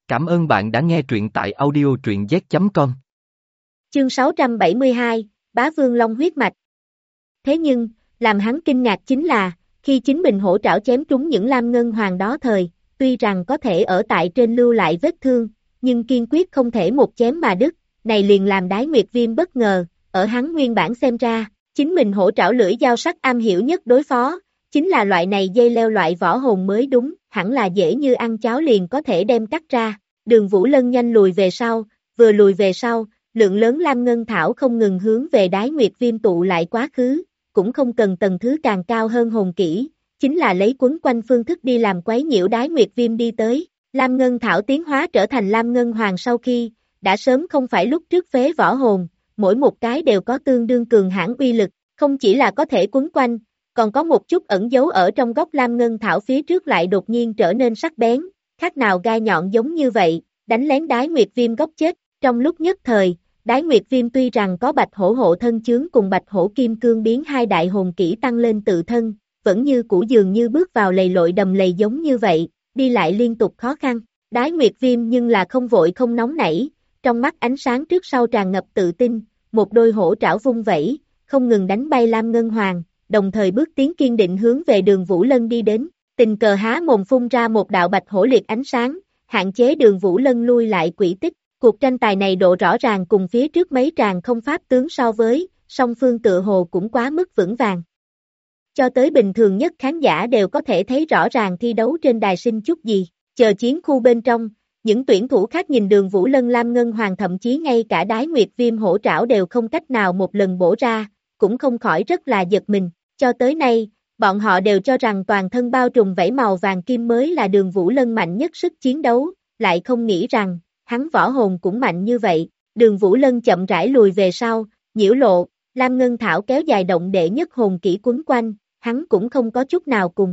Cảm ơn bạn đã nghe truyện tại audio truyện z.com. Chương 672, Bá Vương Long huyết mạch. Thế nhưng, làm hắn kinh ngạc chính là, khi chính mình hổ trảo chém trúng những lam ngân hoàng đó thời, tuy rằng có thể ở tại trên lưu lại vết thương, nhưng kiên quyết không thể một chém mà đứt, này liền làm Đái Nguyệt Viêm bất ngờ, ở hắn nguyên bản xem ra, chính mình hổ trảo lưỡi dao sắc am hiểu nhất đối phó, chính là loại này dây leo loại võ hồn mới đúng, hẳn là dễ như ăn cháo liền có thể đem cắt ra. Đường Vũ Lân nhanh lùi về sau, vừa lùi về sau, lượng lớn lam ngân thảo không ngừng hướng về Đái Nguyệt Viêm tụ lại quá khứ, cũng không cần tầng thứ càng cao hơn hồn kỹ, chính là lấy quấn quanh phương thức đi làm quấy nhiễu Đái Nguyệt Viêm đi tới. Lam ngân thảo tiến hóa trở thành lam ngân hoàng sau khi, đã sớm không phải lúc trước phế võ hồn, mỗi một cái đều có tương đương cường hãn uy lực, không chỉ là có thể quấn quanh, còn có một chút ẩn giấu ở trong góc lam ngân thảo phía trước lại đột nhiên trở nên sắc bén, khác nào gai nhọn giống như vậy, đánh lén Đái Nguyệt Viêm góc chết. Trong lúc nhất thời, Đái Nguyệt Viêm tuy rằng có bạch hổ hộ thân chướng cùng bạch hổ kim cương biến hai đại hồn kỹ tăng lên tự thân, vẫn như cũ dường như bước vào lầy lội đầm lầy giống như vậy, đi lại liên tục khó khăn. Đái Nguyệt Viêm nhưng là không vội không nóng nảy, trong mắt ánh sáng trước sau tràn ngập tự tin, một đôi hổ trảo vung vẩy, không ngừng đánh bay lam ngân hoàng, đồng thời bước tiến kiên định hướng về Đường Vũ Lân đi đến, tình cờ há mồm phun ra một đạo bạch hổ liệt ánh sáng, hạn chế Đường Vũ Lân lui lại quỹ tích. Cuộc tranh tài này độ rõ ràng cùng phía trước mấy tràng không pháp tướng so với, song phương tựa hồ cũng quá mức vững vàng. Cho tới bình thường nhất khán giả đều có thể thấy rõ ràng thi đấu trên đài sinh chút gì, chờ chiến khu bên trong, những tuyển thủ khác nhìn Đường Vũ Lân lam ngân hoàng thậm chí ngay cả Đái Nguyệt Viêm hổ trảo đều không cách nào một lần bổ ra, cũng không khỏi rất là giật mình. Cho tới nay, bọn họ đều cho rằng toàn thân bao trùm vảy màu vàng kim mới là Đường Vũ Lân mạnh nhất sức chiến đấu, lại không nghĩ rằng, hắn võ hồn cũng mạnh như vậy. Đường Vũ Lân chậm rãi lùi về sau, nhiễu lộ, lam ngân thảo kéo dài động đệ nhất hồn kỹ quấn quanh, hắn cũng không có chút nào cùng.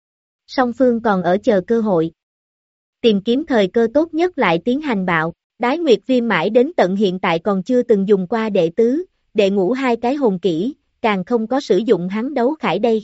Song phương còn ở chờ cơ hội. Tìm kiếm thời cơ tốt nhất lại tiến hành bạo, Đái Nguyệt Viêm mãi đến tận hiện tại còn chưa từng dùng qua đệ tứ, đệ ngũ hai cái hồn kỹ, càng không có sử dụng hắn đấu khải đây.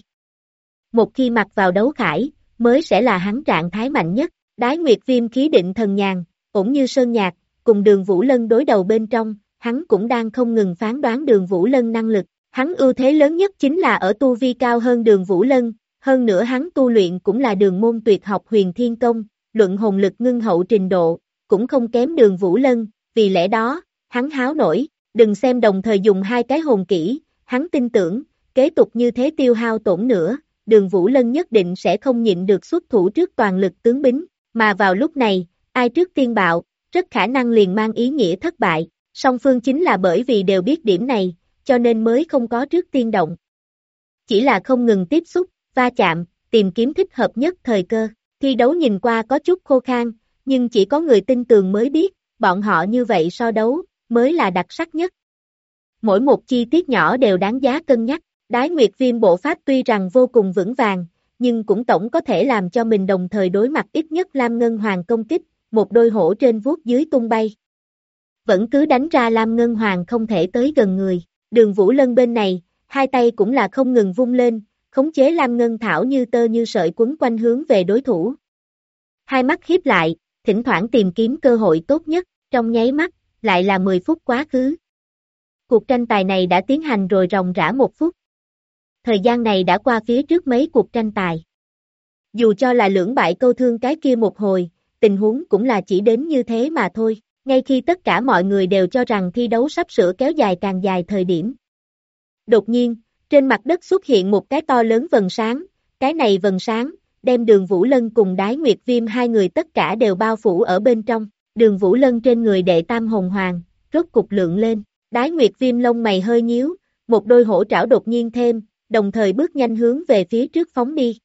Một khi mặc vào đấu khải, mới sẽ là hắn trạng thái mạnh nhất. Đái Nguyệt Viêm khí định thần nhàn, ổn như sơn nhạc, cùng Đường Vũ Lân đối đầu bên trong, hắn cũng đang không ngừng phán đoán Đường Vũ Lân năng lực. Hắn ưu thế lớn nhất chính là ở tu vi cao hơn Đường Vũ Lân, hơn nữa hắn tu luyện cũng là đường môn tuyệt học Huyền Thiên Công, luận hồn lực ngưng hậu trình độ, cũng không kém Đường Vũ Lân, vì lẽ đó, hắn háo nổi, đừng xem đồng thời dùng hai cái hồn kỹ, hắn tin tưởng, kế tục như thế tiêu hao tổn nữa, Đường Vũ Lân nhất định sẽ không nhịn được xuất thủ trước toàn lực tướng bính, mà vào lúc này, ai trước tiên bạo, rất khả năng liền mang ý nghĩa thất bại, song phương chính là bởi vì đều biết điểm này, cho nên mới không có trước tiên động. Chỉ là không ngừng tiếp xúc, va chạm, tìm kiếm thích hợp nhất thời cơ, thi đấu nhìn qua có chút khô khan, nhưng chỉ có người tin tường mới biết, bọn họ như vậy so đấu, mới là đặc sắc nhất. Mỗi một chi tiết nhỏ đều đáng giá cân nhắc, Đái Nguyệt Viêm bộ pháp tuy rằng vô cùng vững vàng, nhưng cũng tổng có thể làm cho mình đồng thời đối mặt ít nhất lam ngân hoàng công kích, một đôi hổ trên vuốt dưới tung bay. Vẫn cứ đánh ra lam ngân hoàng không thể tới gần người, Đường Vũ Lân bên này, hai tay cũng là không ngừng vung lên, khống chế lam ngân thảo như tơ như sợi quấn quanh hướng về đối thủ. Hai mắt hiếp lại, thỉnh thoảng tìm kiếm cơ hội tốt nhất, trong nháy mắt, lại là 10 phút quá khứ. Cuộc tranh tài này đã tiến hành rồi ròng rã 1 phút. Thời gian này đã qua phía trước mấy cuộc tranh tài. Dù cho là lưỡng bại câu thương cái kia một hồi, tình huống cũng là chỉ đến như thế mà thôi, ngay khi tất cả mọi người đều cho rằng thi đấu sắp sửa kéo dài càng dài thời điểm. Đột nhiên, trên mặt đất xuất hiện một cái to lớn vầng sáng, cái này vầng sáng, đem Đường Vũ Lân cùng Đái Nguyệt Viêm hai người tất cả đều bao phủ ở bên trong, Đường Vũ Lân trên người đệ tam hồn hoàng, rốt cục lượng lên, Đái Nguyệt Viêm lông mày hơi nhíu, một đôi hổ trảo đột nhiên thêm, đồng thời bước nhanh hướng về phía trước phóng đi.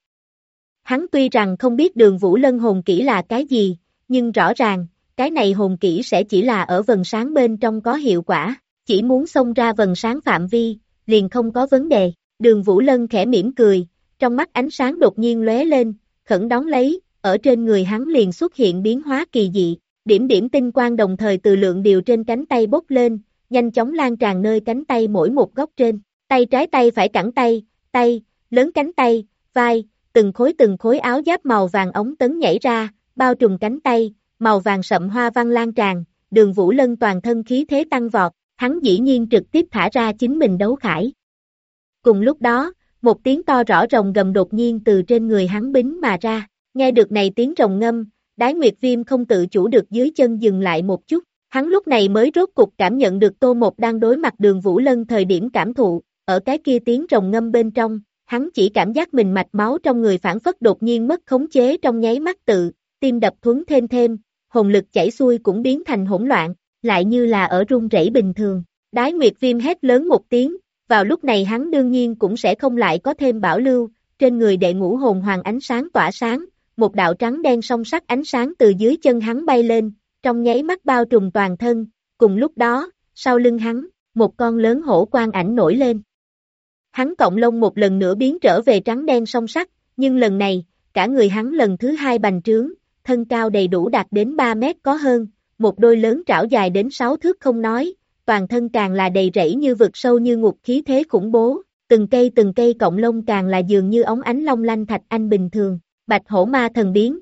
Hắn tuy rằng không biết Đường Vũ Lân hồn kỹ là cái gì, nhưng rõ ràng, cái này hồn kỹ sẽ chỉ là ở vầng sáng bên trong có hiệu quả, chỉ muốn xông ra vầng sáng phạm vi, liền không có vấn đề. Đường Vũ Lân khẽ mỉm cười, trong mắt ánh sáng đột nhiên lóe lên, khẩn đón lấy, ở trên người hắn liền xuất hiện biến hóa kỳ dị, điểm điểm tinh quang đồng thời từ lượng điều trên cánh tay bốc lên, nhanh chóng lan tràn nơi cánh tay mỗi một góc trên, tay trái tay phải cẳng tay, tay, lớn cánh tay, vai, từng khối áo giáp màu vàng ống tấn nhảy ra, bao trùm cánh tay, màu vàng sậm hoa văn lan tràn, Đường Vũ Lân toàn thân khí thế tăng vọt, hắn dĩ nhiên trực tiếp thả ra chính mình đấu khải. Cùng lúc đó, một tiếng to rõ rồng gầm đột nhiên từ trên người hắn bính mà ra, nghe được này tiếng rồng ngâm, Đái Nguyệt Viêm không tự chủ được dưới chân dừng lại một chút, hắn lúc này mới rốt cục cảm nhận được Tô Một đang đối mặt Đường Vũ Lân thời điểm cảm thụ, ở cái kia tiếng rồng ngâm bên trong, hắn chỉ cảm giác mình mạch máu trong người phản phất đột nhiên mất khống chế trong nháy mắt tim đập thuấn thêm, hồn lực chảy xuôi cũng biến thành hỗn loạn, lại như là ở run rẩy bình thường. Đái Nguyệt Viêm hét lớn một tiếng, vào lúc này hắn đương nhiên cũng sẽ không lại có thêm bảo lưu, trên người đệ ngũ hồn hoàng ánh sáng tỏa sáng, một đạo trắng đen song sắc ánh sáng từ dưới chân hắn bay lên, trong nháy mắt bao trùm toàn thân, cùng lúc đó, sau lưng hắn, một con lớn hổ quang ảnh nổi lên. Hắn cọng lông một lần nữa biến trở về trắng đen song sắc, nhưng lần này, cả người hắn lần thứ hai bành trướng, thân cao đầy đủ đạt đến 3 mét có hơn, một đôi lớn trảo dài đến 6 thước không nói, toàn thân càng là đầy rẫy như vực sâu như ngục khí thế khủng bố, từng cây cọng lông càng là dường như óng ánh long lanh thạch anh bình thường, Bạch Hổ Ma Thần Biến.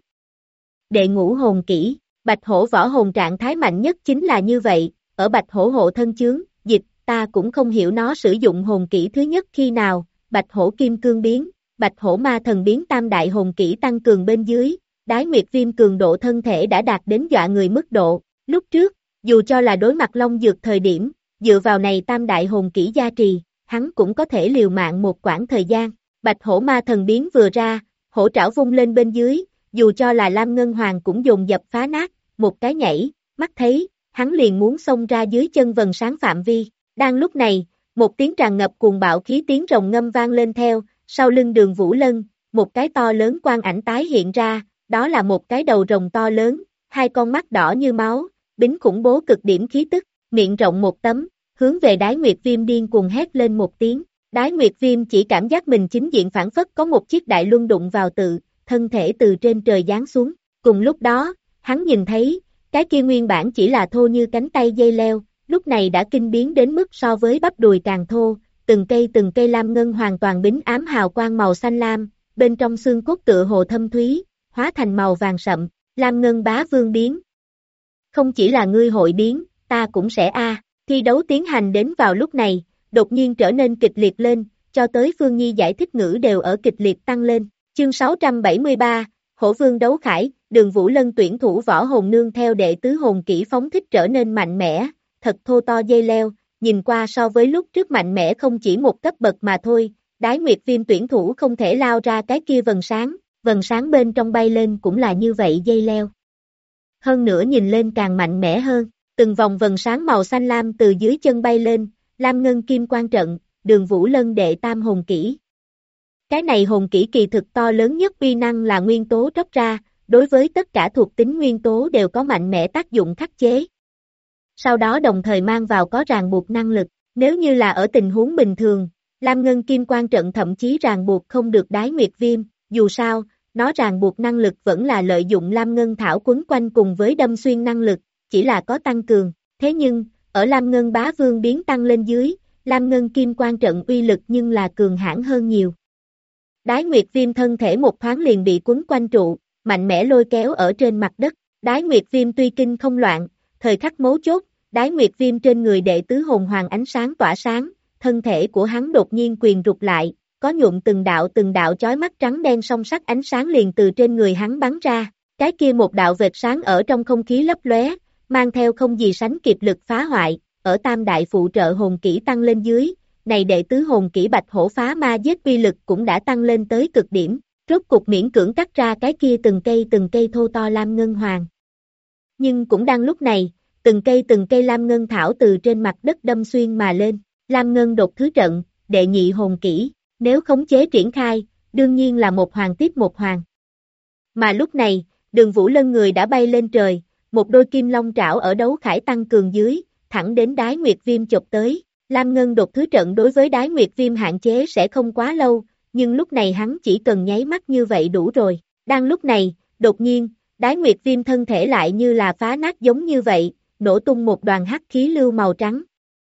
Đệ ngũ hồn kỹ, Bạch Hổ võ hồn trạng thái mạnh nhất chính là như vậy, ở Bạch Hổ hộ thân chướng, dịch, ta cũng không hiểu nó sử dụng hồn kỹ thứ nhất khi nào, Bạch Hổ Kim Cương Biến, Bạch Hổ Ma Thần Biến tam đại hồn kỹ tăng cường bên dưới, Đái Nguyệt Viêm cường độ thân thể đã đạt đến dọa người mức độ, lúc trước, dù cho là đối mặt Long Dược thời điểm, dựa vào này tam đại hồn kỹ gia trì, hắn cũng có thể liều mạng một quãng thời gian, Bạch Hổ Ma Thần Biến vừa ra, hổ trảo vung lên bên dưới, dù cho là Lam Ngân Hoàng cũng dồn dập phá nát, một cái nhảy, mắt thấy, hắn liền muốn xông ra dưới chân vần sáng phạm vi, đang lúc này, một tiếng tràn ngập cuồng bạo khí tiếng rồng ngâm vang lên theo, sau lưng Đường Vũ Lân, một cái to lớn quang ảnh tái hiện ra, đó là một cái đầu rồng to lớn, hai con mắt đỏ như máu, bính khủng bố cực điểm khí tức, miệng rộng một tấm, hướng về Đái Nguyệt Viêm điên cuồng hét lên một tiếng. Đái Nguyệt Viêm chỉ cảm giác mình chính diện phản phất có một chiếc đại luân đụng vào thân thể từ trên trời giáng xuống. Cùng lúc đó, hắn nhìn thấy, cái kia nguyên bản chỉ là thô như cánh tay dây leo, lúc này đã kinh biến đến mức so với bắp đùi càng thô, từng cây lam ngân hoàn toàn bính ám hào quang màu xanh lam, bên trong xương cốt tựa hồ thâm thúy, hóa thành màu vàng sậm, Lam Ngân Bá Vương biến. Không chỉ là ngươi hội biến, ta cũng sẽ Thi đấu tiến hành đến vào lúc này, đột nhiên trở nên kịch liệt lên, cho tới Phương Nhi giải thích ngữ đều ở kịch liệt tăng lên. Chương 673, Hổ Vương đấu khải, Đường Vũ Lân tuyển thủ võ hồn nương theo đệ tứ hồn kỹ phóng thích trở nên mạnh mẽ, thật thô to dây leo, nhìn qua so với lúc trước mạnh mẽ không chỉ một cấp bậc mà thôi, Đái Nguyệt Viêm tuyển thủ không thể lao ra cái kia vần sáng bên trong bay lên cũng là như vậy dây leo. Hơn nữa nhìn lên càng mạnh mẽ hơn, từng vòng vần sáng màu xanh lam từ dưới chân bay lên, Lam Ngân Kim Quan Trận, Đường Vũ Lân đệ tam hồn kỹ. Cái này hồn kỹ kỳ thực to lớn nhất uy năng là nguyên tố tróc ra, đối với tất cả thuộc tính nguyên tố đều có mạnh mẽ tác dụng khắc chế. Sau đó đồng thời mang vào có ràng buộc năng lực, nếu như là ở tình huống bình thường, Lam Ngân Kim Quan Trận thậm chí ràng buộc không được Đái Nguyệt Viêm, dù sao, nó ràng buộc năng lực vẫn là lợi dụng Lam Ngân Thảo quấn quanh cùng với đâm xuyên năng lực, chỉ là có tăng cường, thế nhưng, ở Lam Ngân Bá Vương biến tăng lên dưới, Lam Ngân Kim Quan Trận uy lực nhưng là cường hãn hơn nhiều. Đái Nguyệt Viêm thân thể một thoáng liền bị quấn quanh trụ, mạnh mẽ lôi kéo ở trên mặt đất, Đái Nguyệt Viêm tuy kinh không loạn, thời khắc mấu chốt, Đái Nguyệt Viêm trên người đệ tứ hồn hoàng ánh sáng tỏa sáng, thân thể của hắn đột nhiên quyền rụt lại, có nhuộm từng đạo chói mắt trắng đen song sắc ánh sáng liền từ trên người hắn bắn ra, cái kia một đạo vệt sáng ở trong không khí lấp lóe, mang theo không gì sánh kịp lực phá hoại, ở tam đại phụ trợ hồn kỹ tăng lên dưới, này đệ tứ hồn kỹ Bạch Hổ phá ma giết uy lực cũng đã tăng lên tới cực điểm, rốt cục miễn cưỡng cắt ra cái kia từng cây thô to lam ngân hoàng. Nhưng cũng đang lúc này, từng cây lam ngân thảo từ trên mặt đất đâm xuyên mà lên, lam ngân đột thứ trận, đệ nhị hồn kỹ, nếu khống chế triển khai, đương nhiên là một hoàng tiếp một hoàng. Mà lúc này, Đường Vũ Lân người đã bay lên trời, một đôi kim long trảo ở đấu khải tăng cường dưới, thẳng đến Đái Nguyệt Viêm chộp tới. Lam Ngân đột thứ trận đối với Đái Nguyệt Viêm hạn chế sẽ không quá lâu, nhưng lúc này hắn chỉ cần nháy mắt như vậy đủ rồi. Đang lúc này, đột nhiên, Đái Nguyệt Viêm thân thể lại như là phá nát giống như vậy, nổ tung một đoàn hắc khí lưu màu trắng.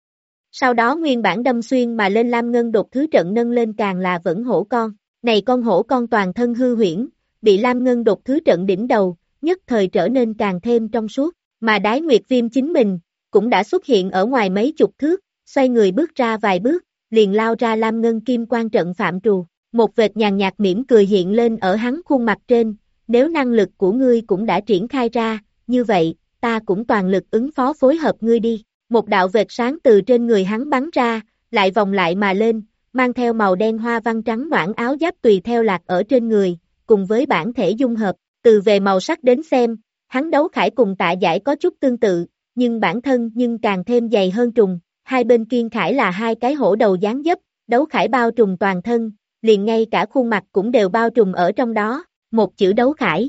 Sau đó nguyên bản đâm xuyên mà lên Lam Ngân đột thứ trận nâng lên càng là vẫn hổ con. Này con hổ con toàn thân hư huyễn, bị Lam Ngân đột thứ trận đỉnh đầu, nhất thời trở nên càng thêm trong suốt, mà Đái Nguyệt Viêm chính mình, cũng đã xuất hiện ở ngoài mấy chục thước, xoay người bước ra vài bước, liền lao ra Lam Ngân Kim Quan trận phạm trù, một vệt nhàn nhạt mỉm cười hiện lên ở hắn khuôn mặt trên, nếu năng lực của ngươi cũng đã triển khai ra, như vậy, ta cũng toàn lực ứng phó phối hợp ngươi đi, một đạo vệt sáng từ trên người hắn bắn ra, lại vòng lại mà lên, mang theo màu đen hoa văn trắng noãn áo giáp tùy theo lạc ở trên người, cùng với bản thể dung hợp, từ về màu sắc đến xem, hắn đấu khải cùng Tạ Giải có chút tương tự, nhưng bản thân nhưng càng thêm dày hơn trùng, hai bên kiên khải là hai cái hổ đầu dáng dấp, đấu khải bao trùm toàn thân, liền ngay cả khuôn mặt cũng đều bao trùm ở trong đó, một chữ đấu khải.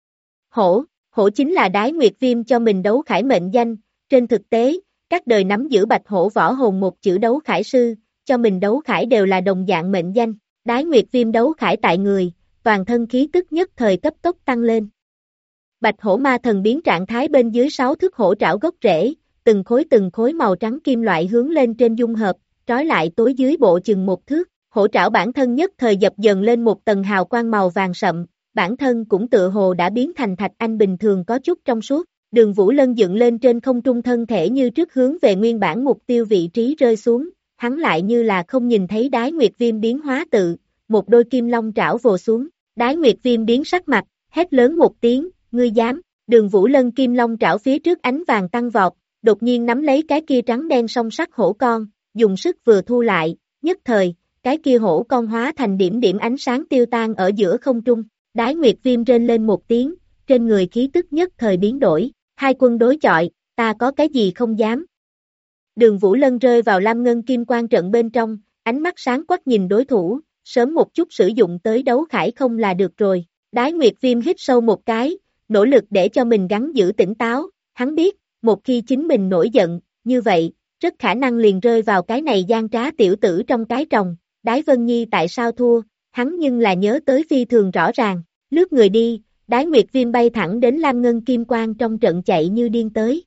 Hổ chính là Đái Nguyệt Viêm cho mình đấu khải mệnh danh, trên thực tế, các đời nắm giữ bạch hổ võ hồn một chữ đấu khải sư, cho mình đấu khải đều là đồng dạng mệnh danh, Đái Nguyệt Viêm đấu khải tại người, toàn thân khí tức nhất thời cấp tốc tăng lên. Bạch hổ ma thần biến trạng thái bên dưới 6 thước hổ trảo gốc rễ, từng khối màu trắng kim loại hướng lên trên dung hợp, trói lại tối dưới bộ chừng 1 thước, hổ trảo bản thân nhất thời dập dần lên một tầng hào quang màu vàng sậm, bản thân cũng tựa hồ đã biến thành thạch anh bình thường có chút trong suốt, Đường Vũ Lân dựng lên trên không trung thân thể như trước hướng về nguyên bản mục tiêu vị trí rơi xuống, hắn lại như là không nhìn thấy Đái Nguyệt Viêm biến hóa tự, một đôi kim long trảo vồ xuống, Đái Nguyệt Viêm biến sắc mặt, hét lớn một tiếng, ngươi dám, Đường Vũ Lân kim long trảo phía trước ánh vàng tăng vọt, đột nhiên nắm lấy cái kia trắng đen song sắc hổ con, dùng sức vừa thu lại, nhất thời, cái kia hổ con hóa thành điểm điểm ánh sáng tiêu tan ở giữa không trung, Đái Nguyệt Viêm rên lên một tiếng, trên người khí tức nhất thời biến đổi, hai quân đối chọi, ta có cái gì không dám. Đường Vũ Lân rơi vào Lam Ngân Kim Quan trận bên trong, ánh mắt sáng quắc nhìn đối thủ, sớm một chút sử dụng tới đấu khải không là được rồi, Đái Nguyệt Viêm hít sâu một cái, nỗ lực để cho mình gắng giữ tỉnh táo, hắn biết, một khi chính mình nổi giận, như vậy, rất khả năng liền rơi vào cái này gian trá tiểu tử trong cái tròng, Đái Vân Nhi tại sao thua, hắn nhưng là nhớ tới phi thường rõ ràng, lướt người đi, Đái Nguyệt Viêm bay thẳng đến Lam Ngân Kim Quan trong trận chạy như điên tới.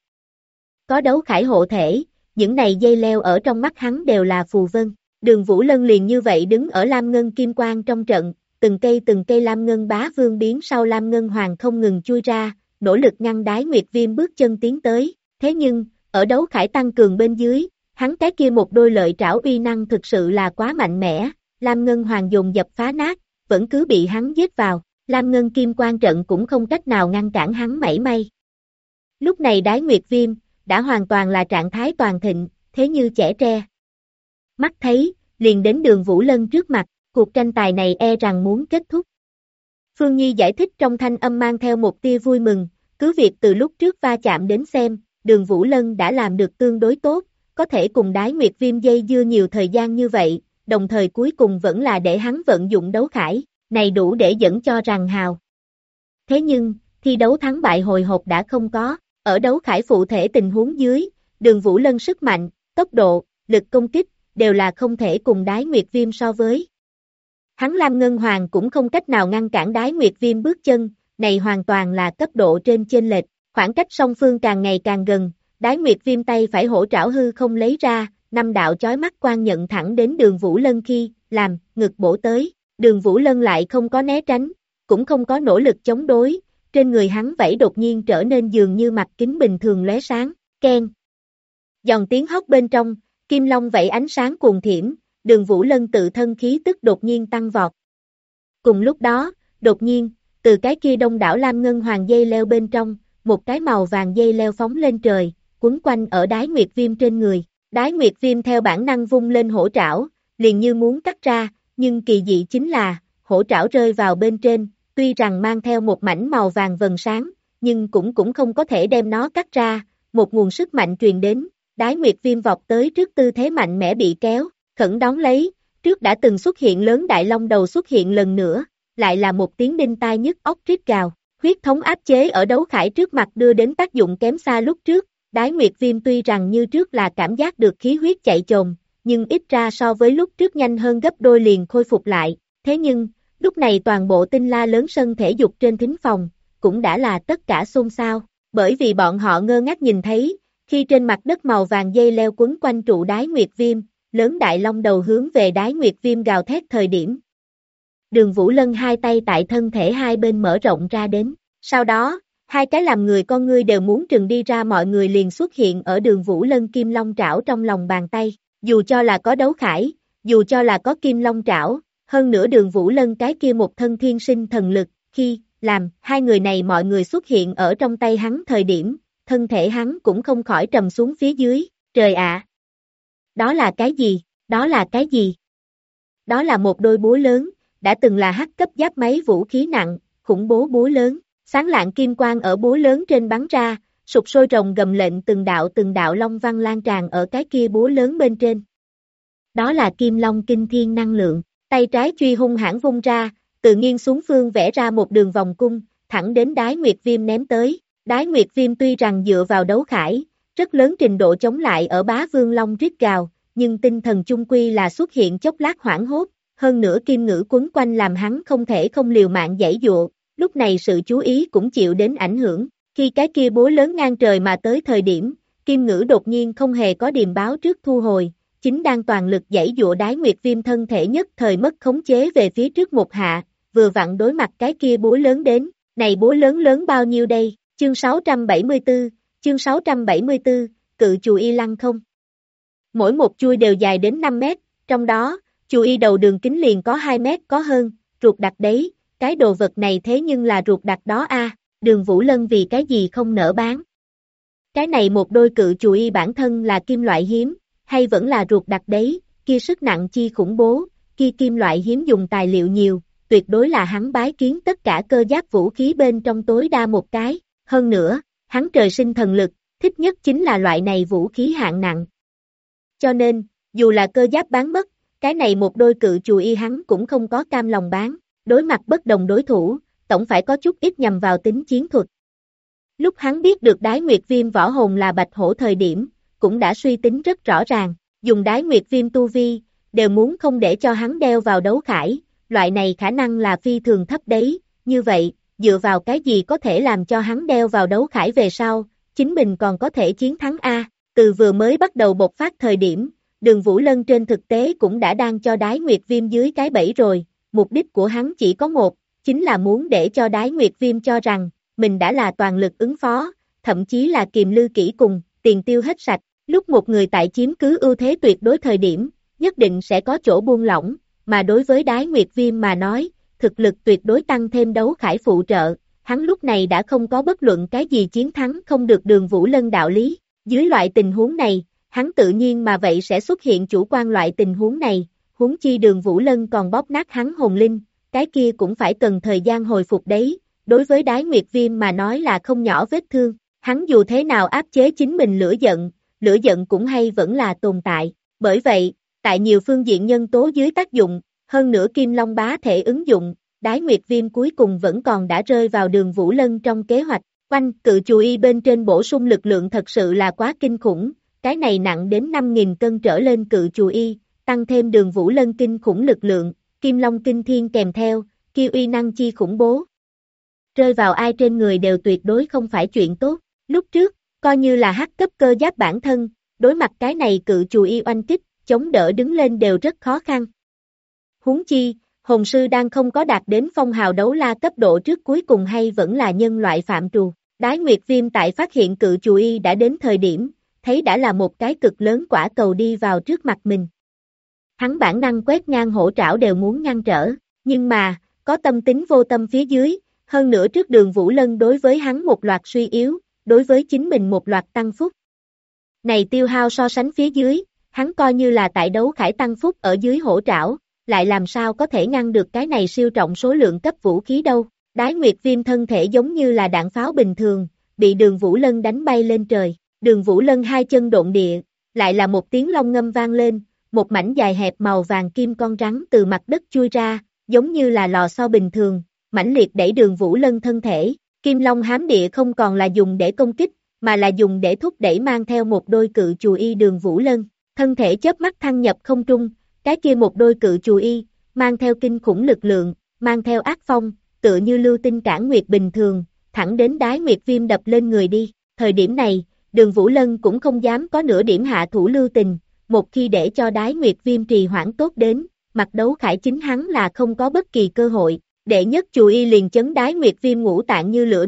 Có đấu khải hộ thể, những này dây leo ở trong mắt hắn đều là phù vân, Đường Vũ Lân liền như vậy đứng ở Lam Ngân Kim Quan trong trận, từng cây Lam Ngân bá vương biến sau Lam Ngân Hoàng không ngừng chui ra, nỗ lực ngăn Đái Nguyệt Viêm bước chân tiến tới, thế nhưng, ở đấu khải tăng cường bên dưới, hắn cái kia một đôi lợi trảo uy năng thực sự là quá mạnh mẽ, Lam Ngân Hoàng dồn dập phá nát, vẫn cứ bị hắn giết vào, Lam Ngân Kim Quan trận cũng không cách nào ngăn cản hắn mảy may. Lúc này Đái Nguyệt Viêm, đã hoàn toàn là trạng thái toàn thịnh, thế như chẻ tre. Mắt thấy, liền đến Đường Vũ Lân trước mặt, cuộc tranh tài này e rằng muốn kết thúc. Phương Nhi giải thích trong thanh âm mang theo một tia vui mừng, cứ việc từ lúc trước va chạm đến xem, Đường Vũ Lân đã làm được tương đối tốt, có thể cùng Đái Nguyệt Viêm dây dưa nhiều thời gian như vậy, đồng thời cuối cùng vẫn là để hắn vận dụng đấu khải, này đủ để dẫn cho rằng hào. Thế nhưng, thi đấu thắng bại hồi hộp đã không có, ở đấu khải phụ thể tình huống dưới, Đường Vũ Lân sức mạnh, tốc độ, lực công kích, đều là không thể cùng Đái Nguyệt Viêm so với. Hắn Lam Ngân Hoàng cũng không cách nào ngăn cản Đái Nguyệt Viêm bước chân, này hoàn toàn là cấp độ trên chênh lệch, khoảng cách song phương càng ngày càng gần, Đái Nguyệt Viêm tay phải hổ trảo hư không lấy ra, năm đạo chói mắt quang nhận thẳng đến Đường Vũ Lân khi, làm, ngực bổ tới, Đường Vũ Lân lại không có né tránh, cũng không có nỗ lực chống đối, trên người hắn vẫy đột nhiên trở nên dường như mặt kính bình thường lóe sáng, keng. Giòn tiếng hót bên trong, kim long vẫy ánh sáng cuồng thiểm, Đường Vũ Lân tự thân khí tức đột nhiên tăng vọt. Cùng lúc đó, đột nhiên, từ cái kia đông đảo Lam Ngân Hoàng dây leo bên trong, một cái màu vàng dây leo phóng lên trời, quấn quanh ở Đái Nguyệt Viêm trên người. Đái Nguyệt Viêm theo bản năng vung lên hổ trảo, liền như muốn cắt ra, nhưng kỳ dị chính là, hổ trảo rơi vào bên trên, tuy rằng mang theo một mảnh màu vàng vần sáng, nhưng cũng không có thể đem nó cắt ra, một nguồn sức mạnh truyền đến, Đái Nguyệt Viêm vọt tới trước tư thế mạnh mẽ bị kéo, khẩn đón lấy, trước đã từng xuất hiện lớn đại long đầu xuất hiện lần nữa, lại là một tiếng đinh tai nhức óc rít gào, huyết thống áp chế ở đấu khải trước mặt đưa đến tác dụng kém xa lúc trước, Đái Nguyệt Viêm tuy rằng như trước là cảm giác được khí huyết chạy chồn, nhưng ít ra so với lúc trước nhanh hơn gấp đôi liền khôi phục lại, thế nhưng, lúc này toàn bộ Tinh La lớn sân thể dục trên thính phòng, cũng đã là tất cả xôn xao, bởi vì bọn họ ngơ ngác nhìn thấy, khi trên mặt đất màu vàng dây leo quấn quanh trụ Đái Nguyệt Viêm, lớn đại long đầu hướng về Đái Nguyệt Viêm gào thét thời điểm. Đường Vũ Lân hai tay tại thân thể hai bên mở rộng ra đến, sau đó, Hai cái làm người con ngươi đều muốn trừng đi ra mọi người liền xuất hiện ở Đường Vũ Lân kim long trảo trong lòng bàn tay. Dù cho là có đấu khải, dù cho là có kim long trảo, hơn nữa Đường Vũ Lân cái kia một thân thiên sinh thần lực, khi làm hai người này mọi người xuất hiện ở trong tay hắn thời điểm, thân thể hắn cũng không khỏi trầm xuống phía dưới. Trời ạ! Đó là cái gì? Đó là cái gì? Đó là một đôi búa lớn, đã từng là hắc cấp giáp máy vũ khí nặng, khủng bố búa lớn, sáng lạng kim quang ở búa lớn trên bắn ra, sục sôi rồng gầm lệnh từng đạo long văn lan tràn ở cái kia búa lớn bên trên. Đó là kim long kinh thiên năng lượng, tay trái truy hung hãn vung ra, tự nhiên xuống phương vẽ ra một đường vòng cung, thẳng đến Đái Nguyệt Viêm ném tới. Đái Nguyệt Viêm tuy rằng dựa vào đấu khải, rất lớn trình độ chống lại ở Bá Vương Long rít gào, nhưng tinh thần chung quy là xuất hiện chốc lát hoảng hốt, hơn nữa kim ngữ quấn quanh làm hắn không thể không liều mạng giãy dụa, lúc này sự chú ý cũng chịu đến ảnh hưởng, khi cái kia búa lớn ngang trời mà tới thời điểm, kim ngữ đột nhiên không hề có điềm báo trước thu hồi, chính đang toàn lực giãy dụa Đái Nguyệt Viêm thân thể nhất thời mất khống chế về phía trước một hạ, vừa vặn đối mặt cái kia búa lớn đến, này búa lớn bao nhiêu đây, chương 674, cự chùi y lăng không. Mỗi một chuôi đều dài đến 5 mét, trong đó, chùi y đầu đường kính liền có 2 mét có hơn, ruột đặc đấy, cái đồ vật này thế nhưng là ruột đặc đó a. Đường Vũ Lân vì cái gì không nỡ bán. Cái này một đôi cự chùi y bản thân là kim loại hiếm, hay vẫn là ruột đặc đấy, kia sức nặng chi khủng bố, kia kim loại hiếm dùng tài liệu nhiều, tuyệt đối là hắn bái kiến tất cả cơ giáp vũ khí bên trong tối đa một cái, hơn nữa, hắn trời sinh thần lực, thích nhất chính là loại này vũ khí hạng nặng. Cho nên, dù là cơ giáp bán mất, cái này một đôi cự chùi y hắn cũng không có cam lòng bán, đối mặt bất đồng đối thủ, tổng phải có chút ít nhằm vào tính chiến thuật. Lúc hắn biết được Đái Nguyệt Viêm võ hồn là bạch hổ thời điểm, cũng đã suy tính rất rõ ràng, dùng Đái Nguyệt Viêm tu vi, đều muốn không để cho hắn đeo vào đấu khải, loại này khả năng là phi thường thấp đấy, như vậy, dựa vào cái gì có thể làm cho hắn đeo vào đấu khải về sau, chính mình còn có thể chiến thắng A, từ vừa mới bắt đầu bộc phát thời điểm, Đường Vũ Lân trên thực tế cũng đã đang cho Đái Nguyệt Viêm dưới cái bẫy rồi, mục đích của hắn chỉ có một, chính là muốn để cho Đái Nguyệt Viêm cho rằng, mình đã là toàn lực ứng phó, thậm chí là kiềm lư kỹ cùng, tiền tiêu hết sạch, lúc một người tại chiếm cứ ưu thế tuyệt đối thời điểm, nhất định sẽ có chỗ buông lỏng, mà đối với Đái Nguyệt Viêm mà nói, thực lực tuyệt đối tăng thêm đấu khải phụ trợ, hắn lúc này đã không có bất luận cái gì chiến thắng không được Đường Vũ Lân đạo lý, dưới loại tình huống này, hắn tự nhiên mà vậy sẽ xuất hiện chủ quan loại tình huống này, huống chi Đường Vũ Lân còn bóp nát hắn hồn linh, cái kia cũng phải cần thời gian hồi phục đấy, đối với Đái Nguyệt Viêm mà nói là không nhỏ vết thương, hắn dù thế nào áp chế chính mình lửa giận cũng hay vẫn là tồn tại, bởi vậy, tại nhiều phương diện nhân tố dưới tác dụng, hơn nữa Kim Long bá thể ứng dụng, Đái Nguyệt Viêm cuối cùng vẫn còn đã rơi vào Đường Vũ Lân trong kế hoạch, quanh cự chùi y bên trên bổ sung lực lượng thật sự là quá kinh khủng, cái này nặng đến 5.000 cân trở lên cự chùi y, tăng thêm Đường Vũ Lân kinh khủng lực lượng, Kim Long kinh thiên kèm theo, kia uy năng chi khủng bố. Rơi vào ai trên người đều tuyệt đối không phải chuyện tốt, lúc trước, coi như là hắc cấp cơ giáp bản thân, đối mặt cái này cự chùi y oanh kích, chống đỡ đứng lên đều rất khó khăn. Huống chi, hồn sư đang không có đạt đến phong hào đấu la cấp độ trước cuối cùng hay vẫn là nhân loại phạm trù. Đái Nguyệt Viêm tại phát hiện cự chùi y đã đến thời điểm, thấy đã là một cái cực lớn quả cầu đi vào trước mặt mình. Hắn bản năng quét ngang hổ trảo đều muốn ngăn trở, nhưng mà, có tâm tính vô tâm phía dưới, hơn nữa trước Đường Vũ Lân đối với hắn một loạt suy yếu, đối với chính mình một loạt tăng phúc. Này tiêu hao so sánh phía dưới, hắn coi như là tại đấu khải tăng phúc ở dưới hổ trảo, lại làm sao có thể ngăn được cái này siêu trọng số lượng cấp vũ khí đâu. Đái Nguyệt Viêm thân thể giống như là đạn pháo bình thường, bị Đường Vũ Lân đánh bay lên trời. Đường Vũ Lân hai chân độn địa, lại là một tiếng long ngâm vang lên, một mảnh dài hẹp màu vàng kim con rắn từ mặt đất chui ra, giống như là lò xo bình thường, mãnh liệt đẩy Đường Vũ Lân thân thể. Kim Long hám địa không còn là dùng để công kích, mà là dùng để thúc đẩy mang theo một đôi cự chùi y Đường Vũ Lân. Thân thể chớp mắt thăng nhập không trung, cái kia một đôi cự chùi y, mang theo kinh khủng lực lượng, mang theo ác phong, tựa như lưu tinh cản nguyệt bình thường, thẳng đến Đái Nguyệt Viêm đập lên người đi. Thời điểm này, Đường Vũ Lân cũng không dám có nửa điểm hạ thủ lưu tình, một khi để cho Đái Nguyệt Viêm trì hoãn tốt đến, mặt đấu khải chính hắn là không có bất kỳ cơ hội. Đệ nhất chùi y liền chấn Đái Nguyệt Viêm ngũ tạng như lửa đốt,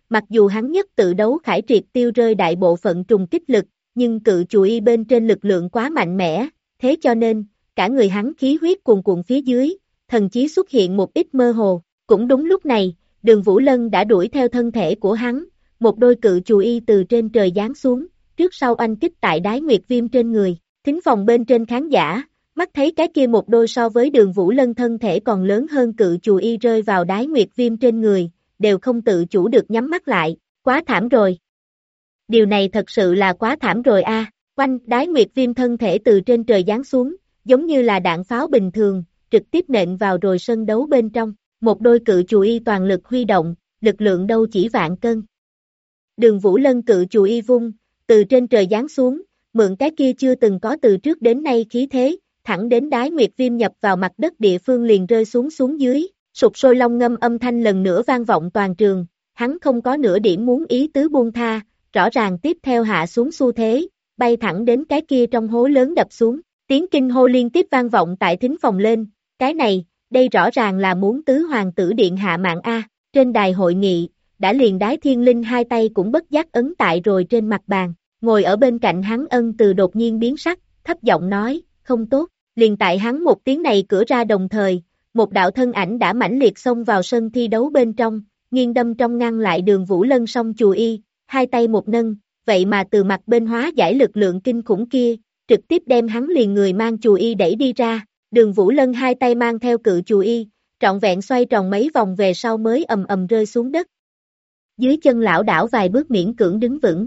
Mặc dù hắn nhất tự đấu khải triệt tiêu rơi đại bộ phận trùng kích lực, nhưng cự chù y bên trên lực lượng quá mạnh mẽ, thế cho nên, cả người hắn khí huyết cuồn cuộn phía dưới, thần chí xuất hiện một ít mơ hồ. Cũng đúng lúc này, Đường Vũ Lân đã đuổi theo thân thể của hắn, một đôi cự chù y từ trên trời giáng xuống, trước sau oanh kích tại Đái Nguyệt Viêm trên người. Thính phòng bên trên khán giả, mắt thấy cái kia một đôi so với Đường Vũ Lân thân thể còn lớn hơn cự chù y rơi vào Đái Nguyệt Viêm trên người, đều không tự chủ được nhắm mắt lại, quá thảm rồi. Điều này thật sự là quá thảm rồi a. Quanh Đái Nguyệt Viêm thân thể từ trên trời giáng xuống, giống như là đạn pháo bình thường, trực tiếp nện vào rồi sân đấu bên trong, một đôi cự chù y toàn lực huy động, lực lượng đâu chỉ vạn cân. Đường Vũ Lân cự chù y vung, từ trên trời giáng xuống, mượn cái kia chưa từng có từ trước đến nay khí thế, thẳng đến Đái Nguyệt Viêm nhập vào mặt đất địa phương liền rơi xuống dưới, sụp sôi long ngâm âm thanh lần nữa vang vọng toàn trường, hắn không có nửa điểm muốn ý tứ buông tha, rõ ràng tiếp theo hạ xuống xu thế, bay thẳng đến cái kia trong hố lớn đập xuống, tiếng kinh hô liên tiếp vang vọng tại thính phòng lên, cái này, đây rõ ràng là muốn tứ hoàng tử điện hạ mạng a. Trên đài hội nghị, đã liền Đái Thiên Linh hai tay cũng bất giác ấn tại rồi trên mặt bàn, ngồi ở bên cạnh hắn Ân Từ đột nhiên biến sắc, thấp giọng nói, không tốt, liền tại hắn một tiếng này cửa ra đồng thời, một đạo thân ảnh đã mãnh liệt xông vào sân thi đấu bên trong, nghiêng đâm trong ngăn lại Đường Vũ Lân song chù y, hai tay một nâng, vậy mà từ mặt bên hóa giải lực lượng kinh khủng kia, trực tiếp đem hắn liền người mang chù y đẩy đi ra, Đường Vũ Lân hai tay mang theo cự chù y, trọn vẹn xoay tròn mấy vòng về sau mới ầm ầm rơi xuống đất. Dưới chân lão đảo vài bước miễn cưỡng đứng vững.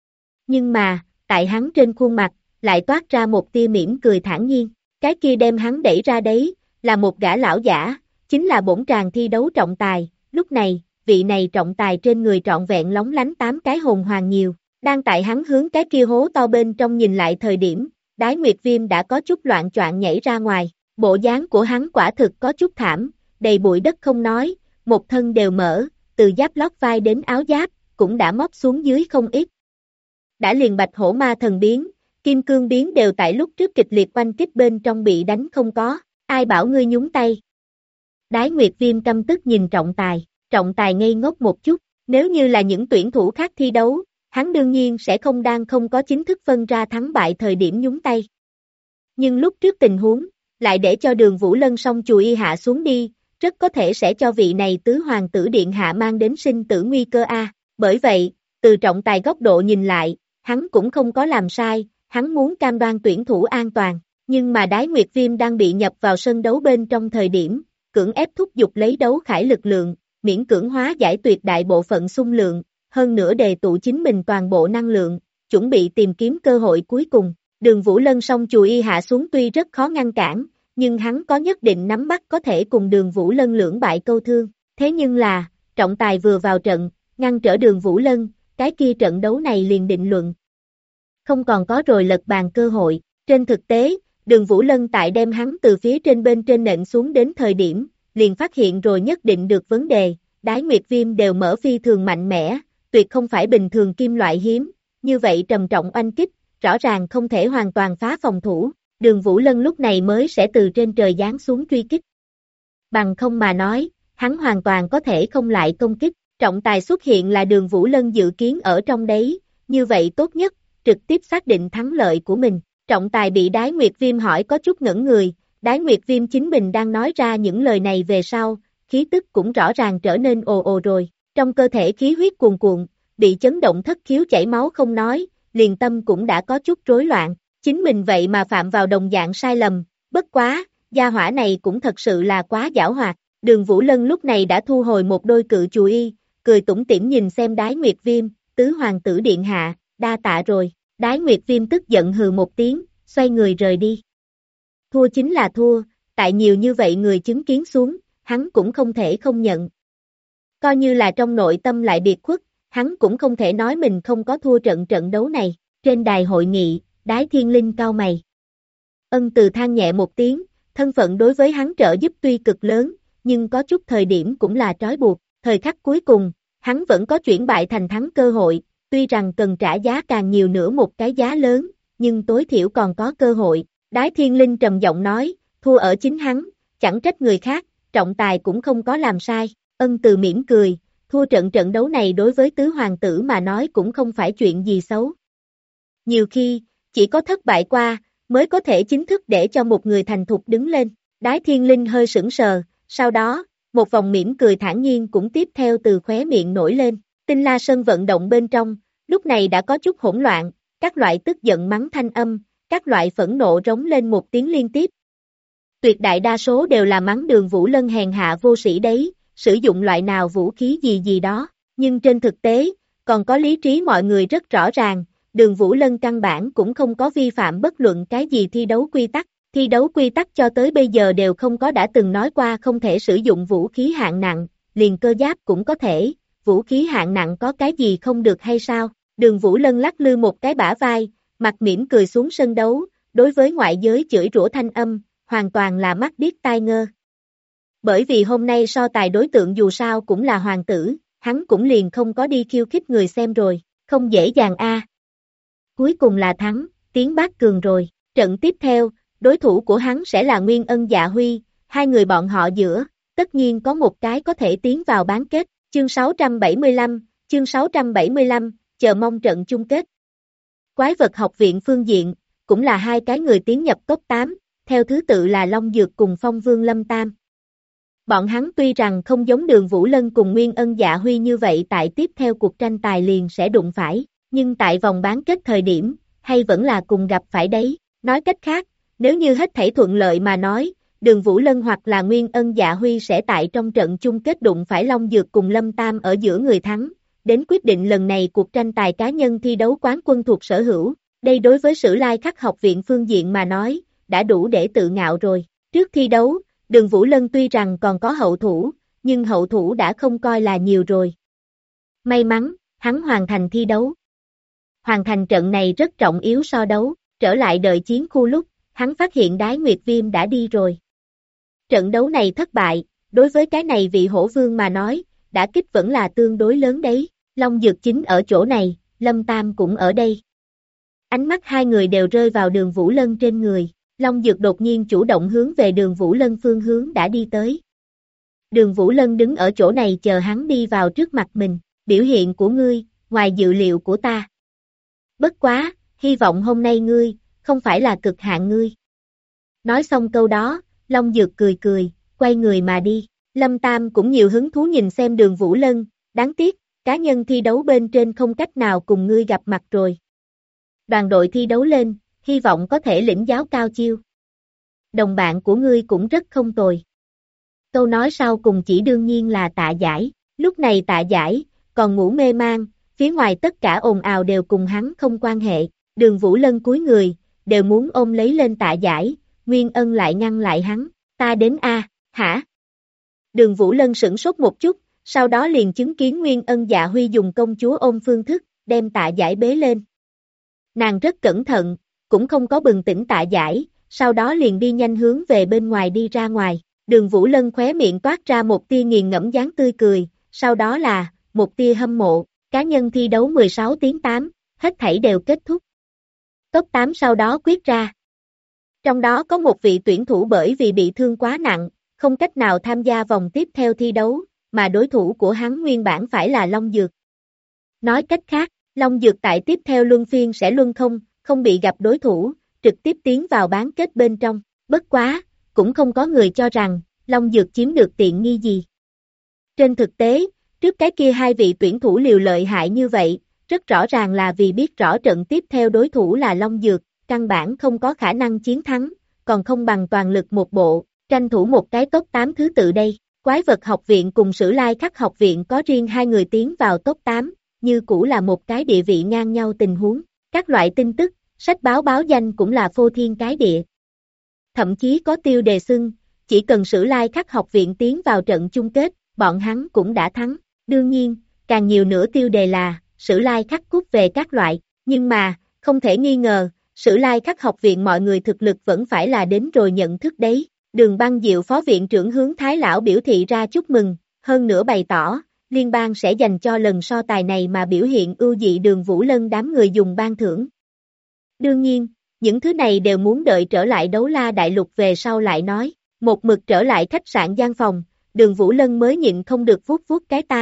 Nhưng mà, tại hắn trên khuôn mặt, lại toát ra một tia mỉm cười thản nhiên, cái kia đem hắn đẩy ra đấy, là một gã lão giả, chính là bổn tràng thi đấu trọng tài, lúc này, vị này trọng tài trên người trọn vẹn lóng lánh 8 cái hồn hoàng nhiều, đang tại hắn hướng cái kia hố to bên trong nhìn lại thời điểm, Đái Nguyệt Viêm đã có chút loạn choạng nhảy ra ngoài, bộ dáng của hắn quả thực có chút thảm, đầy bụi đất không nói, một thân đều mở, từ giáp lót vai đến áo giáp, cũng đã móp xuống dưới không ít. Đã liền bạch hổ ma thần biến, kim cương biến đều tại lúc trước kịch liệt oanh kích bên trong bị đánh không có, ai bảo ngươi nhúng tay. Đái Nguyệt Viêm căm tức nhìn trọng tài ngây ngốc một chút, nếu như là những tuyển thủ khác thi đấu, hắn đương nhiên sẽ không có chính thức phân ra thắng bại thời điểm nhúng tay. Nhưng lúc trước tình huống, lại để cho Đường Vũ Lân song chù y hạ xuống đi, rất có thể sẽ cho vị này tứ hoàng tử điện hạ mang đến sinh tử nguy cơ a. Bởi vậy, từ trọng tài góc độ nhìn lại, hắn cũng không có làm sai, hắn muốn cam đoan tuyển thủ an toàn, nhưng mà Đái Nguyệt Viêm đang bị nhập vào sân đấu bên trong thời điểm, cưỡng ép thúc giục lấy đấu khải lực lượng, miễn cưỡng hóa giải tuyệt đại bộ phận xung lượng, hơn nữa đề tụ chính mình toàn bộ năng lượng, chuẩn bị tìm kiếm cơ hội cuối cùng. Đường Vũ Lân song chù y hạ xuống tuy rất khó ngăn cản, nhưng hắn có nhất định nắm bắt có thể cùng Đường Vũ Lân lưỡng bại câu thương, thế nhưng là, trọng tài vừa vào trận, ngăn trở Đường Vũ Lân, cái kia trận đấu này liền định luận. Không còn có rồi lật bàn cơ hội, trên thực tế, Đường Vũ Lân tại đem hắn từ phía trên bên trên nện xuống đến thời điểm, liền phát hiện rồi nhất định được vấn đề, Đái Nguyệt Viêm đều mở phi thường mạnh mẽ, tuyệt không phải bình thường kim loại hiếm, như vậy trầm trọng oanh kích, rõ ràng không thể hoàn toàn phá phòng thủ, Đường Vũ Lân lúc này mới sẽ từ trên trời giáng xuống truy kích. Bằng không mà nói, hắn hoàn toàn có thể không lại công kích, trọng tài xuất hiện là Đường Vũ Lân dự kiến ở trong đấy, như vậy tốt nhất, trực tiếp xác định thắng lợi của mình. Trọng tài bị Đái Nguyệt Viêm hỏi có chút ngẩn người, Đái Nguyệt Viêm chính mình đang nói ra những lời này về sau, khí tức cũng rõ ràng trở nên ồ ồ rồi, trong cơ thể khí huyết cuồn cuộn, bị chấn động thất khiếu chảy máu không nói, liền tâm cũng đã có chút rối loạn, chính mình vậy mà phạm vào đồng dạng sai lầm, bất quá, gia hỏa này cũng thật sự là quá giảo hoạt, Đường Vũ Lân lúc này đã thu hồi một đôi cự chù y, cười tủm tỉm nhìn xem Đái Nguyệt Viêm, tứ hoàng tử điện hạ, đa tạ rồi. Đái Nguyệt Viêm tức giận hừ một tiếng, xoay người rời đi. Thua chính là thua, tại nhiều như vậy người chứng kiến xuống, hắn cũng không thể không nhận. Coi như là trong nội tâm lại biệt khuất, hắn cũng không thể nói mình không có thua trận đấu này. Trên đài hội nghị, Đái Thiên Linh cau mày. Ân Từ than nhẹ một tiếng, thân phận đối với hắn trợ giúp tuy cực lớn, nhưng có chút thời điểm cũng là trói buộc. Thời khắc cuối cùng, hắn vẫn có chuyển bại thành thắng cơ hội. Tuy rằng cần trả giá càng nhiều nữa một cái giá lớn, nhưng tối thiểu còn có cơ hội. Đái Thiên Linh trầm giọng nói, thua ở chính hắn, chẳng trách người khác, trọng tài cũng không có làm sai. Ân Từ mỉm cười, thua trận đấu này đối với tứ hoàng tử mà nói cũng không phải chuyện gì xấu. Nhiều khi, chỉ có thất bại qua, mới có thể chính thức để cho một người thành thục đứng lên. Đái Thiên Linh hơi sững sờ, sau đó, một vòng mỉm cười thản nhiên cũng tiếp theo từ khóe miệng nổi lên. Tinh La Sân vận động bên trong, lúc này đã có chút hỗn loạn, các loại tức giận mắng thanh âm, các loại phẫn nộ rống lên một tiếng liên tiếp. Tuyệt đại đa số đều là mắng Đường Vũ Lân hèn hạ vô sĩ đấy, sử dụng loại nào vũ khí gì gì đó, nhưng trên thực tế, còn có lý trí mọi người rất rõ ràng, Đường Vũ Lân căn bản cũng không có vi phạm bất luận cái gì thi đấu quy tắc cho tới bây giờ đều không có đã từng nói qua không thể sử dụng vũ khí hạng nặng, liền cơ giáp cũng có thể, vũ khí hạng nặng có cái gì không được hay sao, Đường Vũ Lân lắc lư một cái bả vai, mặt mỉm cười xuống sân đấu, đối với ngoại giới chửi rủa thanh âm, hoàn toàn là mắt điếc tai ngơ. Bởi vì hôm nay so tài đối tượng dù sao cũng là hoàng tử, hắn cũng liền không có đi khiêu khích người xem rồi, không dễ dàng a. Cuối cùng là thắng, tiến bát cường rồi, trận tiếp theo, đối thủ của hắn sẽ là Nguyên Ân Dạ Huy, hai người bọn họ giữa, tất nhiên có một cái có thể tiến vào bán kết, chương 675, chờ mong trận chung kết. Quái vật học viện phương diện, cũng là hai cái người tiến nhập top 8, theo thứ tự là Long Dược cùng Phong Vương Lâm Tam. Bọn hắn tuy rằng không giống Đường Vũ Lân cùng Nguyên Ân Dạ Huy như vậy tại tiếp theo cuộc tranh tài liền sẽ đụng phải, nhưng tại vòng bán kết thời điểm, hay vẫn là cùng gặp phải đấy, nói cách khác, nếu như hết thảy thuận lợi mà nói, Đường Vũ Lân hoặc là Nguyên Ân Dạ Huy sẽ tại trong trận chung kết đụng phải Long Dược cùng Lâm Tam ở giữa người thắng, đến quyết định lần này cuộc tranh tài cá nhân thi đấu quán quân thuộc sở hữu, đây đối với Sử Lai Khắc học viện phương diện mà nói, đã đủ để tự ngạo rồi. Trước thi đấu, Đường Vũ Lân tuy rằng còn có hậu thủ, nhưng hậu thủ đã không coi là nhiều rồi. May mắn, hắn hoàn thành thi đấu. Hoàn thành trận này rất trọng yếu so đấu, trở lại đợi chiến khu lúc, hắn phát hiện Đái Nguyệt Viêm đã đi rồi. Trận đấu này thất bại, đối với cái này vị hổ vương mà nói, đả kích vẫn là tương đối lớn đấy, Long Dược chính ở chỗ này, Lâm Tam cũng ở đây. Ánh mắt hai người đều rơi vào Đường Vũ Lân trên người, Long Dược đột nhiên chủ động hướng về Đường Vũ Lân phương hướng đã đi tới. Đường Vũ Lân đứng ở chỗ này chờ hắn đi vào trước mặt mình, biểu hiện của ngươi, ngoài dự liệu của ta. Bất quá, hy vọng hôm nay ngươi, không phải là cực hạn ngươi. Nói xong câu đó, Long Dược cười cười, quay người mà đi. Lâm Tam cũng nhiều hứng thú nhìn xem Đường Vũ Lân, đáng tiếc, cá nhân thi đấu bên trên không cách nào cùng ngươi gặp mặt rồi. Đoàn đội thi đấu lên, hy vọng có thể lĩnh giáo cao chiêu. Đồng bạn của ngươi cũng rất không tồi. Câu nói sau cùng chỉ đương nhiên là Tạ Giải, lúc này Tạ Giải, còn ngủ mê man, phía ngoài tất cả ồn ào đều cùng hắn không quan hệ, Đường Vũ Lân cúi người, đều muốn ôm lấy lên Tạ Giải, Nguyên Ân lại ngăn lại hắn, ta đến a, hả? Đường Vũ Lân sửng sốt một chút, sau đó liền chứng kiến Nguyên Ân Dạ Huy dùng công chúa ôm phương thức, đem Tạ Giải bế lên. Nàng rất cẩn thận, cũng không có bừng tỉnh Tạ Giải, sau đó liền đi nhanh hướng về bên ngoài đi ra ngoài. Đường Vũ Lân khóe miệng toát ra một tia nghiền ngẫm dáng tươi cười, sau đó là một tia hâm mộ, cá nhân thi đấu 16 tiếng 8, hết thảy đều kết thúc. Top 8 sau đó quyết ra. Trong đó có một vị tuyển thủ bởi vì bị thương quá nặng, không cách nào tham gia vòng tiếp theo thi đấu, mà đối thủ của hắn nguyên bản phải là Long Dược. Nói cách khác, Long Dược tại tiếp theo luân phiên sẽ luân không bị gặp đối thủ, trực tiếp tiến vào bán kết bên trong, bất quá, cũng không có người cho rằng, Long Dược chiếm được tiện nghi gì. Trên thực tế, trước cái kia hai vị tuyển thủ liều lợi hại như vậy, rất rõ ràng là vì biết rõ trận tiếp theo đối thủ là Long Dược, căn bản không có khả năng chiến thắng, còn không bằng toàn lực một bộ, tranh thủ một cái top 8 thứ tự đây. Quái vật học viện cùng Sử Lai Khắc học viện có riêng hai người tiến vào top 8, như cũ là một cái địa vị ngang nhau tình huống. Các loại tin tức, sách báo báo danh cũng là phô thiên cái địa. Thậm chí có tiêu đề xưng, chỉ cần Sử Lai Khắc học viện tiến vào trận chung kết, bọn hắn cũng đã thắng. Đương nhiên, càng nhiều nữa tiêu đề là, Sử Lai Khắc cút về các loại, nhưng mà, không thể nghi ngờ, Sử Lai Khắc học viện mọi người thực lực vẫn phải là đến rồi nhận thức đấy. Đường Băng Diệu phó viện trưởng hướng Thái Lão biểu thị ra chúc mừng, hơn nữa bày tỏ, liên bang sẽ dành cho lần so tài này mà biểu hiện ưu dị Đường Vũ Lân đám người dùng ban thưởng. Đương nhiên, những thứ này đều muốn đợi trở lại Đấu La Đại Lục về sau lại nói, một mực trở lại khách sạn gian phòng, Đường Vũ Lân mới nhịn không được vuốt vuốt cái tai,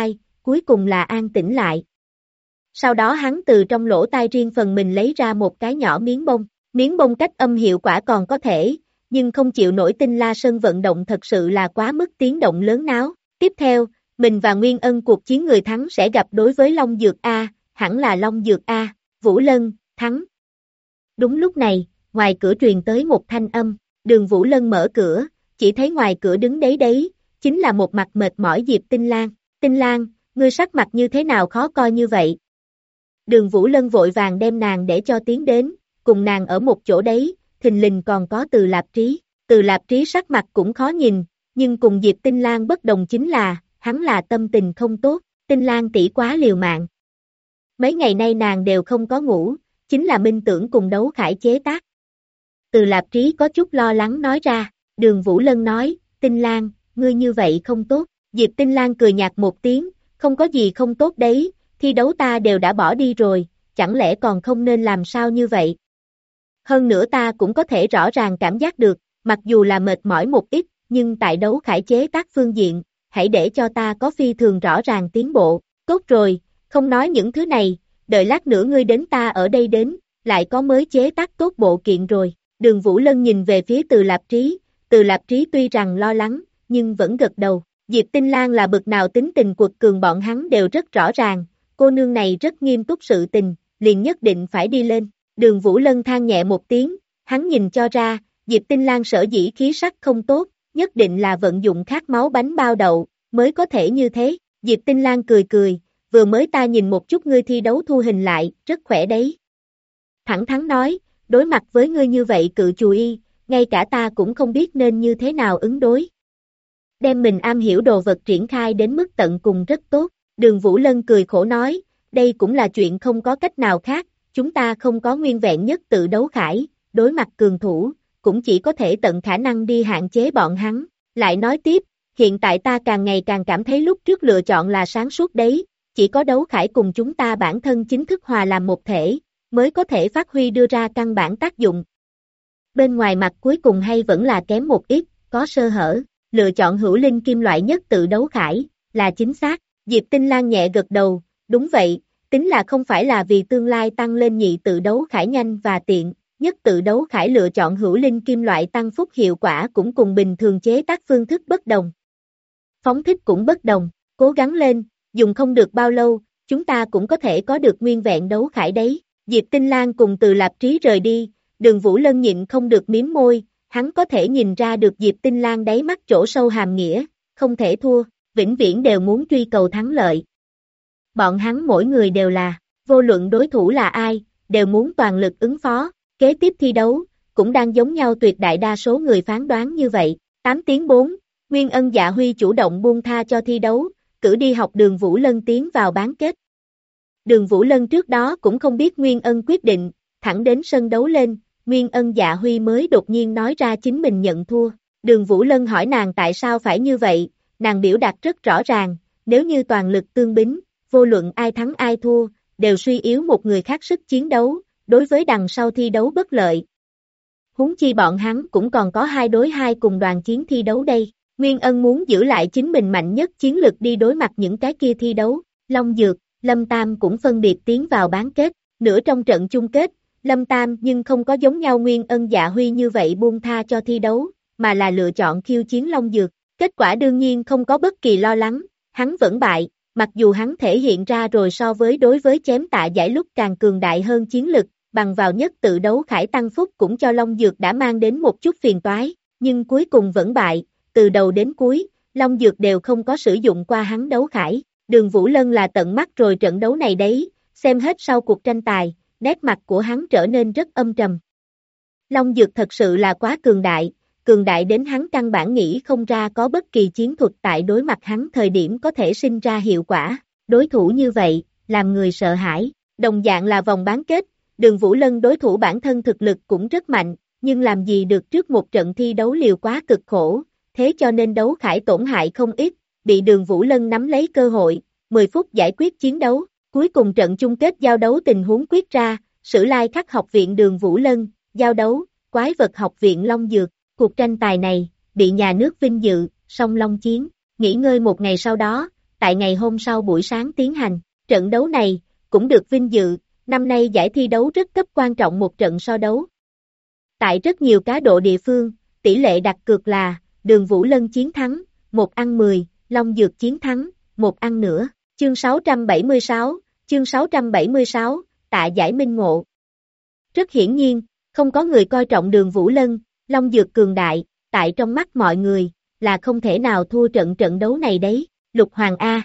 cuối cùng là an tĩnh lại. Sau đó hắn từ trong lỗ tai riêng phần mình lấy ra một cái nhỏ miếng bông cách âm hiệu quả còn có thể, nhưng không chịu nổi Tinh La Sơn vận động thật sự là quá mức tiếng động lớn náo. Tiếp theo, mình và Nguyên Ân cuộc chiến người thắng sẽ gặp đối với Long Dược A, hẳn là Long Dược A, Vũ Lân, thắng. Đúng lúc này, ngoài cửa truyền tới một thanh âm, Đường Vũ Lân mở cửa, chỉ thấy ngoài cửa đứng đấy, chính là một mặt mệt mỏi Diệp Tinh Lan. Tinh Lan, ngươi sắc mặt như thế nào khó coi như vậy? Đường Vũ Lân vội vàng đem nàng để cho tiến đến, cùng nàng ở một chỗ đấy, thình lình còn có Từ Lạp Trí. Từ Lạp Trí sắc mặt cũng khó nhìn, nhưng cùng Diệp Tinh Lan bất đồng chính là, hắn là tâm tình không tốt, Tinh Lan tỷ quá liều mạng. Mấy ngày nay nàng đều không có ngủ, chính là minh tưởng cùng đấu khải chế tác. Từ Lạp Trí có chút lo lắng nói ra, Đường Vũ Lân nói, Tinh Lan, ngươi như vậy không tốt. Diệp Tinh Lan cười nhạt một tiếng, không có gì không tốt đấy, thi đấu ta đều đã bỏ đi rồi, chẳng lẽ còn không nên làm sao như vậy? Hơn nữa ta cũng có thể rõ ràng cảm giác được, mặc dù là mệt mỏi một ít, nhưng tại đấu khải chế tác phương diện, hãy để cho ta có phi thường rõ ràng tiến bộ. Tốt rồi, không nói những thứ này, đợi lát nữa ngươi đến ta ở đây đến, lại có mới chế tác tốt bộ kiện rồi. Đường Vũ Lân nhìn về phía Từ Lạp Trí tuy rằng lo lắng, nhưng vẫn gật đầu. Diệp Tinh Lan là bực nào tính tình quật cường bọn hắn đều rất rõ ràng, cô nương này rất nghiêm túc sự tình, liền nhất định phải đi lên. Đường Vũ Lân than nhẹ một tiếng, hắn nhìn cho ra, Diệp Tinh Lan sở dĩ khí sắc không tốt, nhất định là vận dụng khát máu bánh bao đậu, mới có thể như thế. Diệp Tinh Lan cười, vừa mới ta nhìn một chút ngươi thi đấu thu hình lại, rất khỏe đấy. Thẳng thắn nói, đối mặt với ngươi như vậy cự chùy, ngay cả ta cũng không biết nên như thế nào ứng đối. Đem mình am hiểu đồ vật triển khai đến mức tận cùng rất tốt. Đường Vũ Lân cười khổ nói, đây cũng là chuyện không có cách nào khác, chúng ta không có nguyên vẹn nhất tự đấu khải, đối mặt cường thủ, cũng chỉ có thể tận khả năng đi hạn chế bọn hắn. Lại nói tiếp, hiện tại ta càng ngày càng cảm thấy lúc trước lựa chọn là sáng suốt đấy, chỉ có đấu khải cùng chúng ta bản thân chính thức hòa làm một thể, mới có thể phát huy đưa ra căn bản tác dụng. Bên ngoài mặt cuối cùng hay vẫn là kém một ít, có sơ hở, lựa chọn hữu linh kim loại nhất tự đấu khải, là chính xác. Diệp Tinh Lan nhẹ gật đầu, đúng vậy, tính là không phải là vì tương lai tăng lên nhị tự đấu khải nhanh và tiện, nhất tự đấu khải lựa chọn hữu linh kim loại tăng phúc hiệu quả cũng cùng bình thường chế tác phương thức bất đồng. Phóng thích cũng bất đồng, cố gắng lên, dùng không được bao lâu, chúng ta cũng có thể có được nguyên vẹn đấu khải đấy. Diệp Tinh Lan cùng Từ Lạp Trí rời đi, Đường Vũ Lân nhịn không được miếm môi, hắn có thể nhìn ra được Diệp Tinh Lan đáy mắt chỗ sâu hàm nghĩa, không thể thua, vĩnh viễn đều muốn truy cầu thắng lợi. Bọn hắn mỗi người đều là, vô luận đối thủ là ai, đều muốn toàn lực ứng phó, kế tiếp thi đấu, cũng đang giống nhau tuyệt đại đa số người phán đoán như vậy. 8 tiếng 4, Nguyên Ân Dạ Huy chủ động buông tha cho thi đấu, cử đi học Đường Vũ Lân tiến vào bán kết. Đường Vũ Lân trước đó cũng không biết Nguyên Ân quyết định, thẳng đến sân đấu lên, Nguyên Ân Dạ Huy mới đột nhiên nói ra chính mình nhận thua. Đường Vũ Lân hỏi nàng tại sao phải như vậy, nàng biểu đạt rất rõ ràng, nếu như toàn lực tương bính, vô luận ai thắng ai thua, đều suy yếu một người khác sức chiến đấu, đối với đằng sau thi đấu bất lợi. Huống chi bọn hắn cũng còn có 2 đối 2 cùng đoàn chiến thi đấu đây. Nguyên Ân muốn giữ lại chính mình mạnh nhất chiến lực đi đối mặt những cái kia thi đấu. Long Dược, Lâm Tam cũng phân biệt tiến vào bán kết, nửa trong trận chung kết, Lâm Tam nhưng không có giống nhau Nguyên Ân Dạ Huy như vậy buông tha cho thi đấu, mà là lựa chọn khiêu chiến Long Dược. Kết quả đương nhiên không có bất kỳ lo lắng, hắn vẫn bại, mặc dù hắn thể hiện ra rồi so với đối với chém Tạ Giải lúc càng cường đại hơn chiến lực, bằng vào nhất tự đấu khải tăng phúc cũng cho Long Dược đã mang đến một chút phiền toái, nhưng cuối cùng vẫn bại, từ đầu đến cuối, Long Dược đều không có sử dụng qua hắn đấu khải. Đường Vũ Lân là tận mắt rồi trận đấu này đấy, xem hết sau cuộc tranh tài, nét mặt của hắn trở nên rất âm trầm. Long Dược thật sự là quá cường đại đến hắn căn bản nghĩ không ra có bất kỳ chiến thuật tại đối mặt hắn thời điểm có thể sinh ra hiệu quả. Đối thủ như vậy, làm người sợ hãi. Đồng dạng là vòng bán kết, Đường Vũ Lân đối thủ bản thân thực lực cũng rất mạnh, nhưng làm gì được trước một trận thi đấu liều quá cực khổ, thế cho nên đấu khải tổn hại không ít, bị Đường Vũ Lân nắm lấy cơ hội, 10 phút giải quyết chiến đấu. Cuối cùng trận chung kết giao đấu tình huống quyết ra, Sử Lai Khắc học viện Đường Vũ Lân, giao đấu, Quái vật học viện Long Dược. Cuộc tranh tài này, bị nhà nước vinh dự, song long chiến. Nghỉ ngơi một ngày sau đó, tại ngày hôm sau buổi sáng tiến hành. Trận đấu này, cũng được vinh dự, năm nay giải thi đấu rất cấp quan trọng một trận so đấu. Tại rất nhiều cá độ địa phương, tỷ lệ đặt cược là, Đường Vũ Lân chiến thắng, 1/10, Long Dược chiến thắng, 1/nửa. Chương 676, tạ giải minh ngộ. Rất hiển nhiên, không có người coi trọng Đường Vũ Lân, Long Dược cường đại, tại trong mắt mọi người, là không thể nào thua trận đấu này đấy. Lục Hoàng A.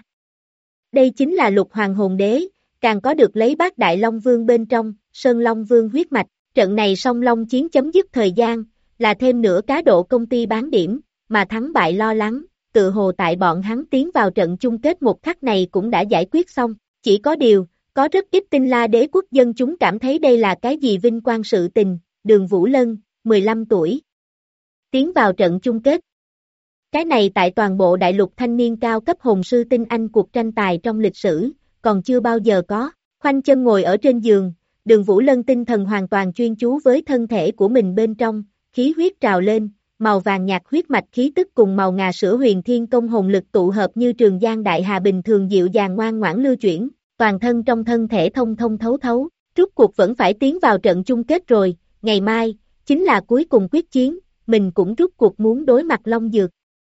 Đây chính là Lục Hoàng hồn đế, càng có được lấy Bát Đại Long Vương bên trong, Sơn Long Vương huyết mạch. Trận này song long chiến chấm dứt thời gian, là thêm nửa cá độ công ty bán điểm, mà thắng bại lo lắng, tự hồ tại bọn hắn tiến vào trận chung kết một khắc này cũng đã giải quyết xong. Chỉ có điều, có rất ít Tinh La Đế quốc dân chúng cảm thấy đây là cái gì vinh quang sự tình. Đường Vũ Lân, 15 tuổi, tiến vào trận chung kết. Cái này tại toàn bộ đại lục thanh niên cao cấp hồn sư tinh anh cuộc tranh tài trong lịch sử, còn chưa bao giờ có. Khoanh chân ngồi ở trên giường, Đường Vũ Lân tinh thần hoàn toàn chuyên chú với thân thể của mình bên trong, khí huyết trào lên, màu vàng nhạt huyết mạch khí tức cùng màu ngà sữa huyền thiên công hồn lực tụ hợp như trường giang đại hà bình thường dịu dàng ngoan ngoãn lưu chuyển, toàn thân trong thân thể thông thông thấu thấu, rút cuộc vẫn phải tiến vào trận chung kết rồi, ngày mai, chính là cuối cùng quyết chiến, mình cũng rút cuộc muốn đối mặt Long Dược.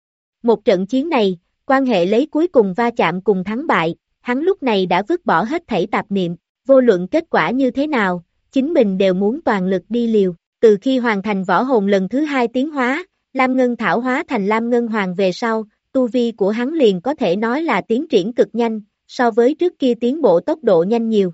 Một trận chiến này, quan hệ lấy cuối cùng va chạm cùng thắng bại, hắn lúc này đã vứt bỏ hết thảy tạp niệm, vô luận kết quả như thế nào, chính mình đều muốn toàn lực đi liều. Từ khi hoàn thành võ hồn lần thứ 2 tiến hóa, Lam Ngân Thảo hóa thành Lam Ngân Hoàng về sau, tu vi của hắn liền có thể nói là tiến triển cực nhanh, so với trước kia tiến bộ tốc độ nhanh nhiều.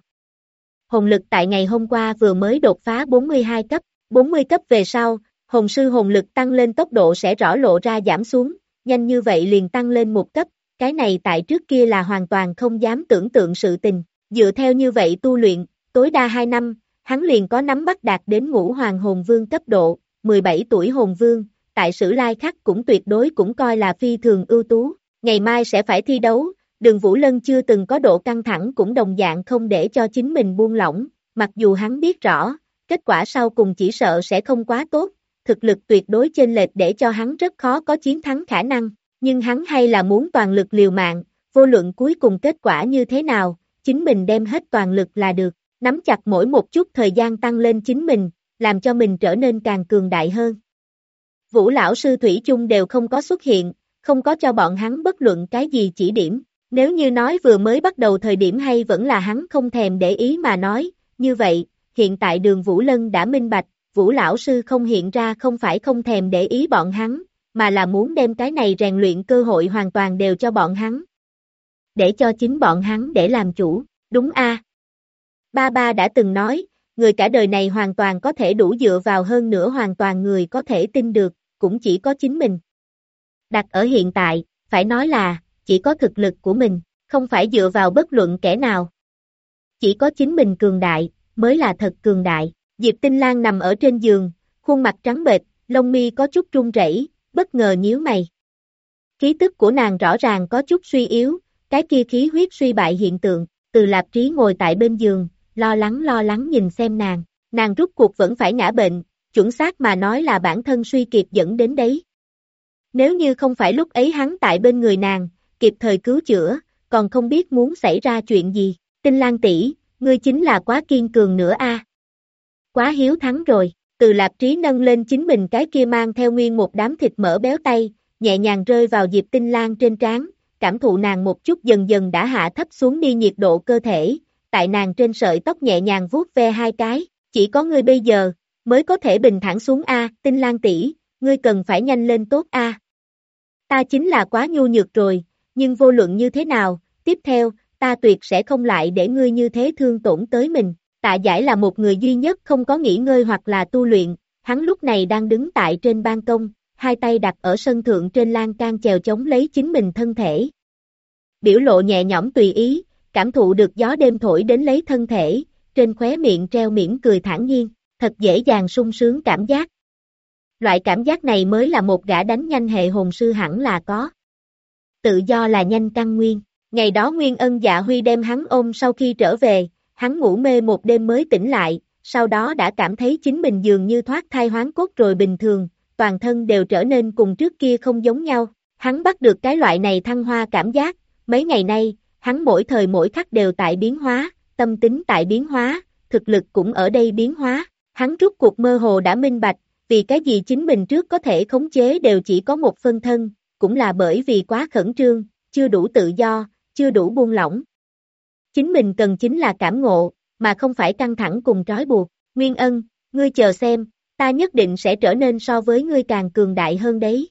Hồn lực tại ngày hôm qua vừa mới đột phá 42 cấp, 40 cấp về sau, hồn sư hồn lực tăng lên tốc độ sẽ rõ lộ ra giảm xuống, nhanh như vậy liền tăng lên một cấp, cái này tại trước kia là hoàn toàn không dám tưởng tượng sự tình. Dựa theo như vậy tu luyện, tối đa 2 năm, hắn liền có nắm bắt đạt đến Ngũ Hoàng hồn vương cấp độ, 17 tuổi hồn vương, tại Sử Lai Khắc cũng tuyệt đối cũng coi là phi thường ưu tú. Ngày mai sẽ phải thi đấu, Đường Vũ Lân chưa từng có độ căng thẳng cũng đồng dạng không để cho chính mình buông lỏng, mặc dù hắn biết rõ, kết quả sau cùng chỉ sợ sẽ không quá tốt, thực lực tuyệt đối chênh lệch để cho hắn rất khó có chiến thắng khả năng, nhưng hắn hay là muốn toàn lực liều mạng, vô luận cuối cùng kết quả như thế nào, chính mình đem hết toàn lực là được, nắm chặt mỗi một chút thời gian tăng lên chính mình, làm cho mình trở nên càng cường đại hơn. Vũ lão sư Thủy chung đều không có xuất hiện, không có cho bọn hắn bất luận cái gì chỉ điểm, nếu như nói vừa mới bắt đầu thời điểm hay vẫn là hắn không thèm để ý mà nói, như vậy, hiện tại Đường Vũ Lân đã minh bạch, Vũ lão sư không hiện ra không phải không thèm để ý bọn hắn, mà là muốn đem cái này rèn luyện cơ hội hoàn toàn đều cho bọn hắn. Để cho chính bọn hắn để làm chủ, đúng a? Ba ba đã từng nói, người cả đời này hoàn toàn có thể đủ dựa vào hơn nữa hoàn toàn người có thể tin được, cũng chỉ có chính mình. Đặt ở hiện tại, phải nói là, chỉ có thực lực của mình, không phải dựa vào bất luận kẻ nào. Chỉ có chính mình cường đại, mới là thật cường đại. Diệp Tinh Lan nằm ở trên giường, khuôn mặt trắng bệch, lông mi có chút run rẩy, bất ngờ nhíu mày. Khí tức của nàng rõ ràng có chút suy yếu, cái kia khí huyết suy bại hiện tượng, Từ Lạp Trí ngồi tại bên giường, lo lắng nhìn xem nàng rút cuộc vẫn phải ngã bệnh, chuẩn xác mà nói là bản thân suy kiệt dẫn đến đấy. Nếu như không phải lúc ấy hắn tại bên người nàng, kịp thời cứu chữa, còn không biết muốn xảy ra chuyện gì. Tinh Lan tỷ, ngươi chính là quá kiên cường nữa a. Quá hiếu thắng rồi. Từ Lạp Trí nâng lên chính mình cái kia mang theo nguyên một đám thịt mỡ béo tay, nhẹ nhàng rơi vào Diệp Tinh Lan trên trán, cảm thụ nàng một chút dần dần đã hạ thấp xuống đi nhiệt độ cơ thể, tại nàng trên sợi tóc nhẹ nhàng vuốt ve hai cái, chỉ có ngươi bây giờ, mới có thể bình thản xuống a. Tinh Lan tỷ, ngươi cần phải nhanh lên tốt a. Ta chính là quá nhu nhược rồi, nhưng vô luận như thế nào, tiếp theo, ta tuyệt sẽ không lại để ngươi như thế thương tổn tới mình. Tạ Giải là một người duy nhất không có nghỉ ngơi hoặc là tu luyện, hắn lúc này đang đứng tại trên ban công, hai tay đặt ở sân thượng trên lan can chèo chống lấy chính mình thân thể. Biểu lộ nhẹ nhõm tùy ý, cảm thụ được gió đêm thổi đến lấy thân thể, trên khóe miệng treo mỉm cười thản nhiên, thật dễ dàng sung sướng cảm giác. Loại cảm giác này mới là một gã đánh nhanh hệ hồn sư hẳn là có. Tự do là nhanh căn nguyên, ngày đó Nguyên Ân Dạ Huy đem hắn ôm sau khi trở về, hắn ngủ mê một đêm mới tỉnh lại, sau đó đã cảm thấy chính mình dường như thoát thai hoán cốt rồi bình thường, toàn thân đều trở nên cùng trước kia không giống nhau, hắn bắt được cái loại này thăng hoa cảm giác, Mấy ngày nay, hắn mỗi thời mỗi khắc đều tại biến hóa, tâm tính tại biến hóa, thực lực cũng ở đây biến hóa. Hắn rút cuộc mơ hồ đã minh bạch, vì cái gì chính mình trước có thể khống chế đều chỉ có một phân thân, cũng là bởi vì quá khẩn trương, chưa đủ tự do, chưa đủ buông lỏng. Chính mình cần chính là cảm ngộ, mà không phải căng thẳng cùng trói buộc. Nguyên Ân, ngươi chờ xem, ta nhất định sẽ trở nên so với ngươi càng cường đại hơn đấy.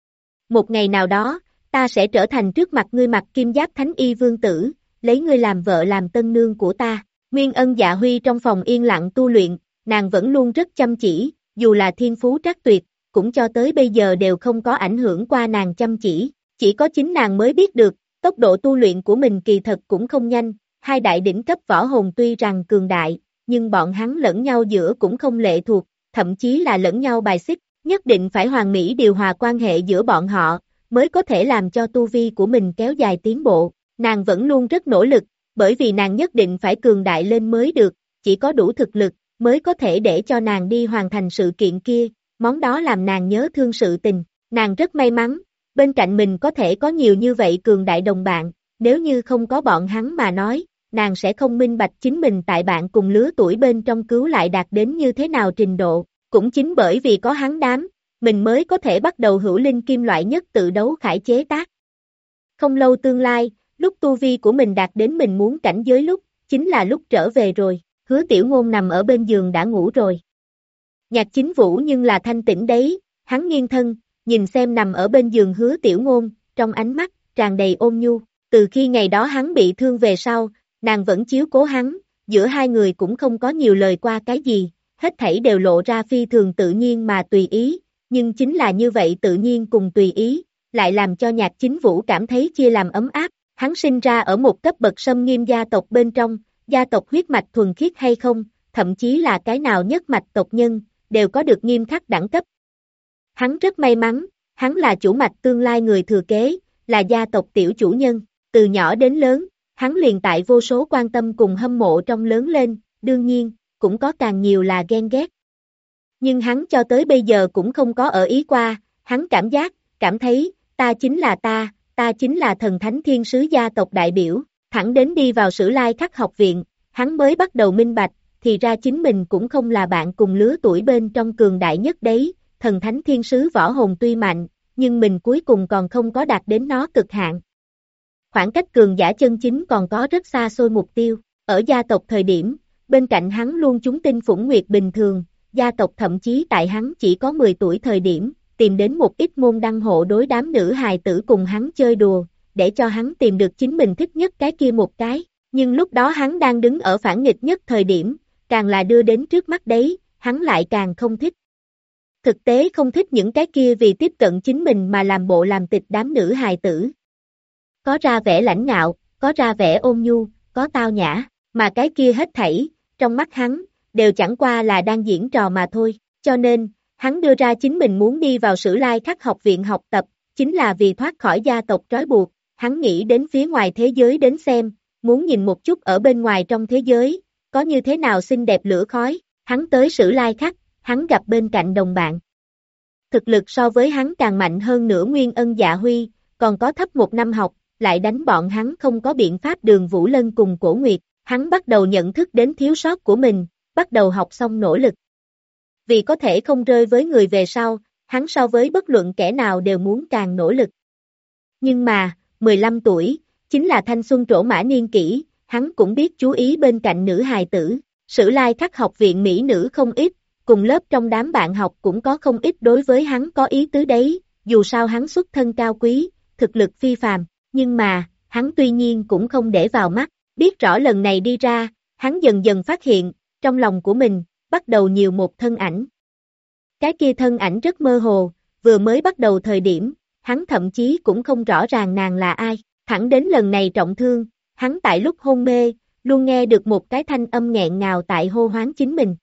Một ngày nào đó, ta sẽ trở thành trước mặt ngươi mặc kim giáp thánh y vương tử, lấy ngươi làm vợ làm tân nương của ta. Nguyên Ân Dạ Huy trong phòng yên lặng tu luyện, nàng vẫn luôn rất chăm chỉ, dù là thiên phú trắc tuyệt, cũng cho tới bây giờ đều không có ảnh hưởng qua nàng chăm chỉ có chính nàng mới biết được, tốc độ tu luyện của mình kỳ thật cũng không nhanh, hai đại đỉnh cấp võ hồn tuy rằng cường đại, nhưng bọn hắn lẫn nhau giữa cũng không lệ thuộc, thậm chí là lẫn nhau bài xích, nhất định phải hoàn mỹ điều hòa quan hệ giữa bọn họ, mới có thể làm cho tu vi của mình kéo dài tiến bộ. Nàng vẫn luôn rất nỗ lực, bởi vì nàng nhất định phải cường đại lên mới được, chỉ có đủ thực lực, mới có thể để cho nàng đi hoàn thành sự kiện kia, món đó làm nàng nhớ thương sự tình. Nàng rất may mắn, bên cạnh mình có thể có nhiều như vậy cường đại đồng bạn, nếu như không có bọn hắn mà nói, nàng sẽ không minh bạch chính mình tại bạn cùng lứa tuổi bên trong cứu lại đạt đến như thế nào trình độ, cũng chính bởi vì có hắn đám, mình mới có thể bắt đầu hữu linh kim loại nhất tự đấu khải chế tác. Không lâu tương lai, lúc tu vi của mình đạt đến mình muốn cảnh giới lúc, chính là lúc trở về rồi, Hứa Tiểu Ngôn nằm ở bên giường đã ngủ rồi. Nhạc Chính Vũ nhưng là thanh tĩnh đấy, hắn nghiêng thân, nhìn xem nằm ở bên giường Hứa Tiểu Ngôn, trong ánh mắt, tràn đầy ôn nhu, từ khi ngày đó hắn bị thương về sau, nàng vẫn chiếu cố hắn, giữa hai người cũng không có nhiều lời qua cái gì, hết thảy đều lộ ra phi thường tự nhiên mà tùy ý, nhưng chính là như vậy tự nhiên cùng tùy ý, lại làm cho Nhạc Chính Vũ cảm thấy chia làm ấm áp, hắn sinh ra ở một cấp bậc xâm nghiêm gia tộc bên trong, gia tộc huyết mạch thuần khiết hay không, thậm chí là cái nào nhất mạch tộc nhân, đều có được nghiêm khắc đẳng cấp. Hắn rất may mắn, hắn là chủ mạch tương lai người thừa kế, là gia tộc tiểu chủ nhân, từ nhỏ đến lớn, hắn liền tại vô số quan tâm cùng hâm mộ trong lớn lên, đương nhiên, cũng có càng nhiều là ghen ghét. Nhưng hắn cho tới bây giờ cũng không có ở ý qua, hắn cảm thấy, ta chính là thần thánh thiên sứ gia tộc đại biểu, thẳng đến đi vào Sử Lai Khắc học viện, hắn mới bắt đầu minh bạch, thì ra chính mình cũng không là bạn cùng lứa tuổi bên trong cường đại nhất đấy, thần thánh thiên sứ võ hồn tuy mạnh, nhưng mình cuối cùng còn không có đạt đến nó cực hạn. Khoảng cách cường giả chân chính còn có rất xa xôi mục tiêu, ở gia tộc thời điểm, bên cạnh hắn luôn chúng tinh phủng nguyệt bình thường, gia tộc thậm chí tại hắn chỉ có 10 tuổi thời điểm, tìm đến một ít môn đăng hộ đối đám nữ hài tử cùng hắn chơi đùa, để cho hắn tìm được chính mình thích nhất cái kia một cái, nhưng lúc đó hắn đang đứng ở phản nghịch nhất thời điểm, càng là đưa đến trước mắt đấy, hắn lại càng không thích. Thực tế không thích những cái kia vì tiếp cận chính mình mà làm bộ làm tịch đám nữ hài tử. Có ra vẻ lãnh ngạo, có ra vẻ ôn nhu, có tao nhã, mà cái kia hết thảy, trong mắt hắn, đều chẳng qua là đang diễn trò mà thôi, cho nên, hắn đưa ra chính mình muốn đi vào Sử Lai Khắc học viện học tập, chính là vì thoát khỏi gia tộc trói buộc, hắn nghĩ đến phía ngoài thế giới đến xem, muốn nhìn một chút ở bên ngoài trong thế giới, có như thế nào xinh đẹp lửa khói, hắn tới Sử Lai Khắc, hắn gặp bên cạnh đồng bạn. Thực lực so với hắn càng mạnh hơn nữa Nguyên Ân Dạ Huy, còn có thấp một năm học, lại đánh bọn hắn không có biện pháp Đường Vũ Lân cùng Cổ Nguyệt, hắn bắt đầu nhận thức đến thiếu sót của mình, bắt đầu học xong nỗ lực. Vì có thể không rơi với người về sau, hắn so với bất luận kẻ nào đều muốn càng nỗ lực. Nhưng mà, 15 tuổi, chính là thanh xuân trổ mã niên kỷ, hắn cũng biết chú ý bên cạnh nữ hài tử, Sử Lai Khắc học viện mỹ nữ không ít, cùng lớp trong đám bạn học cũng có không ít đối với hắn có ý tứ đấy, dù sao hắn xuất thân cao quý, thực lực phi phàm, nhưng mà, hắn tuy nhiên cũng không để vào mắt, biết rõ lần này đi ra, hắn dần dần phát hiện, trong lòng của mình, bắt đầu nhiều một thân ảnh. Cái kia thân ảnh rất mơ hồ, vừa mới bắt đầu thời điểm, hắn thậm chí cũng không rõ ràng nàng là ai, thẳng đến lần này trọng thương, hắn tại lúc hôn mê, luôn nghe được một cái thanh âm nghẹn ngào tại hô hoán chính mình.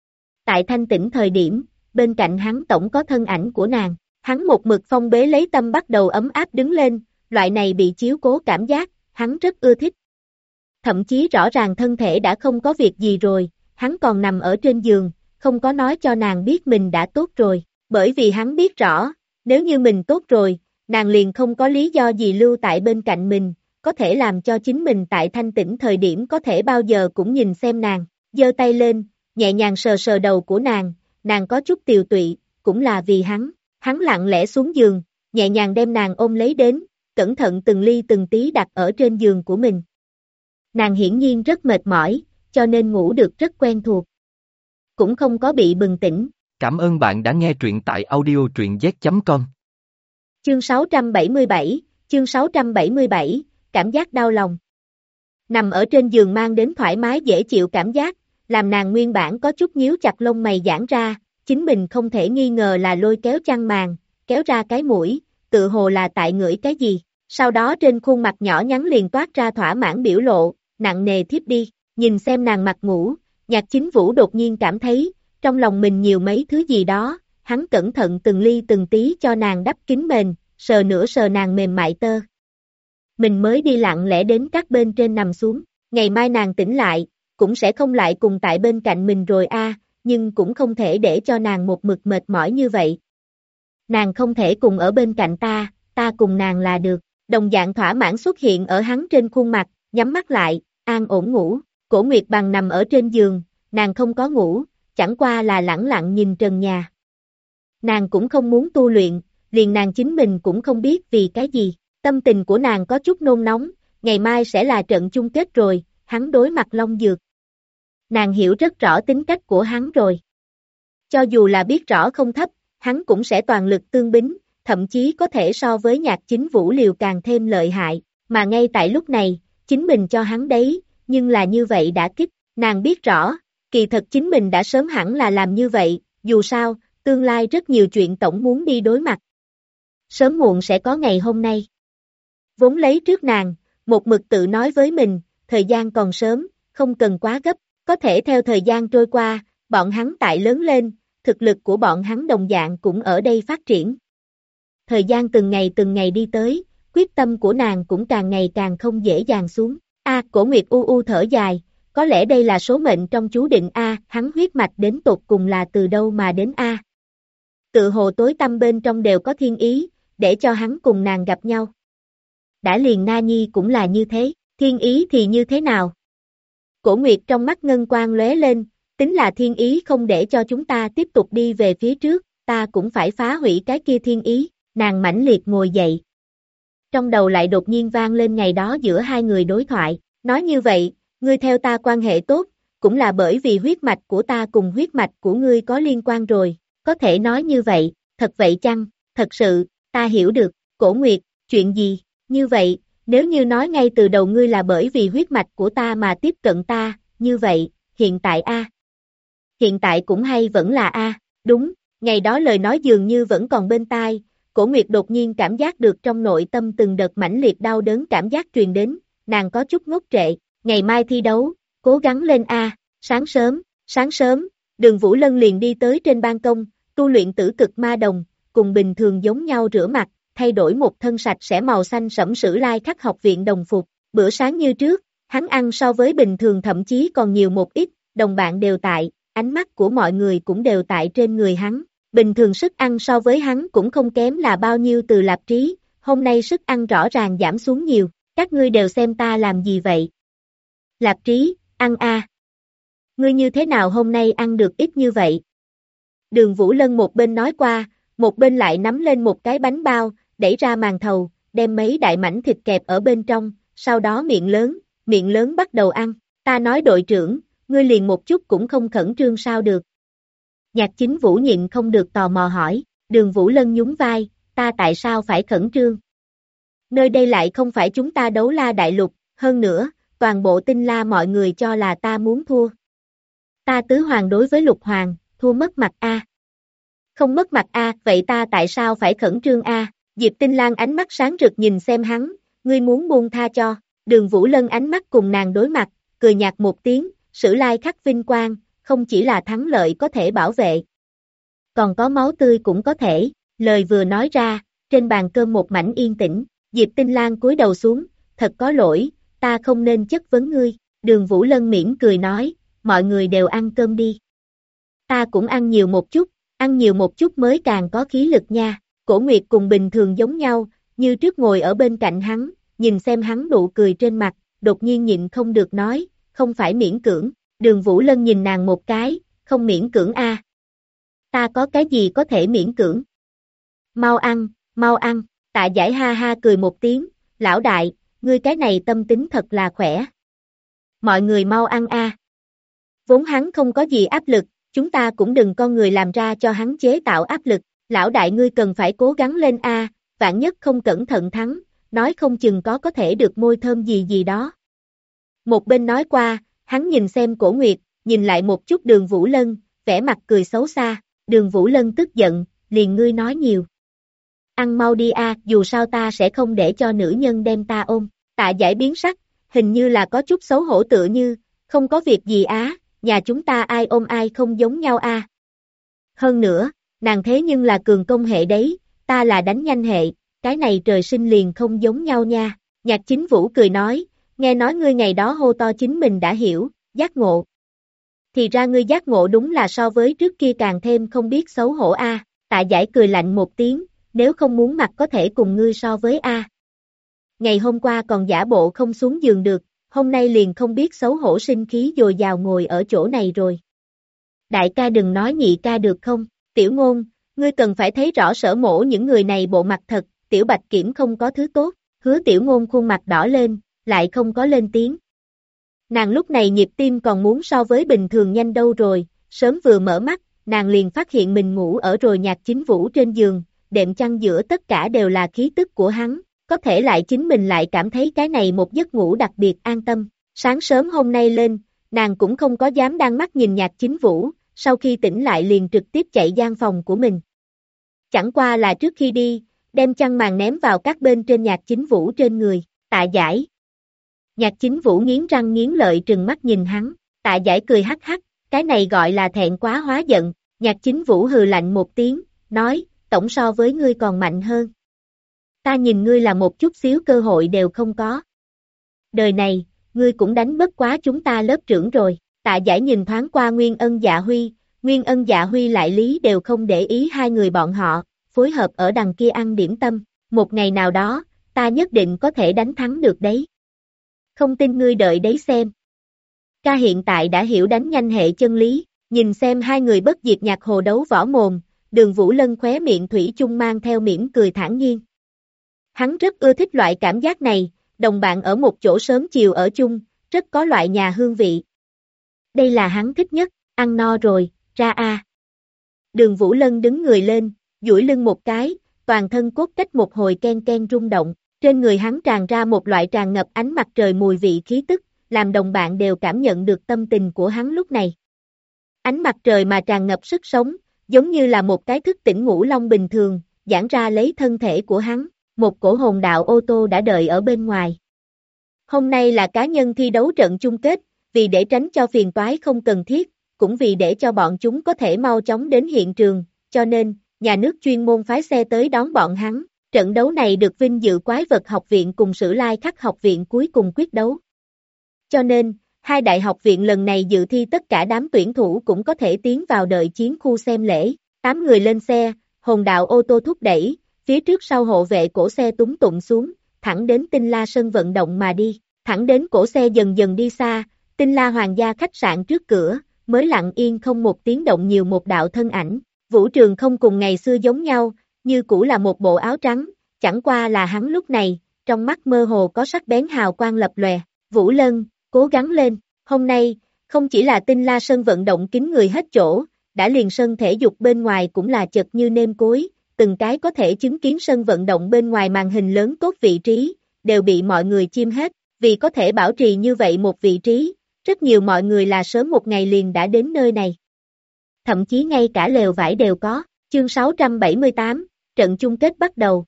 Tại thanh tĩnh thời điểm, bên cạnh hắn tổng có thân ảnh của nàng, hắn một mực phong bế lấy tâm bắt đầu ấm áp đứng lên, loại này bị chiếu cố cảm giác, hắn rất ưa thích. Thậm chí rõ ràng thân thể đã không có việc gì rồi, hắn còn nằm ở trên giường, không có nói cho nàng biết mình đã tốt rồi, bởi vì hắn biết rõ, nếu như mình tốt rồi, nàng liền không có lý do gì lưu tại bên cạnh mình, có thể làm cho chính mình tại thanh tĩnh thời điểm có thể bao giờ cũng nhìn xem nàng, giơ tay lên, nhẹ nhàng sờ sờ đầu của nàng có chút tiều tụy, cũng là vì hắn lặng lẽ xuống giường, nhẹ nhàng đem nàng ôm lấy đến, cẩn thận từng ly từng tí đặt ở trên giường của mình. Nàng hiển nhiên rất mệt mỏi, cho nên ngủ được rất quen thuộc. Cũng không có bị bừng tỉnh. Cảm ơn bạn đã nghe truyện tại audio truyện z.com. Chương 677, cảm giác đau lòng. Nằm ở trên giường mang đến thoải mái dễ chịu cảm giác, làm nàng nguyên bản có chút nhíu chặt lông mày giãn ra, chính mình không thể nghi ngờ là lôi kéo chăn màn, kéo ra cái mũi, tự hồ là tại ngửi cái gì. Sau đó trên khuôn mặt nhỏ nhắn liền toát ra thỏa mãn biểu lộ, nặng nề thiếp đi, nhìn xem nàng mặt ngủ, Nhạc Chính Vũ đột nhiên cảm thấy, trong lòng mình nhiều mấy thứ gì đó, hắn cẩn thận từng ly từng tí cho nàng đắp kín mền, sờ nửa sờ nàng mềm mại tơ. Mình mới đi lặng lẽ đến các bên trên nằm xuống, ngày mai nàng tỉnh lại, cũng sẽ không lại cùng tại bên cạnh mình rồi nhưng cũng không thể để cho nàng một mực mệt mỏi như vậy. Nàng không thể cùng ở bên cạnh ta cùng nàng là được, đồng dạng thỏa mãn xuất hiện ở hắn trên khuôn mặt, nhắm mắt lại, an ổn ngủ, Cổ Nguyệt Bằng nằm ở trên giường, nàng không có ngủ, chẳng qua là lẳng lặng nhìn trần nhà. Nàng cũng không muốn tu luyện, liền nàng chính mình cũng không biết vì cái gì, tâm tình của nàng có chút nôn nóng, ngày mai sẽ là trận chung kết rồi, hắn đối mặt Long Dược. Nàng hiểu rất rõ tính cách của hắn rồi. Cho dù là biết rõ không thấp, hắn cũng sẽ toàn lực tương bính, thậm chí có thể so với Nhạc Chính Vũ liều càng thêm lợi hại, mà ngay tại lúc này, chính mình cho hắn đấy, nhưng là như vậy đã kích, nàng biết rõ, kỳ thật chính mình đã sớm hẳn là làm như vậy, dù sao, tương lai rất nhiều chuyện tổng muốn đi đối mặt. Sớm muộn sẽ có ngày hôm nay. Vốn lấy trước nàng, một mực tự nói với mình, thời gian còn sớm, không cần quá gấp, có thể theo thời gian trôi qua, bọn hắn tại lớn lên, thực lực của bọn hắn đồng dạng cũng ở đây phát triển. Thời gian từng ngày đi tới, quyết tâm của nàng cũng càng ngày càng không dễ dàng xuống. Cổ Nguyệt thở dài, có lẽ đây là số mệnh trong chú định hắn huyết mạch đến tột cùng là từ đâu mà đến Tự hồ tối tăm bên trong đều có thiên ý, để cho hắn cùng nàng gặp nhau. Đã liền Na Nhi cũng là như thế, thiên ý thì như thế nào? Cổ Nguyệt trong mắt ngân quang lóe lên, tính là thiên ý không để cho chúng ta tiếp tục đi về phía trước, ta cũng phải phá hủy cái kia thiên ý, nàng mãnh liệt ngồi dậy. Trong đầu lại đột nhiên vang lên ngày đó giữa hai người đối thoại, nói như vậy, ngươi theo ta quan hệ tốt, cũng là bởi vì huyết mạch của ta cùng huyết mạch của ngươi có liên quan rồi, có thể nói như vậy, thật vậy chăng, thật sự, ta hiểu được, Cổ Nguyệt, chuyện gì, như vậy, nếu như nói ngay từ đầu ngươi là bởi vì huyết mạch của ta mà tiếp cận ta, như vậy, hiện tại hiện tại cũng hay vẫn là đúng, ngày đó lời nói dường như vẫn còn bên tai, Cổ Nguyệt đột nhiên cảm giác được trong nội tâm từng đợt mãnh liệt đau đớn cảm giác truyền đến, nàng có chút ngốc trệ, ngày mai thi đấu, cố gắng lên sáng sớm, Đường Vũ Lân liền đi tới trên ban công, tu luyện tử cực ma đồng, cùng bình thường giống nhau rửa mặt, thay đổi một thân sạch sẽ màu xanh sẫm Sử Lai Khắc học viện đồng phục, bữa sáng như trước, hắn ăn so với bình thường thậm chí còn nhiều một ít, đồng bạn đều tại, ánh mắt của mọi người cũng đều tại trên người hắn. Bình thường sức ăn so với hắn cũng không kém là bao nhiêu từ Lạp Trí, hôm nay sức ăn rõ ràng giảm xuống nhiều, các ngươi đều xem ta làm gì vậy? Lạp Trí, ăn Ngươi như thế nào hôm nay ăn được ít như vậy? Đường Vũ Lân một bên nói qua, một bên lại nắm lên một cái bánh bao, đẩy ra màn thầu, đem mấy đại mảnh thịt kẹp ở bên trong, sau đó miệng lớn bắt đầu ăn, ta nói đội trưởng, ngươi liền một chút cũng không khẩn trương sao được. Nhạc Chính Vũ nhịn không được tò mò hỏi, Đường Vũ Lân nhún vai, ta tại sao phải khẩn trương? Nơi đây lại không phải chúng ta đấu la đại lục, hơn nữa, toàn bộ Tinh La mọi người cho là ta muốn thua. Ta tứ hoàng đối với lục hoàng, thua mất mặt Không mất mặt vậy ta tại sao phải khẩn trương Diệp Tinh Lan ánh mắt sáng rực nhìn xem hắn, ngươi muốn buông tha cho, Đường Vũ Lân ánh mắt cùng nàng đối mặt, cười nhạt một tiếng, Sử Lai Khắc vinh quang, không chỉ là thắng lợi có thể bảo vệ, còn có máu tươi cũng có thể, lời vừa nói ra, trên bàn cơm một mảnh yên tĩnh, Diệp Tinh Lan cúi đầu xuống, thật có lỗi, ta không nên chất vấn ngươi, Đường Vũ Lân mỉm cười nói, mọi người đều ăn cơm đi. Ta cũng ăn nhiều một chút mới càng có khí lực nha, Cổ Nguyệt cùng bình thường giống nhau, như trước ngồi ở bên cạnh hắn, nhìn xem hắn nụ cười trên mặt, đột nhiên nhịn không được nói, không phải miễn cưỡng, Đường Vũ Lân nhìn nàng một cái, không miễn cưỡng a. Ta có cái gì có thể miễn cưỡng? Mau ăn, Tạ Giải ha ha cười một tiếng, lão đại, ngươi cái này tâm tính thật là khỏe. Mọi người mau ăn a. Vốn hắn không có gì áp lực, chúng ta cũng đừng con người làm ra cho hắn chế tạo áp lực, lão đại ngươi cần phải cố gắng lên a, vạn nhất không cẩn thận thắng, nói không chừng có thể được môi thơm gì gì đó. Một bên nói qua, hắn nhìn xem Cổ Nguyệt, nhìn lại một chút Đường Vũ Lân, vẻ mặt cười xấu xa, Đường Vũ Lân tức giận, liền ngươi nói nhiều. Ăn mau đi a, dù sao ta sẽ không để cho nữ nhân đem ta ôm. Tạ Giải biến sắc, hình như là có chút xấu hổ tựa như, không có việc gì á, nhà chúng ta ai ôm ai không giống nhau a. Hơn nữa, nàng thế nhưng là cường công hệ đấy, ta là đánh nhanh hệ, cái này trời sinh liền không giống nhau nha. Nhạc Chính Vũ cười nói, nghe nói ngươi ngày đó hô to chính mình đã hiểu, giác ngộ. Thì ra ngươi giác ngộ đúng là so với trước kia càng thêm không biết xấu hổ a. Tạ Giải cười lạnh một tiếng, nếu không muốn mặt có thể cùng ngươi so với a. Ngày hôm qua còn giả bộ không xuống giường được, hôm nay liền không biết xấu hổ sinh khí dồi dào ngồi ở chỗ này rồi. Đại ca đừng nói nhị ca được không, Tiểu Ngôn, ngươi cần phải thấy rõ Sở Mỗ những người này bộ mặt thật, Tiểu Bạch Kiểm không có thứ tốt, Hứa Tiểu Ngôn khuôn mặt đỏ lên, lại không có lên tiếng. Nàng lúc này nhịp tim còn muốn so với bình thường nhanh đâu rồi, sớm vừa mở mắt, nàng liền phát hiện mình ngủ ở rồi Nhạc Chính Vũ trên giường, đệm chăn giữa tất cả đều là khí tức của hắn, có thể lại chính mình lại cảm thấy cái này một giấc ngủ đặc biệt an tâm. Sáng sớm hôm nay lên, nàng cũng không có dám đang mắt nhìn Nhạc Chính Vũ, sau khi tỉnh lại liền trực tiếp chạy gian phòng của mình. Chẳng qua là trước khi đi, đem chăn màn ném vào các bên trên Nhạc Chính Vũ trên người, Tạ Giải. Nhạc Chính Vũ nghiến răng nghiến lợi trừng mắt nhìn hắn, Tạ Giải cười hắc hắc, cái này gọi là thẹn quá hóa giận, Nhạc Chính Vũ hừ lạnh một tiếng, nói, tổng so với ngươi còn mạnh hơn. Ta nhìn ngươi là một chút xíu cơ hội đều không có. Đời này, ngươi cũng đánh bất quá chúng ta lớp trưởng rồi. Tạ Giải nhìn thoáng qua Nguyên Ân Dạ Huy lại Lý đều không để ý hai người bọn họ, phối hợp ở đằng kia ăn điểm tâm, một ngày nào đó, ta nhất định có thể đánh thắng được đấy. Không tin ngươi đợi đấy xem. Ca hiện tại đã hiểu đánh nhanh hệ chân lý, nhìn xem hai người bất diệt nhạc hồ đấu võ mồm, Đường Vũ Lân khóe miệng thủy chung mang theo mỉm cười thản nhiên. Hắn rất ưa thích loại cảm giác này, đồng bạn ở một chỗ sớm chiều ở chung, rất có loại nhà hương vị. Đây là hắn thích nhất, ăn no rồi, ra a. Đường Vũ Lân đứng người lên, duỗi lưng một cái, toàn thân cốt cách một hồi ken ken rung động, trên người hắn tràn ra một loại tràn ngập ánh mặt trời mùi vị khí tức, làm đồng bạn đều cảm nhận được tâm tình của hắn lúc này. Ánh mặt trời mà tràn ngập sức sống, giống như là một cái thức tỉnh ngũ long bình thường, giãn ra lấy thân thể của hắn, một cổ hồn đạo ô tô đã đợi ở bên ngoài. Hôm nay là cá nhân thi đấu trận chung kết, vì để tránh cho phiền toái không cần thiết, cũng vì để cho bọn chúng có thể mau chóng đến hiện trường, cho nên, nhà nước chuyên môn phái xe tới đón bọn hắn. Trận đấu này được vinh dự Quái vật học viện cùng Sử Lai Khắc học viện cuối cùng quyết đấu. Cho nên, hai đại học viện lần này dự thi tất cả đám tuyển thủ cũng có thể tiến vào đợi chiến khu xem lễ. 8 người lên xe, hồn đạo ô tô thúc đẩy, phía trước sau hộ vệ cổ xe túng tụng xuống, thẳng đến Tinh La sân vận động mà đi. Thẳng đến cổ xe dần dần đi xa, Tinh La hoàng gia khách sạn trước cửa, mới lặng yên không một tiếng động nhiều một đạo thân ảnh. Vũ Trường không cùng ngày xưa giống nhau, như cũ là một bộ áo trắng, chẳng qua là hắn lúc này, trong mắt mơ hồ có sắc bén hào quang lập lòe. Vũ Lân, cố gắng lên, hôm nay, không chỉ là Tinh La sân vận động kín người hết chỗ, đã liền sân thể dục bên ngoài cũng là chật như nêm cối, từng cái có thể chứng kiến sân vận động bên ngoài màn hình lớn tốt vị trí, đều bị mọi người chiêm hết, vì có thể bảo trì như vậy một vị trí, rất nhiều mọi người là sớm một ngày liền đã đến nơi này. Thậm chí ngay cả lều vải đều có, chương 678, trận chung kết bắt đầu.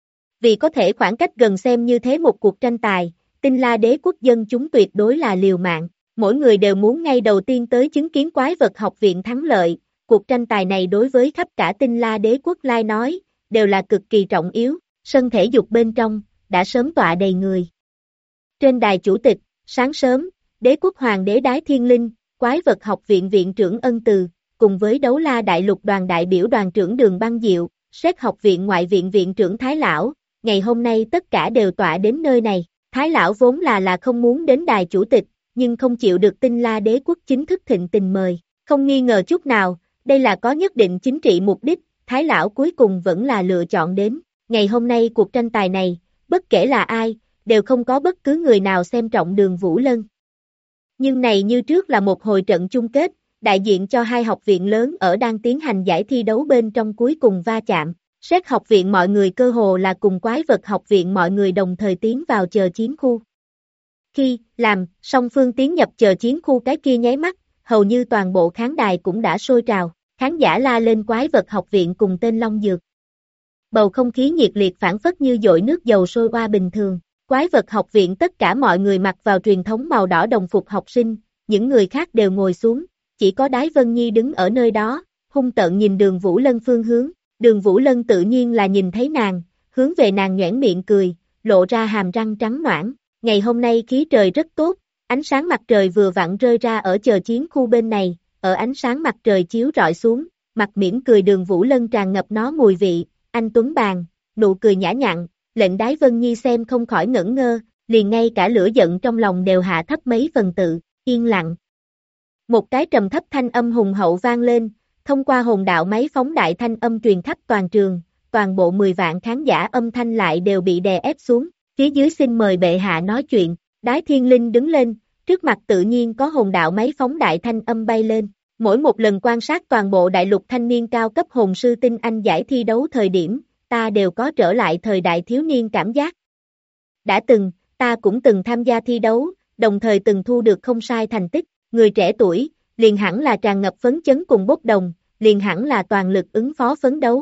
Vì có thể khoảng cách gần xem như thế một cuộc tranh tài, Tinh La đế quốc dân chúng tuyệt đối là liều mạng, mỗi người đều muốn ngay đầu tiên tới chứng kiến Quái vật học viện thắng lợi, cuộc tranh tài này đối với khắp cả Tinh La đế quốc lai nói, đều là cực kỳ trọng yếu, sân thể dục bên trong, đã sớm tọa đầy người. Trên đài chủ tịch, sáng sớm, đế quốc hoàng đế Đái Thiên Linh, Quái vật học viện viện trưởng Ân Từ, cùng với Đấu La đại lục đoàn đại biểu đoàn trưởng Đường Băng Diệu, Xét học viện ngoại viện viện trưởng Thái Lão, ngày hôm nay tất cả đều tọa đến nơi này. Thái lão vốn là không muốn đến đài chủ tịch, nhưng không chịu được Tinh La Đế quốc chính thức thịnh tình mời. Không nghi ngờ chút nào, đây là có nhất định chính trị mục đích, Thái lão cuối cùng vẫn là lựa chọn đến. Ngày hôm nay cuộc tranh tài này, bất kể là ai, đều không có bất cứ người nào xem trọng Đường Vũ Lân. Nhưng này như trước là một hồi trận chung kết, đại diện cho hai học viện lớn ở đang tiến hành giải thi đấu bên trong cuối cùng va chạm. Xét học viện mọi người cơ hồ là cùng quái vật học viện mọi người đồng thời tiến vào chờ chiến khu. Khi làm song phương tiến nhập chờ chiến khu cái kia nháy mắt, hầu như toàn bộ khán đài cũng đã sôi trào, khán giả la lên quái vật học viện cùng tên Long Dược. Bầu không khí nhiệt liệt phảng phất như dội nước dầu sôi qua bình thường. Quái vật học viện tất cả mọi người mặc vào truyền thống màu đỏ đồng phục học sinh, những người khác đều ngồi xuống, chỉ có Đái Vân Nhi đứng ở nơi đó, hung tợn nhìn Đường Vũ Lân phương hướng. Đường Vũ Lân tự nhiên là nhìn thấy nàng, hướng về nàng nhoẻn miệng cười, lộ ra hàm răng trắng nõn. Ngày hôm nay khí trời rất tốt, ánh sáng mặt trời vừa vặn rơi ra ở chờ chiến khu bên này, ở ánh sáng mặt trời chiếu rọi xuống, mặt mỉm cười Đường Vũ Lân tràn ngập nó mùi vị, anh tuấn bàn, nụ cười nhã nhặn, lệnh Đái Vân Nhi xem không khỏi ngẩn ngơ, liền ngay cả lửa giận trong lòng đều hạ thấp mấy phần tự, yên lặng. Một cái trầm thấp thanh âm hùng hậu vang lên, thông qua hồn đạo máy phóng đại thanh âm truyền khắp toàn trường, toàn bộ 10 vạn khán giả âm thanh lại đều bị đè ép xuống, phía dưới xin mời bệ hạ nói chuyện. Đái Thiên Linh đứng lên, trước mặt tự nhiên có hồn đạo máy phóng đại thanh âm bay lên. Mỗi một lần quan sát toàn bộ đại lục thanh niên cao cấp hồn sư tinh anh giải thi đấu thời điểm, ta đều có trở lại thời đại thiếu niên cảm giác. Đã từng, ta cũng từng tham gia thi đấu, đồng thời từng thu được không sai thành tích, người trẻ tuổi, liền hẳn là tràn ngập phấn chấn cùng bốc đồng, liền hẳn là toàn lực ứng phó phấn đấu.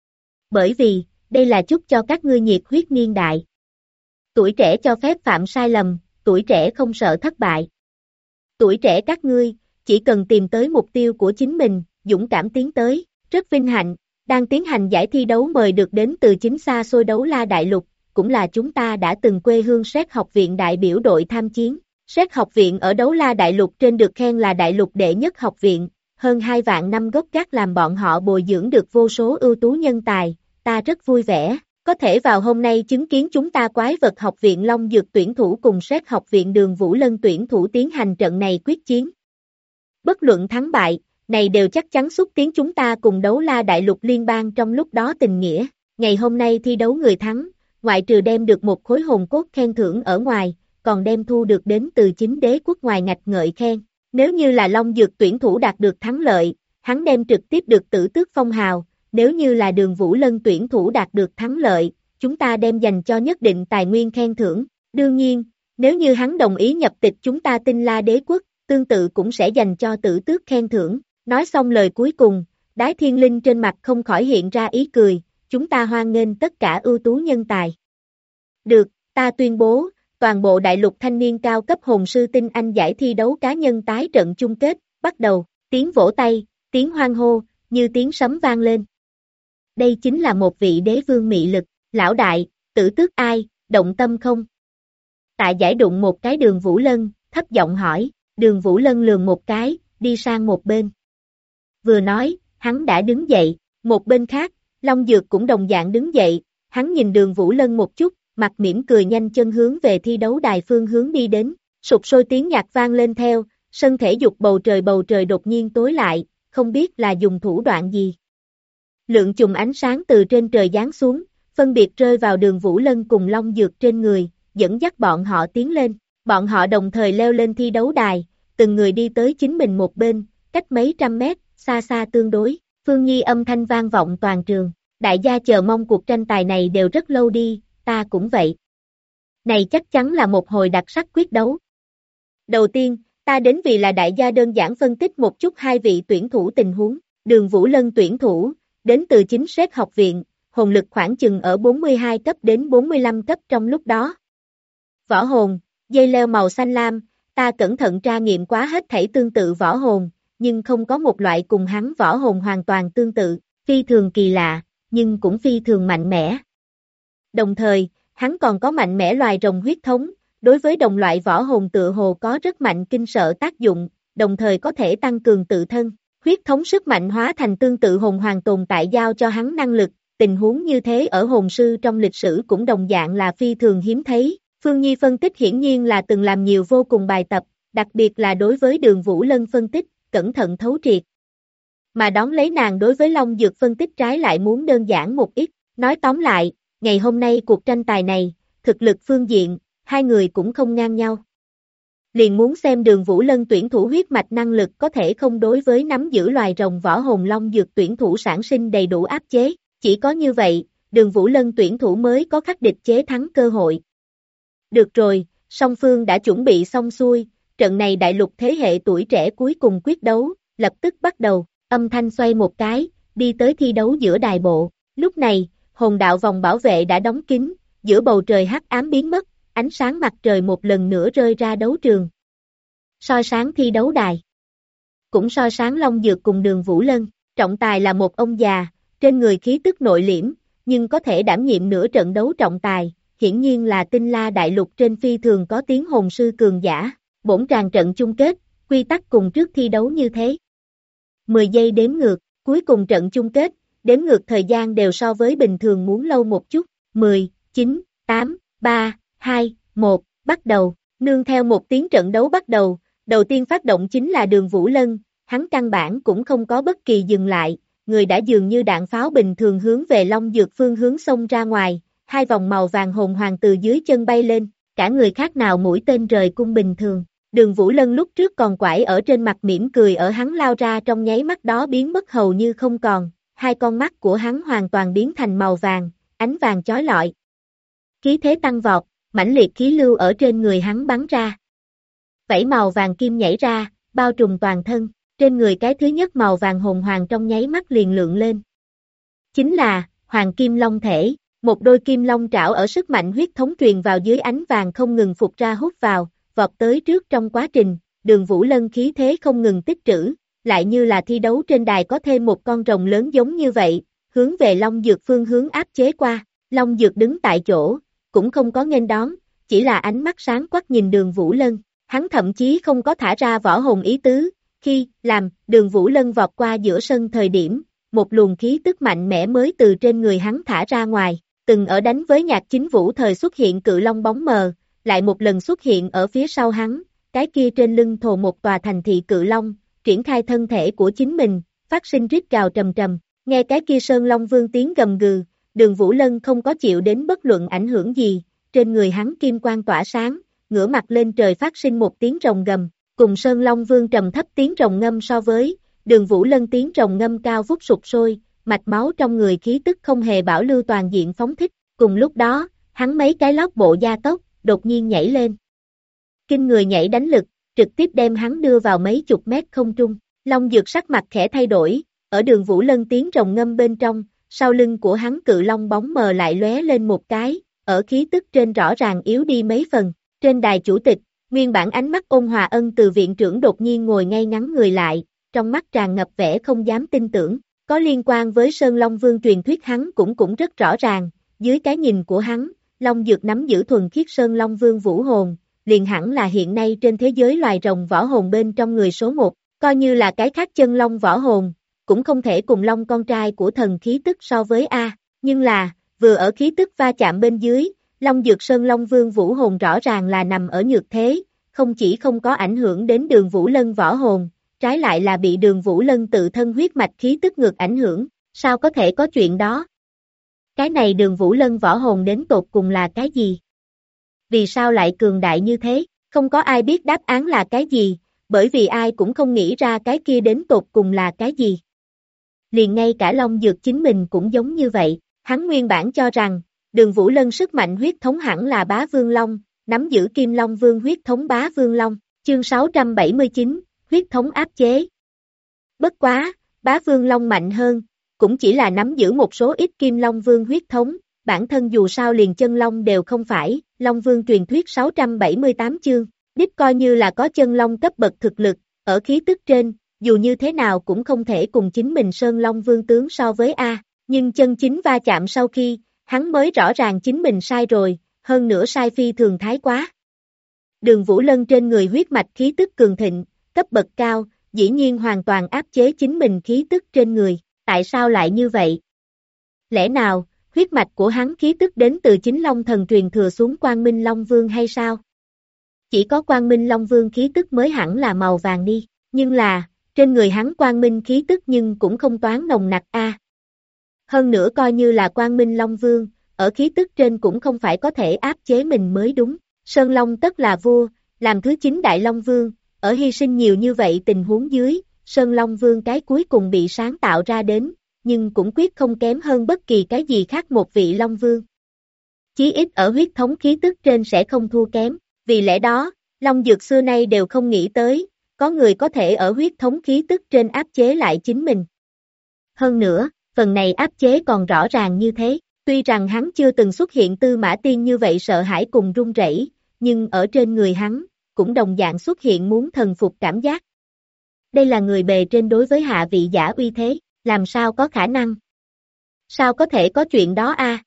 Bởi vì, đây là chúc cho các ngươi nhiệt huyết niên đại. Tuổi trẻ cho phép phạm sai lầm, tuổi trẻ không sợ thất bại. Tuổi trẻ các ngươi, chỉ cần tìm tới mục tiêu của chính mình, dũng cảm tiến tới, rất vinh hạnh, đang tiến hành giải thi đấu mời được đến từ chính xa xôi Đấu La Đại Lục, cũng là chúng ta đã từng quê hương Séc học viện đại biểu đội tham chiến. Séc học viện ở Đấu La Đại Lục trên được khen là đại lục đệ nhất học viện, hơn 2 vạn năm gốc gác làm bọn họ bồi dưỡng được vô số ưu tú nhân tài, ta rất vui vẻ, có thể vào hôm nay chứng kiến chúng ta quái vật học viện Long Dược tuyển thủ cùng Séc học viện Đường Vũ Lân tuyển thủ tiến hành trận này quyết chiến. Bất luận thắng bại, này đều chắc chắn xúc tiến chúng ta cùng Đấu La Đại Lục liên bang trong lúc đó tình nghĩa. Ngày hôm nay thi đấu người thắng, ngoại trừ đem được một khối hồn cốt khen thưởng ở ngoài, còn đem thu được đến từ chính đế quốc ngoài ngạch ngợi khen. Nếu như là Long Dược tuyển thủ đạt được thắng lợi, hắn đem trực tiếp được tử tước phong hào, nếu như là Đường Vũ Lân tuyển thủ đạt được thắng lợi, chúng ta đem dành cho nhất định tài nguyên khen thưởng. Đương nhiên, nếu như hắn đồng ý nhập tịch chúng ta Tinh La Đế quốc, tương tự cũng sẽ dành cho tử tước khen thưởng. Nói xong lời cuối cùng, Đái Thiên Linh trên mặt không khỏi hiện ra ý cười, chúng ta hoan nghênh tất cả ưu tú nhân tài. Được, ta tuyên bố, toàn bộ đại lục thanh niên cao cấp hồn sư tinh anh giải thi đấu cá nhân tái trận chung kết, bắt đầu, tiếng vỗ tay, tiếng hoan hô, như tiếng sấm vang lên. Đây chính là một vị đế vương mị lực, lão đại, tử tước ai, động tâm không? Tại giải đụng một cái Đường Vũ Lân, thấp giọng hỏi, Đường Vũ Lân lườm một cái, đi sang một bên. Vừa nói, hắn đã đứng dậy, một bên khác, Long Dược cũng đồng dạng đứng dậy, hắn nhìn Đường Vũ Lân một chút, mặt mỉm cười nhanh chân hướng về thi đấu đài phương hướng đi đến, sục sôi tiếng nhạc vang lên theo, sân thể dục bầu trời đột nhiên tối lại, không biết là dùng thủ đoạn gì. Lượng chùm ánh sáng từ trên trời giáng xuống, phân biệt rơi vào Đường Vũ Lân cùng Long Dược trên người, dẫn dắt bọn họ tiến lên, bọn họ đồng thời leo lên thi đấu đài, từng người đi tới chính mình một bên, cách mấy trăm mét, xa xa tương đối, Phương Nhi âm thanh vang vọng toàn trường, đại gia chờ mong cuộc tranh tài này đều rất lâu đi, ta cũng vậy. Này chắc chắn là một hồi đặc sắc quyết đấu. Đầu tiên, ta đến vì là đại gia đơn giản phân tích một chút hai vị tuyển thủ tình huống, Đường Vũ Lân tuyển thủ, đến từ chính Séc học viện, hồn lực khoảng chừng ở 42 cấp đến 45 cấp trong lúc đó. Võ hồn, dây leo màu xanh lam, ta cẩn thận tra nghiệm quá hết thảy tương tự võ hồn, nhưng không có một loại cùng hắn võ hồn hoàn toàn tương tự, phi thường kỳ lạ, nhưng cũng phi thường mạnh mẽ. Đồng thời, hắn còn có mạnh mẽ loài rồng huyết thống, đối với đồng loại võ hồn tựa hồ có rất mạnh kinh sợ tác dụng, đồng thời có thể tăng cường tự thân, huyết thống sức mạnh hóa thành tương tự hồn hoàn tồn tại giao cho hắn năng lực, tình huống như thế ở hồn sư trong lịch sử cũng đồng dạng là phi thường hiếm thấy. Phương Nhi phân tích hiển nhiên là từng làm nhiều vô cùng bài tập, đặc biệt là đối với Đường Vũ Lân phân tích, cẩn thận thấu triệt. Mà đón lấy nàng đối với Long Dược phân tích trái lại muốn đơn giản một ít. Nói tóm lại, ngày hôm nay cuộc tranh tài này, thực lực phương diện, hai người cũng không ngang nhau. Liền muốn xem Đường Vũ Lân tuyển thủ huyết mạch năng lực có thể không đối với nắm giữ loài rồng võ hồn Long Dược tuyển thủ sản sinh đầy đủ áp chế. Chỉ có như vậy, Đường Vũ Lân tuyển thủ mới có khắc địch chế thắng cơ hội. Được rồi, song phương đã chuẩn bị xong xuôi, trận này đại lục thế hệ tuổi trẻ cuối cùng quyết đấu, lập tức bắt đầu, âm thanh xoay một cái, đi tới thi đấu giữa đài bộ. Lúc này, hồn đạo vòng bảo vệ đã đóng kín, giữa bầu trời hắc ám biến mất, ánh sáng mặt trời một lần nữa rơi ra đấu trường. Soi sáng thi đấu đài. Cũng soi sáng Long Dược cùng Đường Vũ Lân, trọng tài là một ông già, trên người khí tức nội liễm, nhưng có thể đảm nhiệm nửa trận đấu trọng tài, hiển nhiên là Tinh La đại lục trên phi thường có tiếng hồn sư cường giả. Bổn tràng trận chung kết, quy tắc cùng trước thi đấu như thế. 10 giây đếm ngược, cuối cùng trận chung kết, đếm ngược thời gian đều so với bình thường muốn lâu một chút. 10, 9, 8, 3, 2, 1, bắt đầu. Nương theo một tiếng trận đấu bắt đầu, đầu tiên phát động chính là Đường Vũ Lân, hắn căn bản cũng không có bất kỳ dừng lại, người đã dường như đạn pháo bình thường hướng về Long Dược phương hướng xông ra ngoài, hai vòng màu vàng hồn hoàng từ dưới chân bay lên, cả người khác nào mũi tên rời cung bình thường. Đường Vũ Lân lúc trước còn quải ở trên mặt mỉm cười ở hắn lao ra trong nháy mắt đó biến mất hầu như không còn, hai con mắt của hắn hoàn toàn biến thành màu vàng, ánh vàng chói lọi. Khí thế tăng vọt, mãnh liệt khí lưu ở trên người hắn bắn ra. Vảy màu vàng kim nhảy ra, bao trùm toàn thân, trên người cái thứ nhất màu vàng hồn hoàng trong nháy mắt liền lượng lên. Chính là, Hoàng Kim Long thể, một đôi kim long trảo ở sức mạnh huyết thống truyền vào dưới ánh vàng không ngừng phục ra hút vào, vọt tới trước trong quá trình, Đường Vũ Lân khí thế không ngừng tích trữ, lại như là thi đấu trên đài có thêm một con rồng lớn giống như vậy, hướng về Long Dược phương hướng áp chế qua, Long Dược đứng tại chỗ, cũng không có nghênh đón, chỉ là ánh mắt sáng quắc nhìn Đường Vũ Lân, hắn thậm chí không có thả ra võ hồn ý tứ, khi làm Đường Vũ Lân vọt qua giữa sân thời điểm, một luồng khí tức mạnh mẽ mới từ trên người hắn thả ra ngoài, từng ở đánh với Nhạc Chính Vũ thời xuất hiện cự long bóng mờ, lại một lần xuất hiện ở phía sau hắn, cái kia trên lưng thồ một tòa thành thị cự long, triển khai thân thể của chính mình, phát sinh rít gào trầm trầm, nghe cái kia Sơn Long Vương tiếng gầm gừ, Đường Vũ Lân không có chịu đến bất luận ảnh hưởng gì, trên người hắn kim quang tỏa sáng, ngửa mặt lên trời phát sinh một tiếng rồng gầm, cùng Sơn Long Vương trầm thấp tiếng rồng ngâm so với, Đường Vũ Lân tiếng rồng ngâm cao vút sụp sôi, mạch máu trong người khí tức không hề bảo lưu toàn diện phóng thích, cùng lúc đó, hắn mấy cái lót bộ gia tốc, đột nhiên nhảy lên. Kinh người nhảy đánh lực, trực tiếp đem hắn đưa vào mấy chục mét không trung, Long Dược sắc mặt khẽ thay đổi, ở Đường Vũ Lân tiếng rồng ngâm bên trong, sau lưng của hắn cự long bóng mờ lại lóe lên một cái, ở khí tức trên rõ ràng yếu đi mấy phần, trên đài chủ tịch, nguyên bản ánh mắt ôn hòa ân từ viện trưởng đột nhiên ngồi ngay ngắn người lại, trong mắt tràn ngập vẻ không dám tin tưởng, có liên quan với Sơn Long Vương truyền thuyết hắn cũng rất rõ ràng, dưới cái nhìn của hắn, Long Dược nắm giữ thuần khiết Sơn Long Vương vũ hồn, liền hẳn là hiện nay trên thế giới loài rồng võ hồn bên trong người số 1, coi như là cái khác chân long võ hồn, cũng không thể cùng Long con trai của thần khí tức so với A, nhưng là, vừa ở khí tức va chạm bên dưới, Long Dược Sơn Long Vương vũ hồn rõ ràng là nằm ở nhược thế, không chỉ không có ảnh hưởng đến Đường Vũ Lân võ hồn, trái lại là bị Đường Vũ Lân tự thân huyết mạch khí tức ngược ảnh hưởng, sao có thể có chuyện đó? Cái này Đường Vũ Lân võ hồn đến tột cùng là cái gì? Vì sao lại cường đại như thế? Không có ai biết đáp án là cái gì, bởi vì ai cũng không nghĩ ra cái kia đến tột cùng là cái gì. Liền ngay cả Long Dược chính mình cũng giống như vậy, hắn nguyên bản cho rằng, Đường Vũ Lân sức mạnh huyết thống hẳn là Bá Vương Long, nắm giữ Kim Long Vương huyết thống Bá Vương Long, chương 679, huyết thống áp chế. Bất quá, Bá Vương Long mạnh hơn, cũng chỉ là nắm giữ một số ít Kim Long Vương huyết thống, bản thân dù sao liền chân Long đều không phải, Long Vương truyền thuyết 678 chương, đích coi như là có chân Long cấp bậc thực lực, ở khí tức trên, dù như thế nào cũng không thể cùng chính mình Sơn Long Vương tướng so với A, nhưng chân chính va chạm sau khi, hắn mới rõ ràng chính mình sai rồi, hơn nữa sai phi thường thái quá. Đường Vũ Lân trên người huyết mạch khí tức cường thịnh, cấp bậc cao, dĩ nhiên hoàn toàn áp chế chính mình khí tức trên người, tại sao lại như vậy? Lẽ nào, huyết mạch của hắn khí tức đến từ chính Long Thần truyền thừa xuống Quang Minh Long Vương hay sao? Chỉ có Quang Minh Long Vương khí tức mới hẳn là màu vàng đi, nhưng là, trên người hắn Quang Minh khí tức nhưng cũng không toán nồng nặc a. Hơn nữa coi như là Quang Minh Long Vương, ở khí tức trên cũng không phải có thể áp chế mình mới đúng. Sơn Long tất là vua, làm thứ 9 Đại Long Vương, ở hy sinh nhiều như vậy tình huống dưới, Sơn Long Vương cái cuối cùng bị sáng tạo ra đến, nhưng cũng quyết không kém hơn bất kỳ cái gì khác một vị Long Vương. Chí ít ở huyết thống khí tức trên sẽ không thua kém, vì lẽ đó, Long Dược xưa nay đều không nghĩ tới, có người có thể ở huyết thống khí tức trên áp chế lại chính mình. Hơn nữa, phần này áp chế còn rõ ràng như thế, tuy rằng hắn chưa từng xuất hiện Tư Mã Tiên như vậy sợ hãi cùng run rẩy, nhưng ở trên người hắn, cũng đồng dạng xuất hiện muốn thần phục cảm giác. Đây là người bề trên đối với hạ vị giả uy thế, làm sao có khả năng? Sao có thể có chuyện đó a?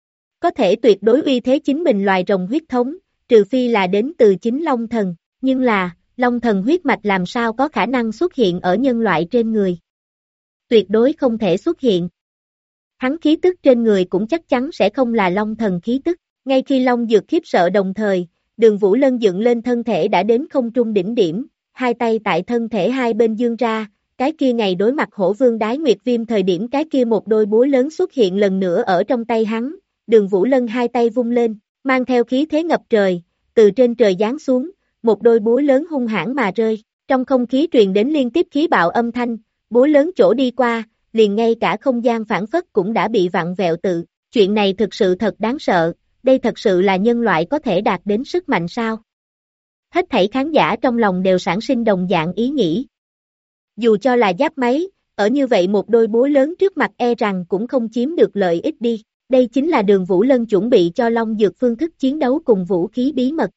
Có thể tuyệt đối uy thế chính mình loài rồng huyết thống, trừ phi là đến từ chính Long Thần, nhưng là, Long Thần huyết mạch làm sao có khả năng xuất hiện ở nhân loại trên người? Tuyệt đối không thể xuất hiện. Hắn khí tức trên người cũng chắc chắn sẽ không là Long Thần khí tức, ngay khi Long Dược khiếp sợ đồng thời, Đường Vũ Lân dựng lên thân thể đã đến không trung đỉnh điểm, hai tay tại thân thể hai bên dương ra, cái kia ngày đối mặt Hổ Vương Đái Nguyệt Viêm thời điểm cái kia một đôi búa lớn xuất hiện lần nữa ở trong tay hắn, Đường Vũ Lân hai tay vung lên, mang theo khí thế ngập trời, từ trên trời giáng xuống, một đôi búa lớn hung hãn mà rơi, trong không khí truyền đến liên tiếp khí bạo âm thanh, búa lớn chỗ đi qua, liền ngay cả không gian phản phất cũng đã bị vặn vẹo tự, chuyện này thực sự thật đáng sợ, đây thật sự là nhân loại có thể đạt đến sức mạnh sao? Hết thảy khán giả trong lòng đều sản sinh đồng dạng ý nghĩ. Dù cho là giáp máy, ở như vậy một đôi búa lớn trước mặt e rằng cũng không chiếm được lợi ích đi, đây chính là Đường Vũ Lân chuẩn bị cho Long Dược phương thức chiến đấu cùng vũ khí bí mật.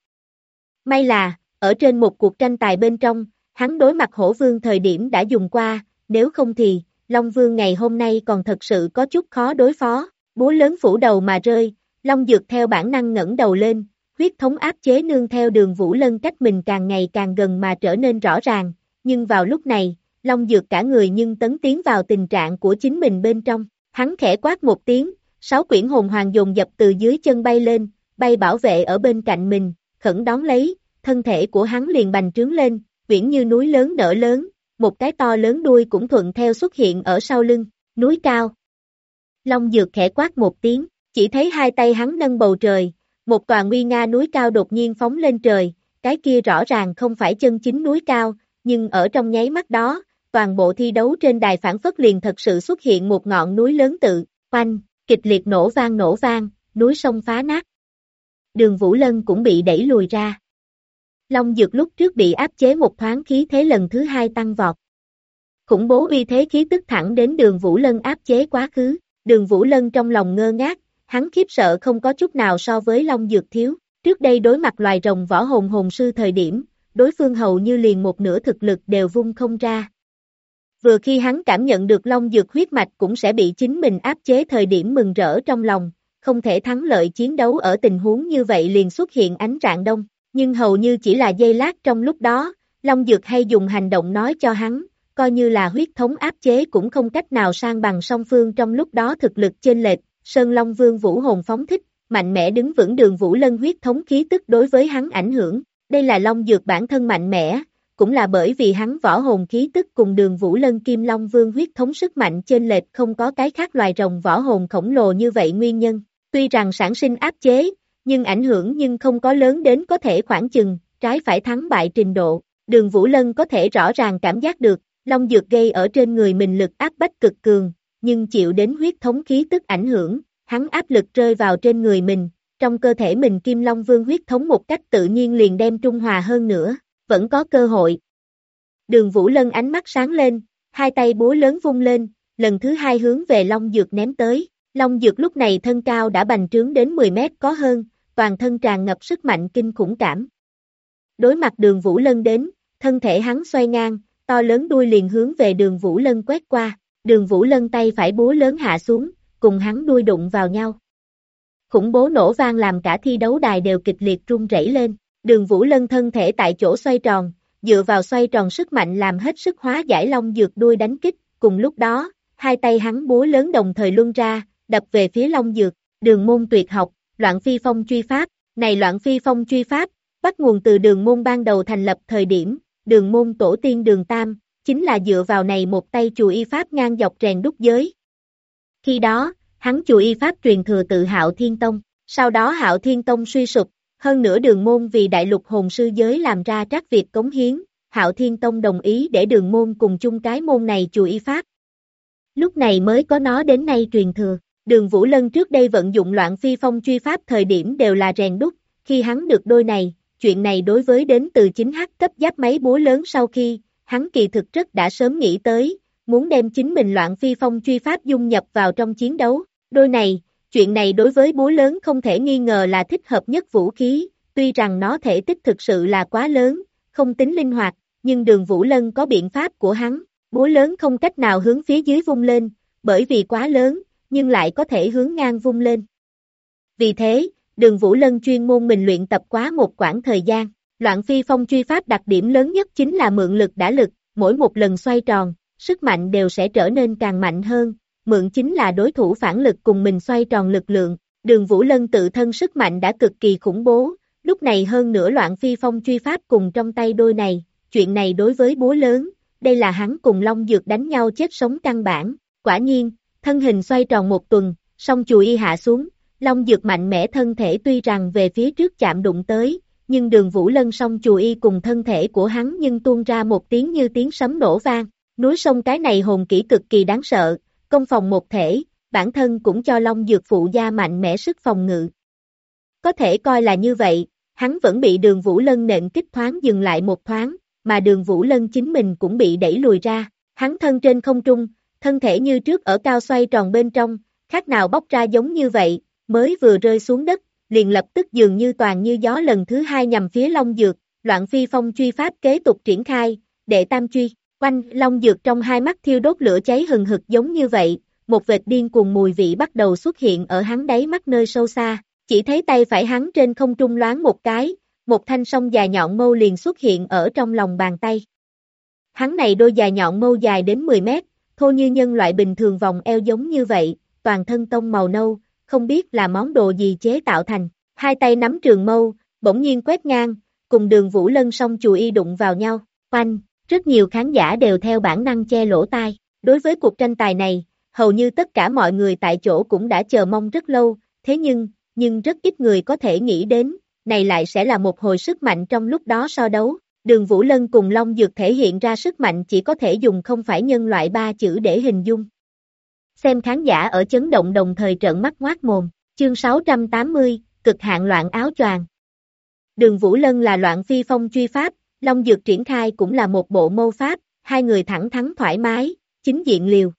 May là, ở trên một cuộc tranh tài bên trong, hắn đối mặt Hổ Vương thời điểm đã dùng qua, nếu không thì, Long Vương ngày hôm nay còn thật sự có chút khó đối phó, búa lớn phủ đầu mà rơi, Long Dược theo bản năng ngẩng đầu lên, huyết thống áp chế nương theo Đường Vũ Lân cách mình càng ngày càng gần mà trở nên rõ ràng, nhưng vào lúc này, Long Dược cả người nhưng tấn tiến vào tình trạng của chính mình bên trong, hắn khẽ quát một tiếng, 6 quyển hồn hoàng dồn dập từ dưới chân bay lên, bay bảo vệ ở bên cạnh mình, khẩn đón lấy, thân thể của hắn liền bành trướng lên, quyển như núi lớn nở lớn, một cái to lớn đuôi cũng thuận theo xuất hiện ở sau lưng, núi cao. Long Dược khẽ quát một tiếng, chỉ thấy hai tay hắn nâng bầu trời, một tòa nguy nga núi cao đột nhiên phóng lên trời, cái kia rõ ràng không phải chân chính núi cao, nhưng ở trong nháy mắt đó, toàn bộ thi đấu trên đài phản phất liền thật sự xuất hiện một ngọn núi lớn tự, oanh, kịch liệt nổ vang, núi sông phá nát. Đường Vũ Lân cũng bị đẩy lùi ra. Long Dược lúc trước bị áp chế một thoáng khí thế lần thứ hai tăng vọt. Khủng bố uy thế khí tức thẳng đến Đường Vũ Lân áp chế quá khứ, Đường Vũ Lân trong lòng ngơ ngác, hắn khiếp sợ không có chút nào so với Long Dược thiếu, trước đây đối mặt loài rồng võ hồn hồn sư thời điểm, đối phương hầu như liền một nửa thực lực đều vung không ra. Vừa khi hắn cảm nhận được Long Dược huyết mạch cũng sẽ bị chính mình áp chế thời điểm mừng rỡ trong lòng, không thể thắng lợi chiến đấu ở tình huống như vậy liền xuất hiện ánh rạng đông, nhưng hầu như chỉ là giây lát trong lúc đó, Long Dược hay dùng hành động nói cho hắn, coi như là huyết thống áp chế cũng không cách nào sang bằng song phương trong lúc đó thực lực chênh lệch, Sơn Long Vương vũ hồn phóng thích, mạnh mẽ đứng vững Đường Vũ Lân huyết thống khí tức đối với hắn ảnh hưởng, đây là Long Dược bản thân mạnh mẽ, cũng là bởi vì hắn võ hồn khí tức cùng Đường Vũ Lân Kim Long Vương huyết thống sức mạnh chênh lệch không có cái khác loài rồng võ hồn khổng lồ như vậy nguyên nhân, tuy rằng sản sinh áp chế, nhưng ảnh hưởng nhưng không có lớn đến có thể khoảng chừng, trái phải thắng bại trình độ, Đường Vũ Lân có thể rõ ràng cảm giác được, Long Dược gây ở trên người mình lực áp bách cực cường, nhưng chịu đến huyết thống khí tức ảnh hưởng, hắn áp lực rơi vào trên người mình, trong cơ thể mình Kim Long Vương huyết thống một cách tự nhiên liền đem trung hòa hơn nữa, vẫn có cơ hội. Đường Vũ Lân ánh mắt sáng lên, hai tay búa lớn vung lên, lần thứ hai hướng về Long Dược ném tới, Long Dược lúc này thân cao đã bành trướng đến 10 mét có hơn, toàn thân tràn ngập sức mạnh kinh khủng cảm. Đối mặt Đường Vũ Lân đến, thân thể hắn xoay ngang, to lớn đuôi liền hướng về Đường Vũ Lân quét qua, Đường Vũ Lân tay phải búa lớn hạ xuống, cùng hắn đuôi đụng vào nhau. Khủng bố nổ vang làm cả thi đấu đài đều kịch liệt rung rẩy lên, Đường Vũ Lân thân thể tại chỗ xoay tròn, dựa vào xoay tròn sức mạnh làm hết sức hóa giải Long Dược đuôi đánh kích, cùng lúc đó, hai tay hắn búa lớn đồng thời luân ra, đập về phía Long Dược, Đường môn tuyệt học, Loạn Phi Phong truy pháp. Này Loạn Phi Phong truy pháp, bắt nguồn từ Đường môn ban đầu thành lập thời điểm, Đường môn tổ tiên Đường Tam, chính là dựa vào này một tay chùa y pháp ngang dọc rèn đúc giới. Khi đó, hắn chùa y pháp truyền thừa tự Hạo Thiên Tông, sau đó Hạo Thiên Tông suy sụp, hơn nữa Đường môn vì đại lục hồn sư giới làm ra trác việc cống hiến, Hạo Thiên Tông đồng ý để Đường môn cùng chung cái môn này chùa y pháp. Lúc này mới có nó đến nay truyền thừa. Đường Vũ Lân trước đây vận dụng Loạn Phi Phong truy pháp thời điểm đều là rèn đúc, khi hắn được đôi này, chuyện này đối với đến từ chính hắc cấp giáp máy búa lớn sau khi, hắn kỳ thực rất đã sớm nghĩ tới, muốn đem chính mình Loạn Phi Phong truy pháp dung nhập vào trong chiến đấu. Đôi này, chuyện này đối với búa lớn không thể nghi ngờ là thích hợp nhất vũ khí, tuy rằng nó thể tích thực sự là quá lớn, không tính linh hoạt, nhưng Đường Vũ Lân có biện pháp của hắn, búa lớn không cách nào hướng phía dưới vung lên, bởi vì quá lớn, nhưng lại có thể hướng ngang vung lên. Vì thế, Đường Vũ Lân chuyên môn mình luyện tập quá một quãng thời gian. Loạn Phi Phong truy pháp đặc điểm lớn nhất chính là mượn lực đả lực, mỗi một lần xoay tròn, sức mạnh đều sẽ trở nên càng mạnh hơn, mượn chính là đối thủ phản lực cùng mình xoay tròn lực lượng. Đường Vũ Lân tự thân sức mạnh đã cực kỳ khủng bố, lúc này hơn nữa Loạn Phi Phong truy pháp cùng trong tay đôi này, chuyện này đối với búa lớn, đây là hắn cùng Long Dược đánh nhau chết sống căn bản. Quả nhiên, thân hình xoay tròn một tuần, song chùi y hạ xuống, Long Dược mạnh mẽ thân thể tuy rằng về phía trước chạm đụng tới, nhưng Đường Vũ Lân song chùi y cùng thân thể của hắn nhưng tuôn ra một tiếng như tiếng sấm nổ vang. Núi sông cái này hồn kỹ cực kỳ đáng sợ, công phòng một thể, bản thân cũng cho Long Dược phụ gia mạnh mẽ sức phòng ngự. Có thể coi là như vậy, hắn vẫn bị Đường Vũ Lân nện kích thoáng dừng lại một thoáng, mà Đường Vũ Lân chính mình cũng bị đẩy lùi ra, hắn thân trên không trung, thân thể như trước ở cao xoay tròn bên trong, khác nào bóc ra giống như vậy, mới vừa rơi xuống đất, liền lập tức dường như toàn như gió lần thứ hai nhằm phía Long Dược, Loạn Phi Phong truy pháp kế tục triển khai, đệ tam truy, quanh Long Dược trong hai mắt thiêu đốt lửa cháy hừng hực giống như vậy, một vệt điên cuồng mùi vị bắt đầu xuất hiện ở hắn đáy mắt nơi sâu xa, chỉ thấy tay phải hắn trên không trung loáng một cái, một thanh song dài nhọn mâu liền xuất hiện ở trong lòng bàn tay. Hắn này đôi dài nhọn mâu dài đến 10 mét, thô như nhân loại bình thường vòng eo giống như vậy, toàn thân tông màu nâu, không biết là món đồ gì chế tạo thành, hai tay nắm trường mâu, bỗng nhiên quét ngang, cùng Đường Vũ Lân song chùi y đụng vào nhau, oanh, rất nhiều khán giả đều theo bản năng che lỗ tai, đối với cuộc tranh tài này, hầu như tất cả mọi người tại chỗ cũng đã chờ mong rất lâu, thế nhưng rất ít người có thể nghĩ đến, này lại sẽ là một hồi sức mạnh trong lúc đó so đấu. Đường Vũ Lân cùng Long Dược thể hiện ra sức mạnh chỉ có thể dùng không phải nhân loại 3 chữ để hình dung. Xem khán giả ở chấn động đồng thời trợn mắt ngoác mồm, chương 680, cực hạn loạn áo choàng. Đường Vũ Lân là Loạn Phi Phong truy pháp, Long Dược triển khai cũng là một bộ mâu pháp, hai người thẳng thắn thoải mái, chính diện liều.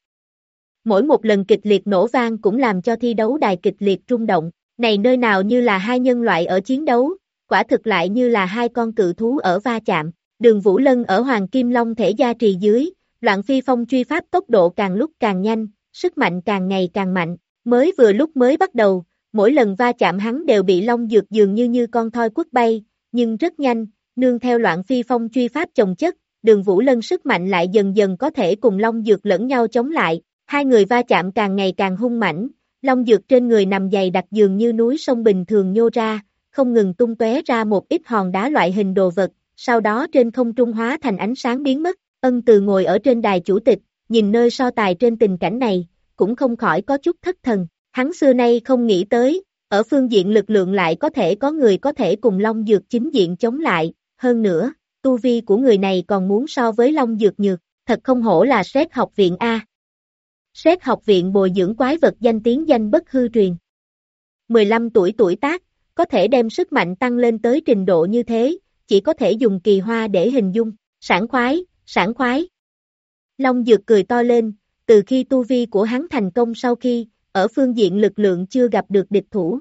Mỗi một lần kịch liệt nổ vang cũng làm cho thi đấu đài kịch liệt rung động, này nơi nào như là hai nhân loại ở chiến đấu, quả thực lại như là hai con cự thú ở va chạm. Đường Vũ Lân ở Hoàng Kim Long thể gia trì dưới, Loạn Phi Phong truy pháp tốc độ càng lúc càng nhanh, sức mạnh càng ngày càng mạnh, mới vừa lúc mới bắt đầu, mỗi lần va chạm hắn đều bị Long Dược dường như con thoi quất bay, nhưng rất nhanh, nương theo Loạn Phi Phong truy pháp chồng chất, Đường Vũ Lân sức mạnh lại dần dần có thể cùng Long Dược lẫn nhau chống lại, hai người va chạm càng ngày càng hung mãnh, Long Dược trên người nằm dày đặc dường như núi sông bình thường nhô ra, không ngừng tung tóe ra một ít hòn đá loại hình đồ vật, sau đó trên không trung hóa thành ánh sáng biến mất. Ân Từ ngồi ở trên đài chủ tịch, nhìn nơi so tài trên tình cảnh này, cũng không khỏi có chút thất thần, hắn xưa nay không nghĩ tới, ở phương diện lực lượng lại có thể có người có thể cùng Long Dược chính diện chống lại, hơn nữa, tu vi của người này còn muốn so với Long Dược nhược, thật không hổ là Sét học viện A. Sét học viện bồi dưỡng quái vật danh tiếng danh bất hư truyền. 15 tuổi tuổi tác, có thể đem sức mạnh tăng lên tới trình độ như thế, chỉ có thể dùng kỳ hoa để hình dung, sảng khoái, sảng khoái. Long Dược cười to lên, từ khi tu vi của hắn thành công sau khi, ở phương diện lực lượng chưa gặp được địch thủ.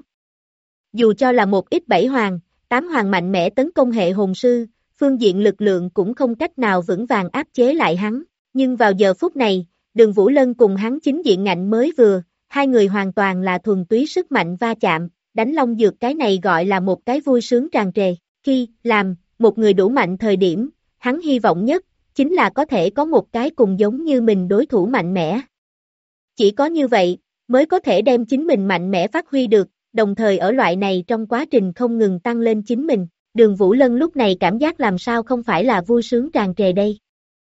Dù cho là một ít 7 hoàng, 8 hoàng mạnh mẽ tấn công hệ hồn sư, phương diện lực lượng cũng không cách nào vững vàng áp chế lại hắn, nhưng vào giờ phút này, Đường Vũ Lân cùng hắn chính diện ngạnh mới vừa, hai người hoàn toàn là thuần túy sức mạnh va chạm, đánh Long Dược cái này gọi là một cái vui sướng tràn trề, khi làm một người đủ mạnh thời điểm, hắn hy vọng nhất, chính là có thể có một cái cùng giống như mình đối thủ mạnh mẽ. Chỉ có như vậy, mới có thể đem chính mình mạnh mẽ phát huy được, đồng thời ở loại này trong quá trình không ngừng tăng lên chính mình. Đường Vũ Lân lúc này cảm giác làm sao không phải là vui sướng tràn trề đây.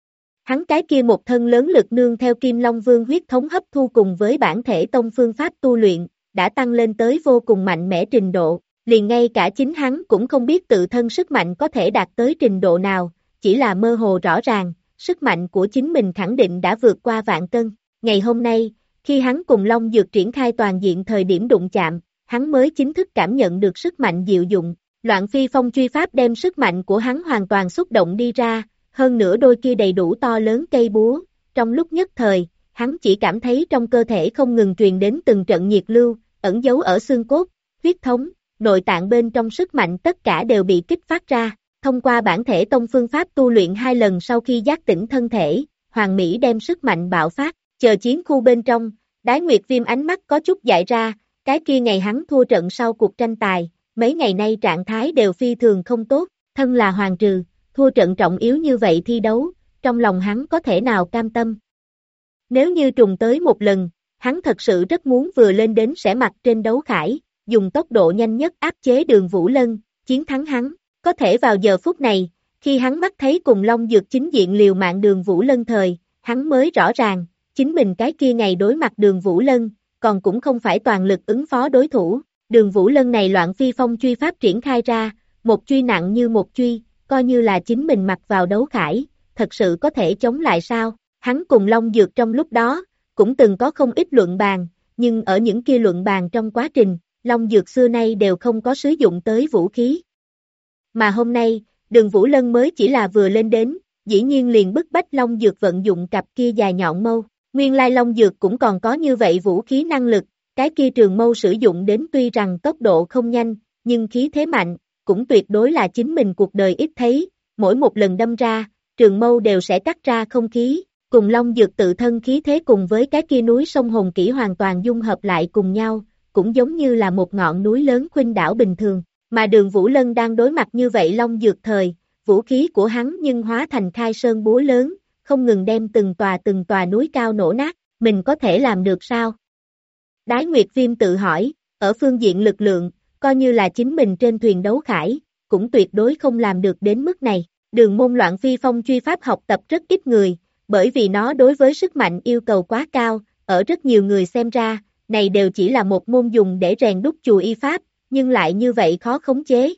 Hắn cái kia một thân lớn lực nương theo Kim Long Vương huyết thống hấp thu cùng với bản thể tông phương pháp tu luyện, đã tăng lên tới vô cùng mạnh mẽ trình độ, liền ngay cả chính hắn cũng không biết tự thân sức mạnh có thể đạt tới trình độ nào, chỉ là mơ hồ rõ ràng, sức mạnh của chính mình khẳng định đã vượt qua vạn cân. Ngày hôm nay, khi hắn cùng Long Dược triển khai toàn diện thời điểm đụng chạm, hắn mới chính thức cảm nhận được sức mạnh diệu dụng. Loạn phi phong truy pháp đem sức mạnh của hắn hoàn toàn xúc động đi ra, hơn nữa đôi kia đầy đủ to lớn cây búa, trong lúc nhất thời, hắn chỉ cảm thấy trong cơ thể không ngừng truyền đến từng trận nhiệt lưu, ẩn giấu ở xương cốt, huyết thống, nội tạng bên trong sức mạnh tất cả đều bị kích phát ra. Thông qua bản thể tông phương pháp tu luyện 2 lần sau khi giác tỉnh thân thể, Hoàng Mỹ đem sức mạnh bạo phát, chờ chiến khu bên trong, Đái Nguyệt Viêm ánh mắt có chút dại ra, cái kia ngày hắn thua trận sau cuộc tranh tài, mấy ngày nay trạng thái đều phi thường không tốt, thân là hoàng trừ, thua trận trọng yếu như vậy thi đấu, trong lòng hắn có thể nào cam tâm. Nếu như trùng tới một lần, hắn thật sự rất muốn vừa lên đến sẽ mặt trên đấu khải, dùng tốc độ nhanh nhất áp chế Đường Vũ Lân, chiến thắng hắn. Có thể vào giờ phút này, khi hắn mắt thấy cùng Long Dược chính diện liều mạng Đường Vũ Lân thời, hắn mới rõ ràng, chính mình cái kia ngày đối mặt Đường Vũ Lân, còn cũng không phải toàn lực ứng phó đối thủ. Đường Vũ Lân này loạn phi phong truy pháp triển khai ra, một truy nặng như một truy, coi như là chính mình mặc vào đấu khải, thật sự có thể chống lại sao? Hắn cùng Long Dược trong lúc đó, cũng từng có không ít luận bàn, nhưng ở những kia luận bàn trong quá trình, Long Dược xưa nay đều không có sử dụng tới vũ khí. Mà hôm nay, Đường Vũ Lân mới chỉ là vừa lên đến, dĩ nhiên liền bức bách Long Dược vận dụng cặp kia dài nhọn mâu. Nguyên lai Long Dược cũng còn có như vậy vũ khí năng lực, cái kia trường mâu sử dụng đến tuy rằng tốc độ không nhanh, nhưng khí thế mạnh, cũng tuyệt đối là chính mình cuộc đời ít thấy, mỗi một lần đâm ra, trường mâu đều sẽ cắt ra không khí, cùng Long Dược tự thân khí thế cùng với cái kia núi sông Hồn Kỷ hoàn toàn dung hợp lại cùng nhau, cũng giống như là một ngọn núi lớn khuynh đảo bình thường. Mà Đường Vũ Lân đang đối mặt như vậy Long Dược thời, vũ khí của hắn nhưng hóa thành khai sơn búa lớn, không ngừng đem từng tòa núi cao nổ nát, mình có thể làm được sao? Đái Nguyệt Viêm tự hỏi, ở phương diện lực lượng, coi như là chính mình trên thuyền đấu khải, cũng tuyệt đối không làm được đến mức này. Đường môn loạn phi phong truy pháp học tập rất ít người, bởi vì nó đối với sức mạnh yêu cầu quá cao, ở rất nhiều người xem ra, này đều chỉ là một môn dùng để rèn đúc chùa y pháp, nhưng lại như vậy khó khống chế.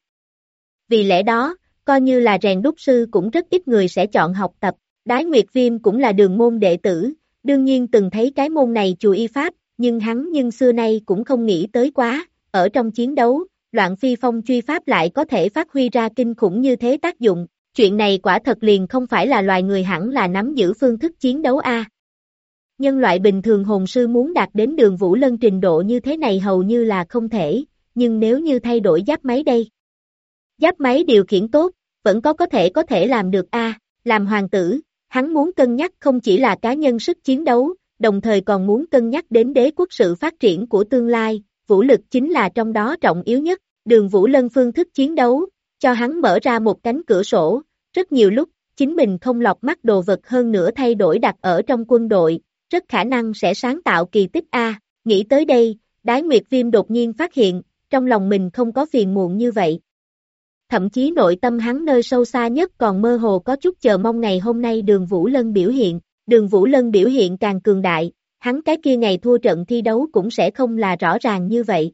Vì lẽ đó, coi như là rèn đúc sư cũng rất ít người sẽ chọn học tập. Đái Nguyệt Viêm cũng là đường môn đệ tử, đương nhiên từng thấy cái môn này chùa y pháp, nhưng hắn xưa nay cũng không nghĩ tới quá, ở trong chiến đấu, loạn phi phong truy pháp lại có thể phát huy ra kinh khủng như thế tác dụng, chuyện này quả thật liền không phải là loài người hẳn là nắm giữ phương thức chiến đấu a. Nhân loại bình thường hồn sư muốn đạt đến Đường Vũ Lân trình độ như thế này hầu như là không thể, nhưng nếu như thay đổi giáp máy đây. Giáp máy điều khiển tốt, vẫn có thể làm được a. Làm hoàng tử, hắn muốn cân nhắc không chỉ là cá nhân sức chiến đấu, đồng thời còn muốn cân nhắc đến đế quốc sự phát triển của tương lai, vũ lực chính là trong đó trọng yếu nhất. Đường Vũ Lân phương thức chiến đấu, cho hắn mở ra một cánh cửa sổ, rất nhiều lúc, chính mình không lọc mắt đồ vật hơn nữa thay đổi đặt ở trong quân đội, rất khả năng sẽ sáng tạo kỳ tích a. Nghĩ tới đây, Đái Nguyệt Viêm đột nhiên phát hiện, trong lòng mình không có phiền muộn như vậy. Thậm chí nội tâm hắn nơi sâu xa nhất còn mơ hồ có chút chờ mong ngày hôm nay Đường Vũ Lân biểu hiện. Đường Vũ Lân biểu hiện càng cường đại, hắn cái kia ngày thua trận thi đấu cũng sẽ không là rõ ràng như vậy.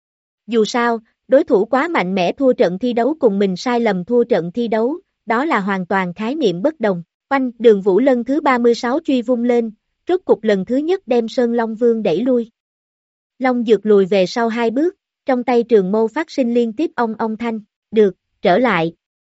Dù sao, đối thủ quá mạnh mẽ thua trận thi đấu cùng mình sai lầm thua trận thi đấu, đó là hoàn toàn khái niệm bất đồng. Oanh, Đường Vũ Lân thứ 36 truy vung lên, rốt cục lần thứ nhất đem Sơn Long Vương đẩy lui. Long Dược lùi về sau 2 bước, trong tay trường mâu phát sinh liên tiếp ong ong thanh, được, trở lại.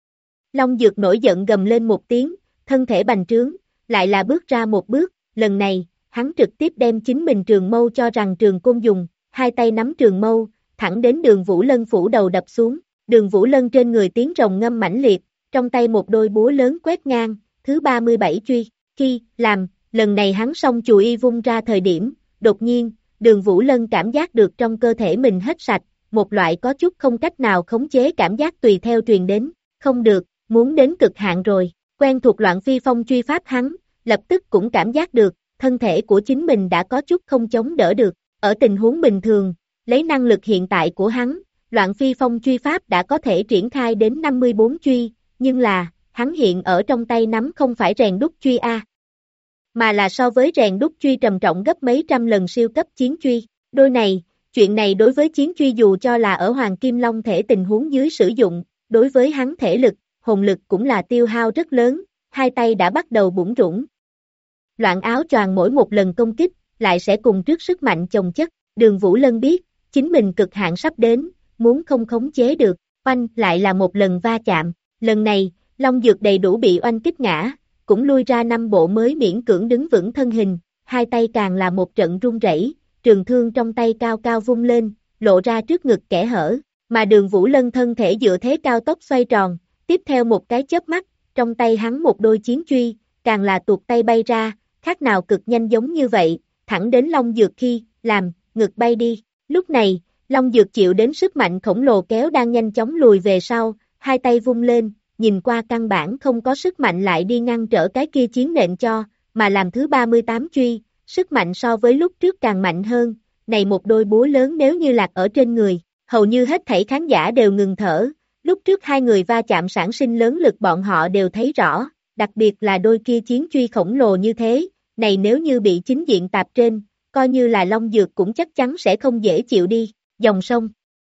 Long Dược nổi giận gầm lên một tiếng, thân thể bành trướng, lại là bước ra một bước, lần này, hắn trực tiếp đem chính mình trường mâu cho rằng trường côn dùng, hai tay nắm trường mâu, thẳng đến Đường Vũ Lân phủ đầu đập xuống. Đường Vũ Lân trên người tiếng rồng ngâm mãnh liệt, trong tay một đôi búa lớn quét ngang, thứ 37 truy, khi, làm, lần này hắn xong chùi y vung ra thời điểm, đột nhiên, Đường Vũ Lân cảm giác được trong cơ thể mình hết sạch, một loại có chút không cách nào khống chế cảm giác tùy theo truyền đến, không được, muốn đến cực hạn rồi, quen thuộc loạn phi phong truy pháp hắn, lập tức cũng cảm giác được, thân thể của chính mình đã có chút không chống đỡ được, Ở tình huống bình thường, lấy năng lực hiện tại của hắn, Loạn Phi Phong truy pháp đã có thể triển khai đến 54 truy, nhưng là, hắn hiện ở trong tay nắm không phải rèn đúc truy A, mà là so với rèn đúc truy trầm trọng gấp mấy trăm lần siêu cấp chiến truy. Chuyện này đối với chiến truy dù cho là ở Hoàng Kim Long thể tình huống dưới sử dụng, đối với hắn thể lực, hồn lực cũng là tiêu hao rất lớn, hai tay đã bắt đầu bủn rủn. Loạn áo choàng mỗi một lần công kích, lại sẽ cùng trước sức mạnh chồng chất, Đường Vũ Lân biết, chính mình cực hạn sắp đến, muốn không khống chế được, oanh lại là một lần va chạm, lần này, Long Dược đầy đủ bị oanh kích ngã, cũng lui ra 5 bộ mới miễn cưỡng đứng vững thân hình, hai tay càng là một trận run rẩy, trường thương trong tay cao cao vung lên, lộ ra trước ngực kẽ hở, mà Đường Vũ Lân thân thể dựa thế cao tốc xoay tròn, tiếp theo một cái chớp mắt, trong tay hắn một đôi chiến truy, càng là tuột tay bay ra, khác nào cực nhanh giống như vậy, thẳng đến Long Dược khi, làm, ngực bay đi, lúc này, Long Dược chịu đến sức mạnh khổng lồ kéo đang nhanh chóng lùi về sau, hai tay vung lên, nhìn qua căn bản không có sức mạnh lại đi ngăn trở cái kia chiến nện cho, mà làm thứ 38 truy, sức mạnh so với lúc trước càng mạnh hơn, này một đôi búa lớn nếu như lạc ở trên người, hầu như hết thảy khán giả đều ngừng thở, lúc trước hai người va chạm sản sinh lớn lực bọn họ đều thấy rõ, đặc biệt là đôi kia chiến truy khổng lồ như thế, này nếu như bị chính diện tạp trên, coi như là Long Dược cũng chắc chắn sẽ không dễ chịu đi, dòng sông.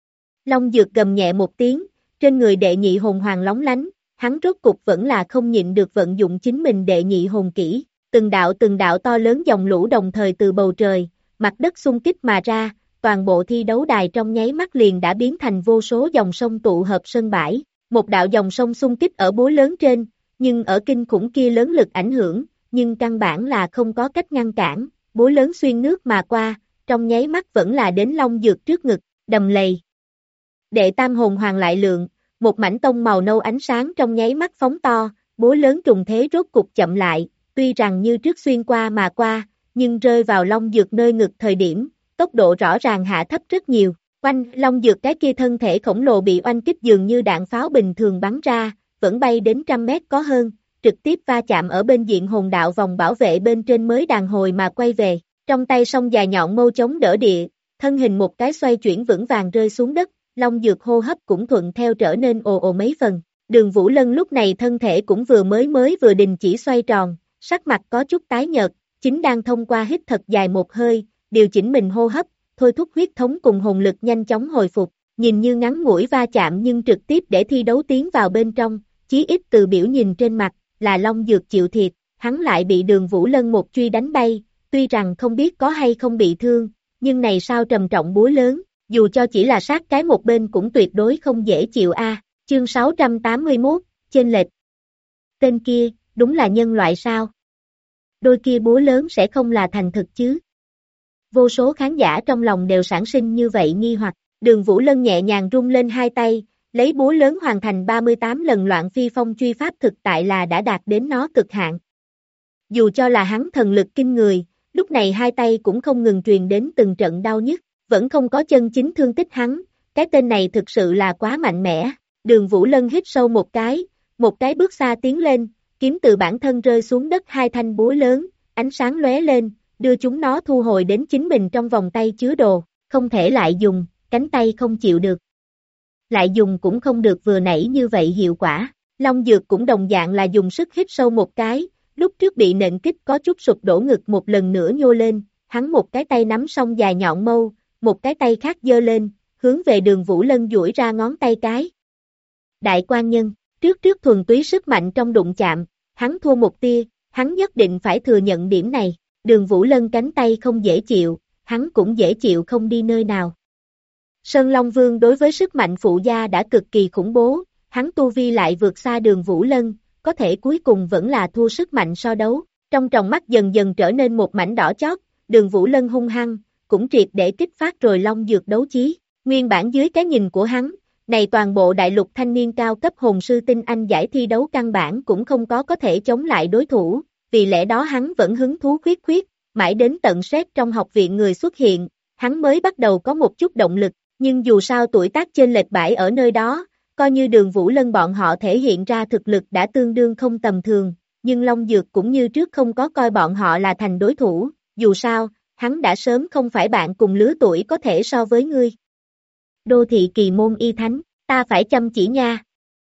Long Dược gầm nhẹ một tiếng, trên người đệ nhị hồn hoàng lóng lánh, hắn rốt cục vẫn là không nhịn được vận dụng chính mình đệ nhị hồn kỹ, từng đạo to lớn dòng lũ đồng thời từ bầu trời, mặt đất xung kích mà ra, toàn bộ thi đấu đài trong nháy mắt liền đã biến thành vô số dòng sông tụ hợp sân bãi, một đạo dòng sông xung kích ở búa lớn trên, nhưng ở kinh khủng kia lớn lực ảnh hưởng, nhưng căn bản là không có cách ngăn cản, búa lớn xuyên nước mà qua, trong nháy mắt vẫn là đến Long Dược trước ngực, đầm lầy. Đệ tam hồn hoàng lại lượng, một mảnh tông màu nâu ánh sáng trong nháy mắt phóng to, búa lớn trùng thế rốt cục chậm lại, tuy rằng như trước xuyên qua mà qua, nhưng rơi vào Long Dược nơi ngực thời điểm, tốc độ rõ ràng hạ thấp rất nhiều, oanh, Long Dược cái kia thân thể khổng lồ bị oanh kích dường như đạn pháo bình thường bắn ra, vẫn bay đến 100 mét có hơn, trực tiếp va chạm ở bên diện hồn đạo vòng bảo vệ bên trên mới đàn hồi mà quay về, trong tay song dài nhọn mâu chống đỡ địa, thân hình một cái xoay chuyển vững vàng rơi xuống đất, Long Dược hô hấp cũng thuận theo trở nên ồ ồ mấy phần, Đường Vũ Lân lúc này thân thể cũng vừa đình chỉ xoay tròn, sắc mặt có chút tái nhợt, chính đang thông qua hít thật dài một hơi, điều chỉnh mình hô hấp, thôi thúc huyết thống cùng hồn lực nhanh chóng hồi phục, nhìn như ngắn ngủi va chạm nhưng trực tiếp để thi đấu tiến vào bên trong, chí ít từ biểu nhìn trên mặt, là Long Dược chịu thiệt, hắn lại bị Đường Vũ Lân một truy đánh bay, tuy rằng không biết có hay không bị thương, nhưng này sao trầm trọng búa lớn, dù cho chỉ là sát cái một bên cũng tuyệt đối không dễ chịu a. Chương 681, chênh lệch. Tên kia, đúng là nhân loại sao? Đôi kia búa lớn sẽ không là thành thực chứ? Vô số khán giả trong lòng đều sản sinh như vậy nghi hoặc, Đường Vũ Lân nhẹ nhàng rung lên hai tay, lấy búa lớn hoàn thành 38 lần Loạn Phi Phong truy pháp thực tại là đã đạt đến nó cực hạn. Dù cho là hắn thần lực kinh người, lúc này hai tay cũng không ngừng truyền đến từng trận đau nhức, vẫn không có chân chính thương tích hắn, cái tên này thực sự là quá mạnh mẽ. Đường Vũ Lân hít sâu một cái bước xa tiến lên, kiếm từ bản thân rơi xuống đất hai thanh búa lớn, ánh sáng lóe lên, đưa chúng nó thu hồi đến chính mình trong vòng tay chứa đồ, không thể lại dùng, cánh tay không chịu được. Lại dùng cũng không được vừa nãy như vậy hiệu quả, Long Dược cũng đồng dạng là dùng sức hít sâu một cái, lúc trước bị nện kích có chút sụp đổ ngực một lần nữa nhô lên, hắn một cái tay nắm song dài nhọn mâu, một cái tay khác giơ lên, hướng về Đường Vũ Lân duỗi ra ngón tay cái. Đại quan nhân, trước thuần túy sức mạnh trong đụng chạm, hắn thua một tia, hắn nhất định phải thừa nhận điểm này, Đường Vũ Lân cánh tay không dễ chịu, hắn cũng dễ chịu không đi nơi nào. Sơn Long Vương đối với sức mạnh phụ gia đã cực kỳ khủng bố, hắn tu vi lại vượt xa Đường Vũ Lân, có thể cuối cùng vẫn là thua sức mạnh so đấu, trong tròng mắt dần dần trở nên một mảnh đỏ chót, Đường Vũ Lân hung hăng, cũng triệt để kích phát rồi Long Dược đấu chí, nguyên bản dưới cái nhìn của hắn, này toàn bộ đại lục thanh niên cao cấp hồn sư tinh anh giải thi đấu căn bản cũng không có thể chống lại đối thủ, vì lẽ đó hắn vẫn hứng thú khuyết, mãi đến tận xét trong học viện người xuất hiện, hắn mới bắt đầu có một chút động lực, nhưng dù sao tuổi tác chênh lệch bãi ở nơi đó, coi như Đường Vũ Lân bọn họ thể hiện ra thực lực đã tương đương không tầm thường, nhưng Long Dược cũng như trước không có coi bọn họ là thành đối thủ, dù sao, hắn đã sớm không phải bạn cùng lứa tuổi có thể so với ngươi. Đô thị kỳ môn y thánh, ta phải chăm chỉ nha.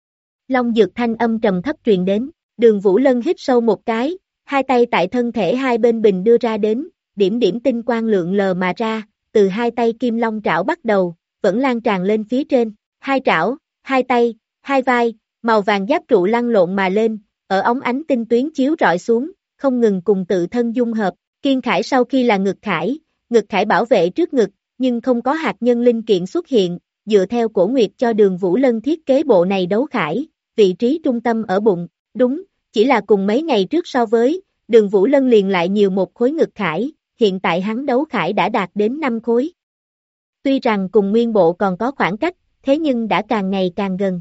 Long Dược thanh âm trầm thấp truyền đến, Đường Vũ Lân hít sâu một cái, hai tay tại thân thể hai bên bình đưa ra đến, điểm điểm tinh quang lượng lờ mà ra, từ hai tay kim long trảo bắt đầu, vẫn lan tràn lên phía trên, hai trảo, hai tay, hai vai, màu vàng giáp trụ lăn lộn mà lên, ở ống ánh tinh tuyến chiếu rọi xuống, không ngừng cùng tự thân dung hợp, Kiên Khải sau khi là ngực khải bảo vệ trước ngực, nhưng không có hạt nhân linh kiện xuất hiện, dựa theo Cổ Nguyệt cho Đường Vũ Lân thiết kế bộ này đấu khải, vị trí trung tâm ở bụng, đúng, chỉ là cùng mấy ngày trước so với, Đường Vũ Lân liền lại nhiều một khối ngực khải, hiện tại hắn đấu khải đã đạt đến 5 khối. Tuy rằng cùng nguyên bộ còn có khoảng cách, thế nhưng đã càng ngày càng gần.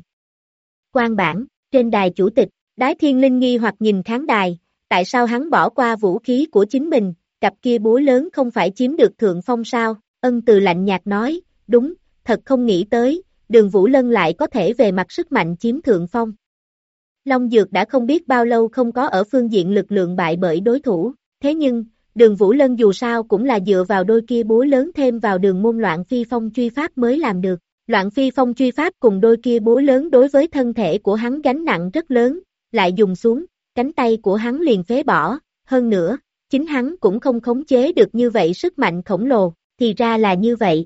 Quan bản, trên đài chủ tịch, Đái Thiên Linh nghi hoặc nhìn khán đài, tại sao hắn bỏ qua vũ khí của chính mình, cặp kia búa lớn không phải chiếm được thượng phong sao, Ân Từ lạnh nhạt nói, đúng, thật không nghĩ tới, Đường Vũ Lân lại có thể về mặt sức mạnh chiếm thượng phong. Long Dược đã không biết bao lâu không có ở phương diện lực lượng bại bởi đối thủ, thế nhưng, Đường Vũ Lân dù sao cũng là dựa vào đôi kia búa lớn thêm vào đường môn loạn phi phong truy pháp mới làm được. Loạn phi phong truy pháp cùng đôi kia búa lớn đối với thân thể của hắn gánh nặng rất lớn, lại dùng xuống, cánh tay của hắn liền phế bỏ, hơn nữa, chính hắn cũng không khống chế được như vậy sức mạnh khổng lồ, thì ra là như vậy.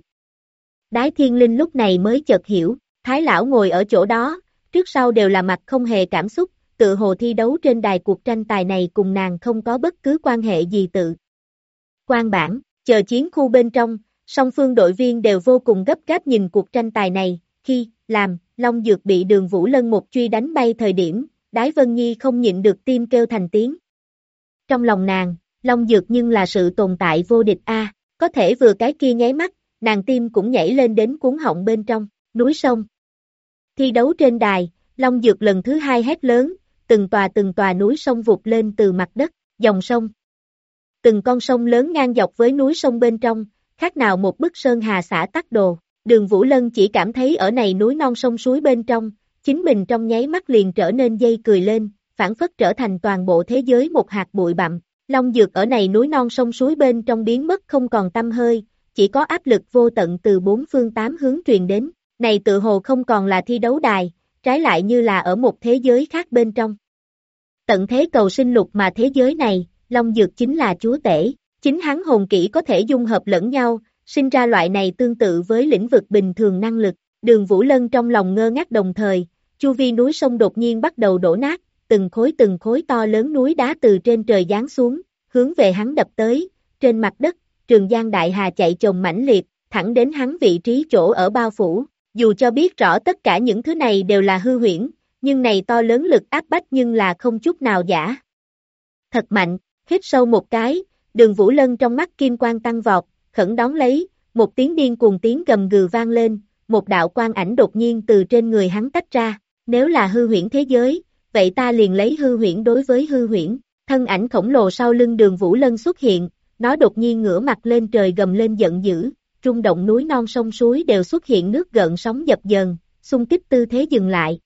Đái Thiên Linh lúc này mới chợt hiểu, Thái lão ngồi ở chỗ đó, trước sau đều là mặt không hề cảm xúc, tự hồ thi đấu trên đài cuộc tranh tài này cùng nàng không có bất cứ quan hệ gì tự. Quan bản, chờ chiến khu bên trong, song phương đội viên đều vô cùng gấp gáp nhìn cuộc tranh tài này, khi, Long Dược bị Đường Vũ Lân một truy đánh bay thời điểm, Đái Vân Nhi không nhịn được tim kêu thành tiếng. Trong lòng nàng, Long Dược nhưng là sự tồn tại vô địch a, có thể vừa cái kia nháy mắt, nàng tim cũng nhảy lên đến cuống họng bên trong, núi sông. Thi đấu trên đài, Long Dược lần thứ hai hét lớn, từng tòa núi sông vụt lên từ mặt đất, dòng sông. Từng con sông lớn ngang dọc với núi sông bên trong, khác nào một bức sơn hà xã tắc đồ. Đường Vũ Lân chỉ cảm thấy ở này núi non sông suối bên trong, chính mình trong nháy mắt liền trở nên dây cười lên, phản phất trở thành toàn bộ thế giới một hạt bụi bặm. Long Dược ở này núi non sông suối bên trong biến mất không còn tăm hơi, chỉ có áp lực vô tận từ bốn phương tám hướng truyền đến. Này tự hồ không còn là thi đấu đài, trái lại như là ở một thế giới khác bên trong. Tận thế cầu sinh lục mà thế giới này, Long Dược chính là chúa tể, chính hắn hồn kỹ có thể dung hợp lẫn nhau, sinh ra loại này tương tự với lĩnh vực bình thường năng lực. Đường Vũ Lân trong lòng ngơ ngác đồng thời, chu vi núi sông đột nhiên bắt đầu đổ nát, từng khối to lớn núi đá từ trên trời giáng xuống, hướng về hắn đập tới, trên mặt đất, Trường Giang Đại Hà chạy chồng mãnh liệt, thẳng đến hắn vị trí chỗ ở bao phủ. Dù cho biết rõ tất cả những thứ này đều là hư huyễn, nhưng này to lớn lực áp bách nhưng là không chút nào giả. Thật mạnh, hít sâu một cái, Đường Vũ Lân trong mắt kim quang tăng vọt, khẩn đón lấy, một tiếng điên cuồng tiếng gầm gừ vang lên, một đạo quang ảnh đột nhiên từ trên người hắn tách ra, nếu là hư huyễn thế giới, vậy ta liền lấy hư huyễn đối với hư huyễn. Thân ảnh khổng lồ sau lưng Đường Vũ Lân xuất hiện, nó đột nhiên ngửa mặt lên trời gầm lên giận dữ, rung động núi non sông suối đều xuất hiện nước gợn sóng dập dờn, xung kích tư thế dừng lại.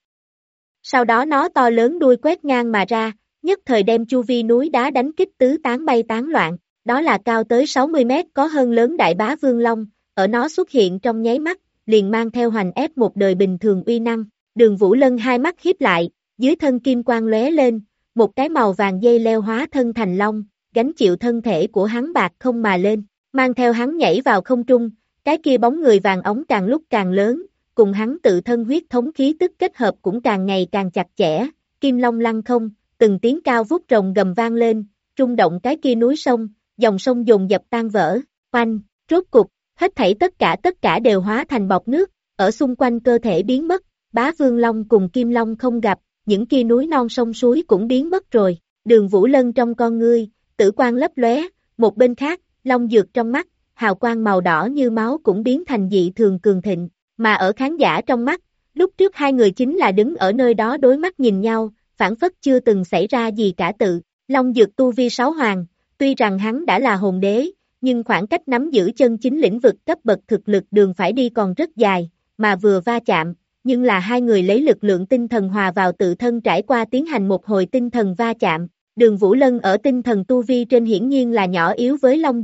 Sau đó nó to lớn đuôi quét ngang mà ra, nhất thời đem chu vi núi đá đánh kích tứ tán bay tán loạn, đó là cao tới 60 mét có hơn lớn đại bá Vương Long, ở nó xuất hiện trong nháy mắt, liền mang theo hoành ép một đời bình thường uy năng. Đường Vũ Lân hai mắt híp lại, dưới thân kim quang lóe lên, một cái màu vàng dây leo hóa thân thành long, gánh chịu thân thể của hắn bạc không mà lên, mang theo hắn nhảy vào không trung, cái kia bóng người vàng ống càng lúc càng lớn, cùng hắn tự thân huyết thống khí tức kết hợp cũng càng ngày càng chặt chẽ, kim long lăng không, từng tiếng cao vút rồng gầm vang lên, rung động cái kia núi sông, dòng sông dồn dập tan vỡ, oanh, rốt cục, hết thảy tất cả đều hóa thành bọt nước, ở xung quanh cơ thể biến mất, bá Vương Long cùng Kim Long không gặp, những kia núi non sông suối cũng biến mất rồi, Đường Vũ Lân trong con ngươi, tử quang lấp lóe, một bên khác, Long Dược trong mắt, hào quang màu đỏ như máu cũng biến thành dị thường cường thịnh, mà ở khán giả trong mắt, lúc trước hai người chính là đứng ở nơi đó đối mắt nhìn nhau, phản phất chưa từng xảy ra gì cả tự. Long Dược tu vi 6 hoàng, tuy rằng hắn đã là hồn đế, nhưng khoảng cách nắm giữ chân chính lĩnh vực cấp bậc thực lực đường phải đi còn rất dài, mà vừa va chạm, nhưng là hai người lấy lực lượng tinh thần hòa vào tự thân trải qua tiến hành một hồi tinh thần va chạm. Đường Vũ Lân ở tinh thần tu vi trên hiển nhiên là nhỏ yếu với Long Dược,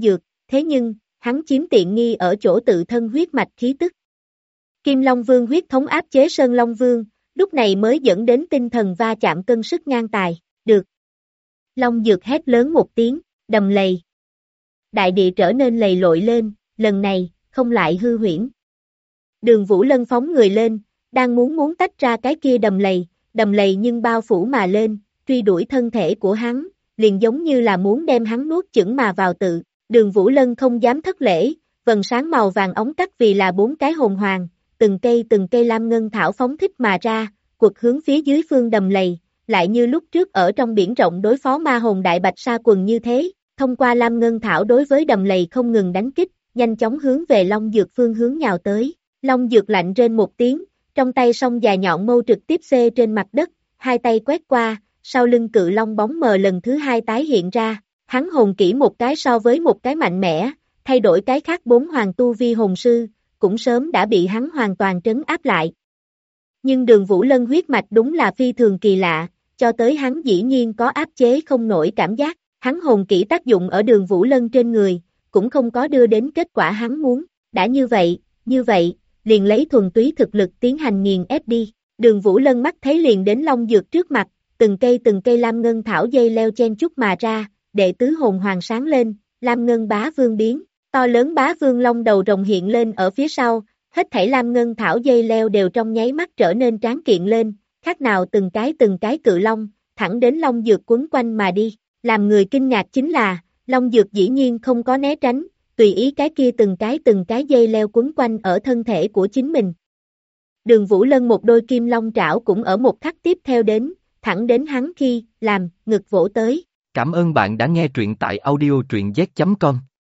thế nhưng, hắn chiếm tiện nghi ở chỗ tự thân huyết mạch khí tức. Kim Long Vương huyết thống áp chế Sơn Long Vương, lúc này mới dẫn đến tinh thần va chạm cân sức ngang tài, được. Long Dược hét lớn một tiếng, đầm lầy. Đại địa trở nên lầy lội lên, lần này, không lại hư huyễn. Đường Vũ Lân phóng người lên, đang muốn tách ra cái kia đầm lầy nhưng bao phủ mà lên, truy đuổi thân thể của hắn, liền giống như là muốn đem hắn nuốt chửng mà vào tự. Đường Vũ Lân không dám thất lễ, vầng sáng màu vàng ống cắt vì là 4 cái hồn hoàng, từng cây lam ngân thảo phóng thích mà ra, quật hướng phía dưới phương đầm lầy, lại như lúc trước ở trong biển rộng đối phó ma hồn đại bạch sa quần như thế, thông qua lam ngân thảo đối với đầm lầy không ngừng đánh kích, nhanh chóng hướng về Long Dược phương hướng nhào tới. Long Dược lạnh rên một tiếng, trong tay song dài nhọn mâu trực tiếp xê trên mặt đất, hai tay quét qua, sau lưng cự long bóng mờ lần thứ hai tái hiện ra, hắn hồn kỹ một cái so với một cái mạnh mẽ, thay đổi cái khác 4 hoàng tu vi hồn sư, cũng sớm đã bị hắn hoàn toàn trấn áp lại. Nhưng Đường Vũ Lân huyết mạch đúng là phi thường kỳ lạ, cho tới hắn dĩ nhiên có áp chế không nổi cảm giác, hắn hồn kỹ tác dụng ở Đường Vũ Lân trên người, cũng không có đưa đến kết quả hắn muốn, đã như vậy, liền lấy thuần túy thực lực tiến hành nghiền ép đi. Đường Vũ Lân mắt thấy liền đến Long Dược trước mặt, từng cây lam ngân thảo dây leo chen chúc mà ra, đệ tứ hồn hoàng sáng lên, lam ngân bá vương biến, to lớn bá vương long đầu rồng hiện lên ở phía sau, hết thảy lam ngân thảo dây leo đều trong nháy mắt trở nên tráng kiện lên, khác nào từng cái cự long, thẳng đến Long Dược quấn quanh mà đi. Làm người kinh ngạc chính là, Long Dược dĩ nhiên không có né tránh, tùy ý cái kia từng cái dây leo quấn quanh ở thân thể của chính mình. Đường Vũ Lân một đôi kim long trảo cũng ở một khắc tiếp theo đến, thẳng đến hắn khi, làm, ngực vỗ tới. Cảm ơn bạn đã nghe truyện tại audio truyện z.com.